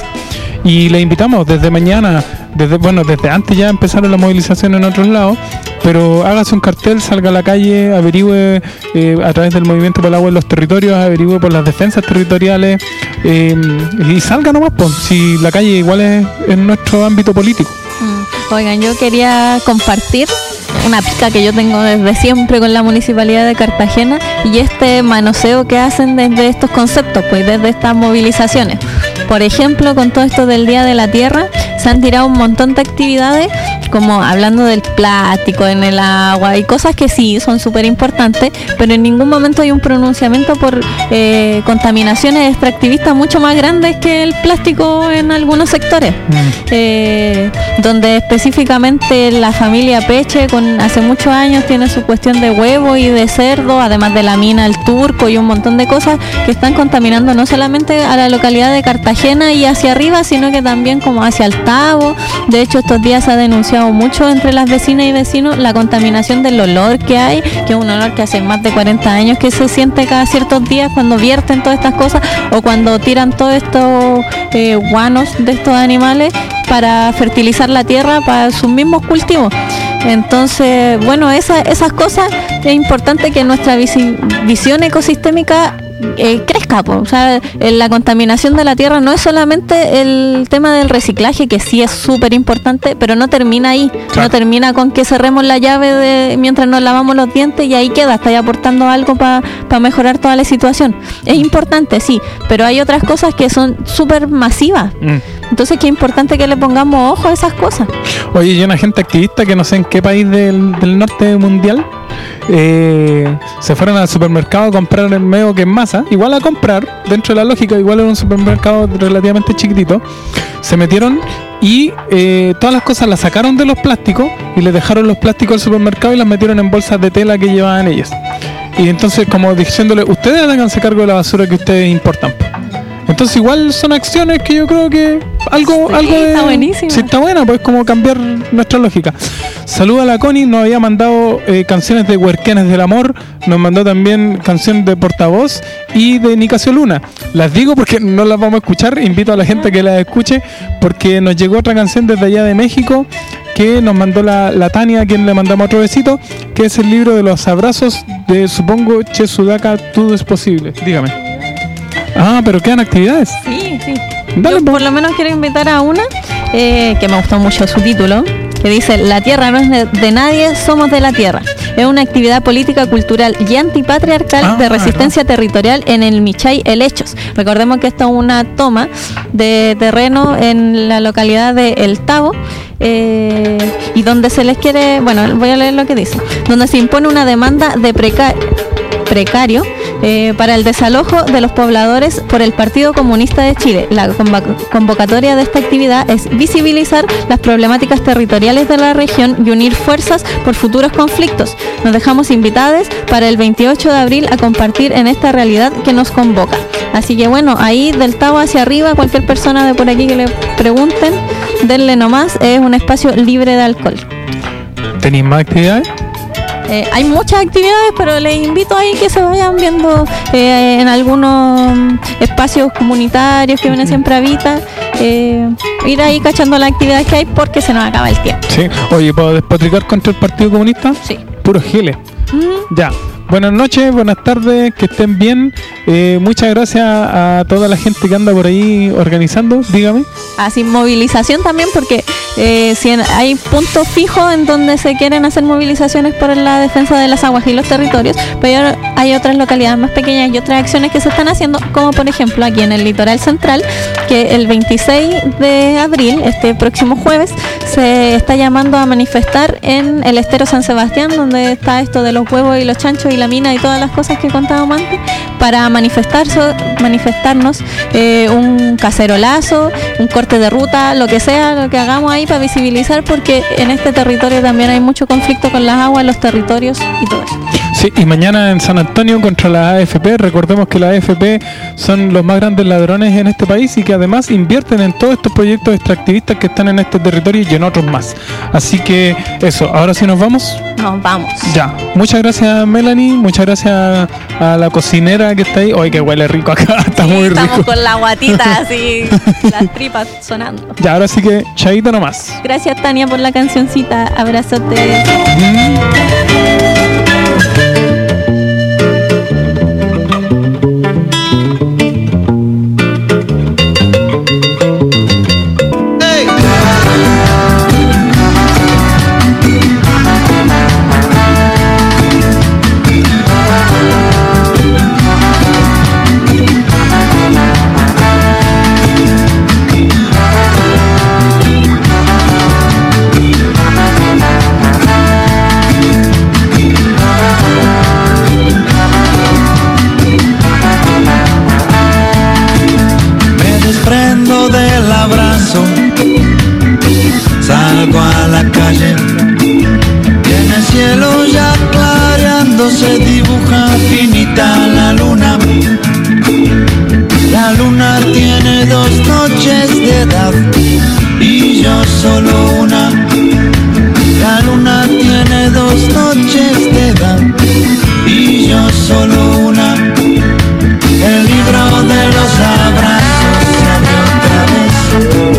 Y le invitamos desde mañana, desde bueno, desde antes ya empezaron la movilización en otros lados, pero hágase un cartel, salga a la calle, averigüe eh, a través del Movimiento por el Agua en los territorios, averigüe por las defensas territoriales eh, y salga nomás, pues, si la calle igual es en nuestro ámbito político. Mm. Oigan, yo quería compartir una pica que yo tengo desde siempre con la Municipalidad de Cartagena y este manoseo que hacen desde estos conceptos, pues desde estas movilizaciones. Por ejemplo, con todo esto del Día de la Tierra, se han tirado un montón de actividades, como hablando del plástico en el agua y cosas que sí son súper importantes, pero en ningún momento hay un pronunciamiento por eh, contaminaciones extractivistas mucho más grandes que el plástico en algunos sectores, mm. eh, donde específicamente la familia Peche con hace muchos años tiene su cuestión de huevo y de cerdo, además de la mina El Turco y un montón de cosas que están contaminando no solamente a la localidad de Cartagena y hacia arriba, sino que también como hacia Altavo. De hecho, estos días se ha denunciado mucho entre las vecinas y vecinos la contaminación del olor que hay, que es un olor que hace más de cuarenta años que se siente cada ciertos días cuando vierten todas estas cosas o cuando tiran todos estos eh, guanos de estos animales para fertilizar la tierra para sus mismos cultivos. Entonces, bueno, esa, esas cosas es importante que nuestra visi- visión ecosistémica eh, crezca, po. O sea, la contaminación de la tierra no es solamente el tema del reciclaje, que sí es súper importante, pero no termina ahí, claro. No termina con que cerremos la llave de mientras nos lavamos los dientes y ahí queda, está ahí aportando algo para pa mejorar toda la situación. Es importante, sí, pero hay otras cosas que son súper masivas. Mm. Entonces, qué importante que le pongamos ojo a esas cosas. Oye, y una gente activista que no sé en qué país del, del norte mundial eh, se fueron al supermercado a comprar el medio que es masa, igual a comprar, dentro de la lógica, igual era un supermercado relativamente chiquitito, se metieron y eh, todas las cosas las sacaron de los plásticos y les dejaron los plásticos al supermercado y las metieron en bolsas de tela que llevaban ellas. Y entonces, como diciéndole, ustedes háganse cargo de la basura que ustedes importan. Entonces igual son acciones que yo creo que algo, sí, algo de, está buenísimo. Sí, está buena, pues como cambiar nuestra lógica. Saluda a la Connie, nos había mandado eh, canciones de Huerquenes del Amor, nos mandó también canciones de Portavoz y de Nicasio Luna. Las digo porque no las vamos a escuchar, invito a la gente a que las escuche porque nos llegó otra canción desde allá de México que nos mandó la, la Tania, a quien le mandamos otro besito, que es el libro de los abrazos de, supongo, Che Sudaka, Todo es Posible. Dígame. Ah, pero quedan actividades. Sí, sí. Dale, Yo por lo menos quiero invitar a una eh, que me gustó mucho su título, que dice: La tierra no es de, de nadie, somos de la tierra. Es una actividad política, cultural y antipatriarcal ah, de resistencia no. territorial en el Michay Helechos. Recordemos que esto es una toma de terreno en la localidad de El Tabo, eh, y donde se les quiere, bueno, voy a leer lo que dice, donde se impone una demanda de preca- precario eh, para el desalojo de los pobladores por el Partido Comunista de Chile. La convoc- convocatoria de esta actividad es visibilizar las problemáticas territoriales de la región y unir fuerzas por futuros conflictos. Nos dejamos invitados para el veintiocho de abril a compartir en esta realidad que nos convoca. Así que bueno, ahí del Tabo hacia arriba, cualquier persona de por aquí que le pregunten, denle nomás, es un espacio libre de alcohol. ¿Tenéis más actividades? Eh, hay muchas actividades, pero les invito ahí que se vayan viendo eh, en algunos espacios comunitarios que vienen siempre a Vita, eh, ir ahí cachando las actividades que hay porque se nos acaba el tiempo. Sí. Oye, ¿puedo despotricar contra el Partido Comunista? Sí. Puros giles. Mm. Ya. Buenas noches, buenas tardes, que estén bien. Eh, muchas gracias a toda la gente que anda por ahí organizando, dígame. Así, movilización también, porque eh, si en- hay puntos fijos en donde se quieren hacer movilizaciones por la defensa de las aguas y los territorios, pero hay otras localidades más pequeñas y otras acciones que se están haciendo, como por ejemplo aquí en el litoral central, que el veintiséis de abril, este próximo jueves, se está llamando a manifestar en el estero San Sebastián, donde está esto de los huevos y los chanchos y la mina y todas las cosas que contábamos antes, para manifestar, manifestarnos eh, un cacerolazo, un corte de ruta, lo que sea, lo que hagamos ahí para visibilizar, porque en este territorio también hay mucho conflicto con las aguas, los territorios y todo eso. Sí, y mañana en San Antonio contra la A F P. Recordemos que la A F P son los más grandes ladrones en este país y que además invierten en todos estos proyectos extractivistas que están en este territorio y en otros más. Así que eso, ahora sí nos vamos. Nos vamos. Ya, muchas gracias Melanie, muchas gracias a la cocinera que está ahí. Oye, que huele rico acá, está Sí, muy estamos rico. con la guatita así, las tripas sonando. Ya, ahora sí que chaito nomás. Gracias Tania por la cancioncita, abrazote. Me desprendo del abrazo, salgo a la calle y en el cielo ya clareando se dibuja finita la luna. La luna tiene dos noches de edad y yo solo una. La luna tiene dos noches de edad y yo solo una. El libro de los abrazos se abre otra vez.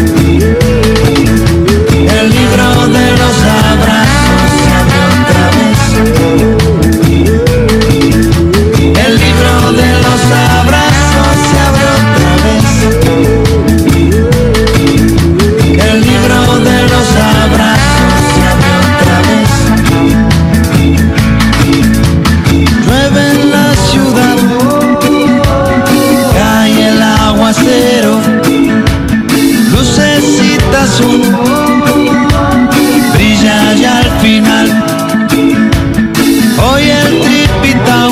El libro de los abrazos se abre otra vez. El libro de los abrazos se abre otra vez. El libro de los abrazos se abre otra vez. Llueve en la ciudad, cae el aguacero, lucecita azul, brilla ya al final. Hoy el tripitao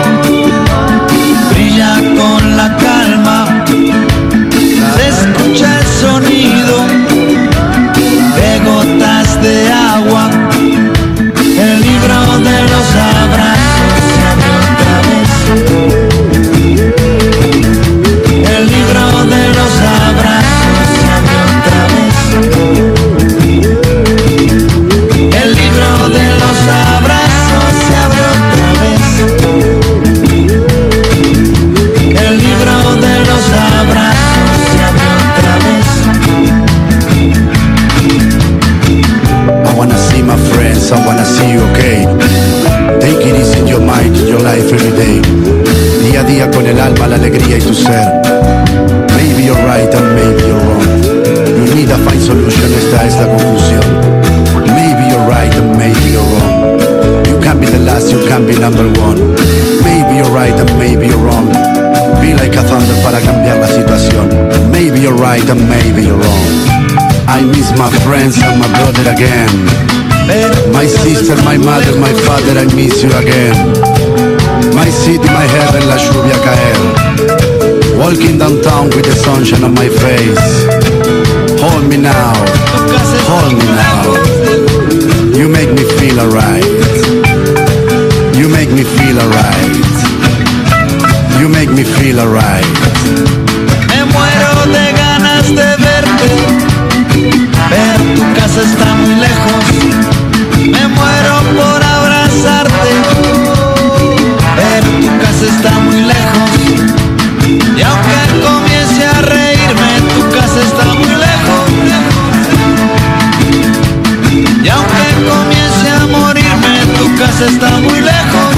brilla con la calma, se escucha el sonido de gotas de agua. El libro de los abrazos se abre otra vez. El libro de los abrazos se abre otra vez. El libro de los abrazos se abre otra vez. El libro de los abrazos se abre otra vez. I wanna see my friends, I wanna see you okay. Take it easy in your mind, in your life every day. Día a día con el alma, la alegría y tu ser. Maybe you're right and maybe you're wrong. You need a find solution, esta es la conclusión. Maybe you're right and maybe you're wrong. You can't be the last, you can't be number one. Maybe you're right and maybe you're wrong. Be like a thunder para cambiar la situación. Maybe you're right and maybe you're wrong. I miss my friends and my brother again. My sister, my mother, my father, I miss you again. My city, my heaven, la lluvia caer. Walking downtown with the sunshine on my face. Hold me now, hold me now. You make me feel alright. You make me feel alright. You make me feel alright. Me muero de ganas de verte, pero tu casa está muy lejos. Me muero por abrazarte, pero tu casa está muy lejos. Y aunque comience a reírme, tu casa está muy lejos. Y aunque comience a morirme, tu casa está muy lejos.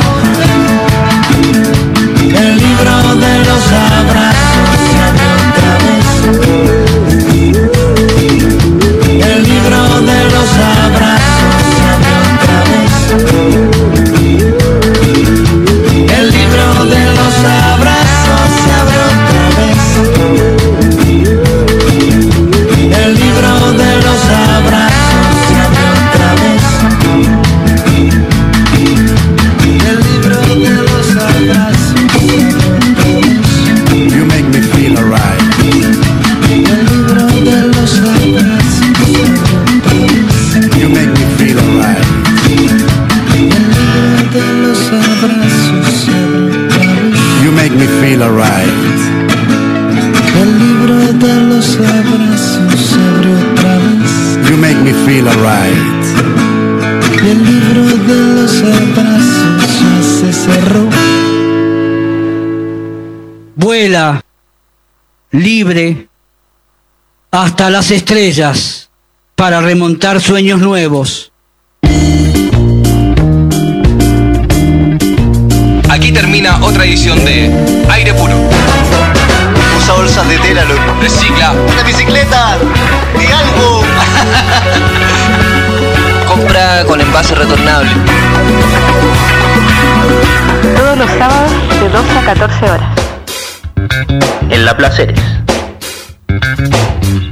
El libro de los abrazos se abre otra vez. El libro de los abrazos se abre otra vez. El libro de los abrazos se abre otra vez. El libro de los abrazos se abre otra vez. El libro de los abrazos. You make me feel alright. El libro de los abrazos. You make me feel alright. El libro de los abrazos. You make me feel alright. El libro de los abrazos se abre otra vez. You make me feel alright. Y el libro de los abrazos ya se cerró. Vuela, libre, hasta las estrellas, para remontar sueños nuevos. Aquí termina otra edición de Aire Puro. Usa bolsas de tela, loco. Recicla. Una bicicleta. Di algo. Compra con envase retornable. Todos los sábados de doce a catorce horas. En La Placeres.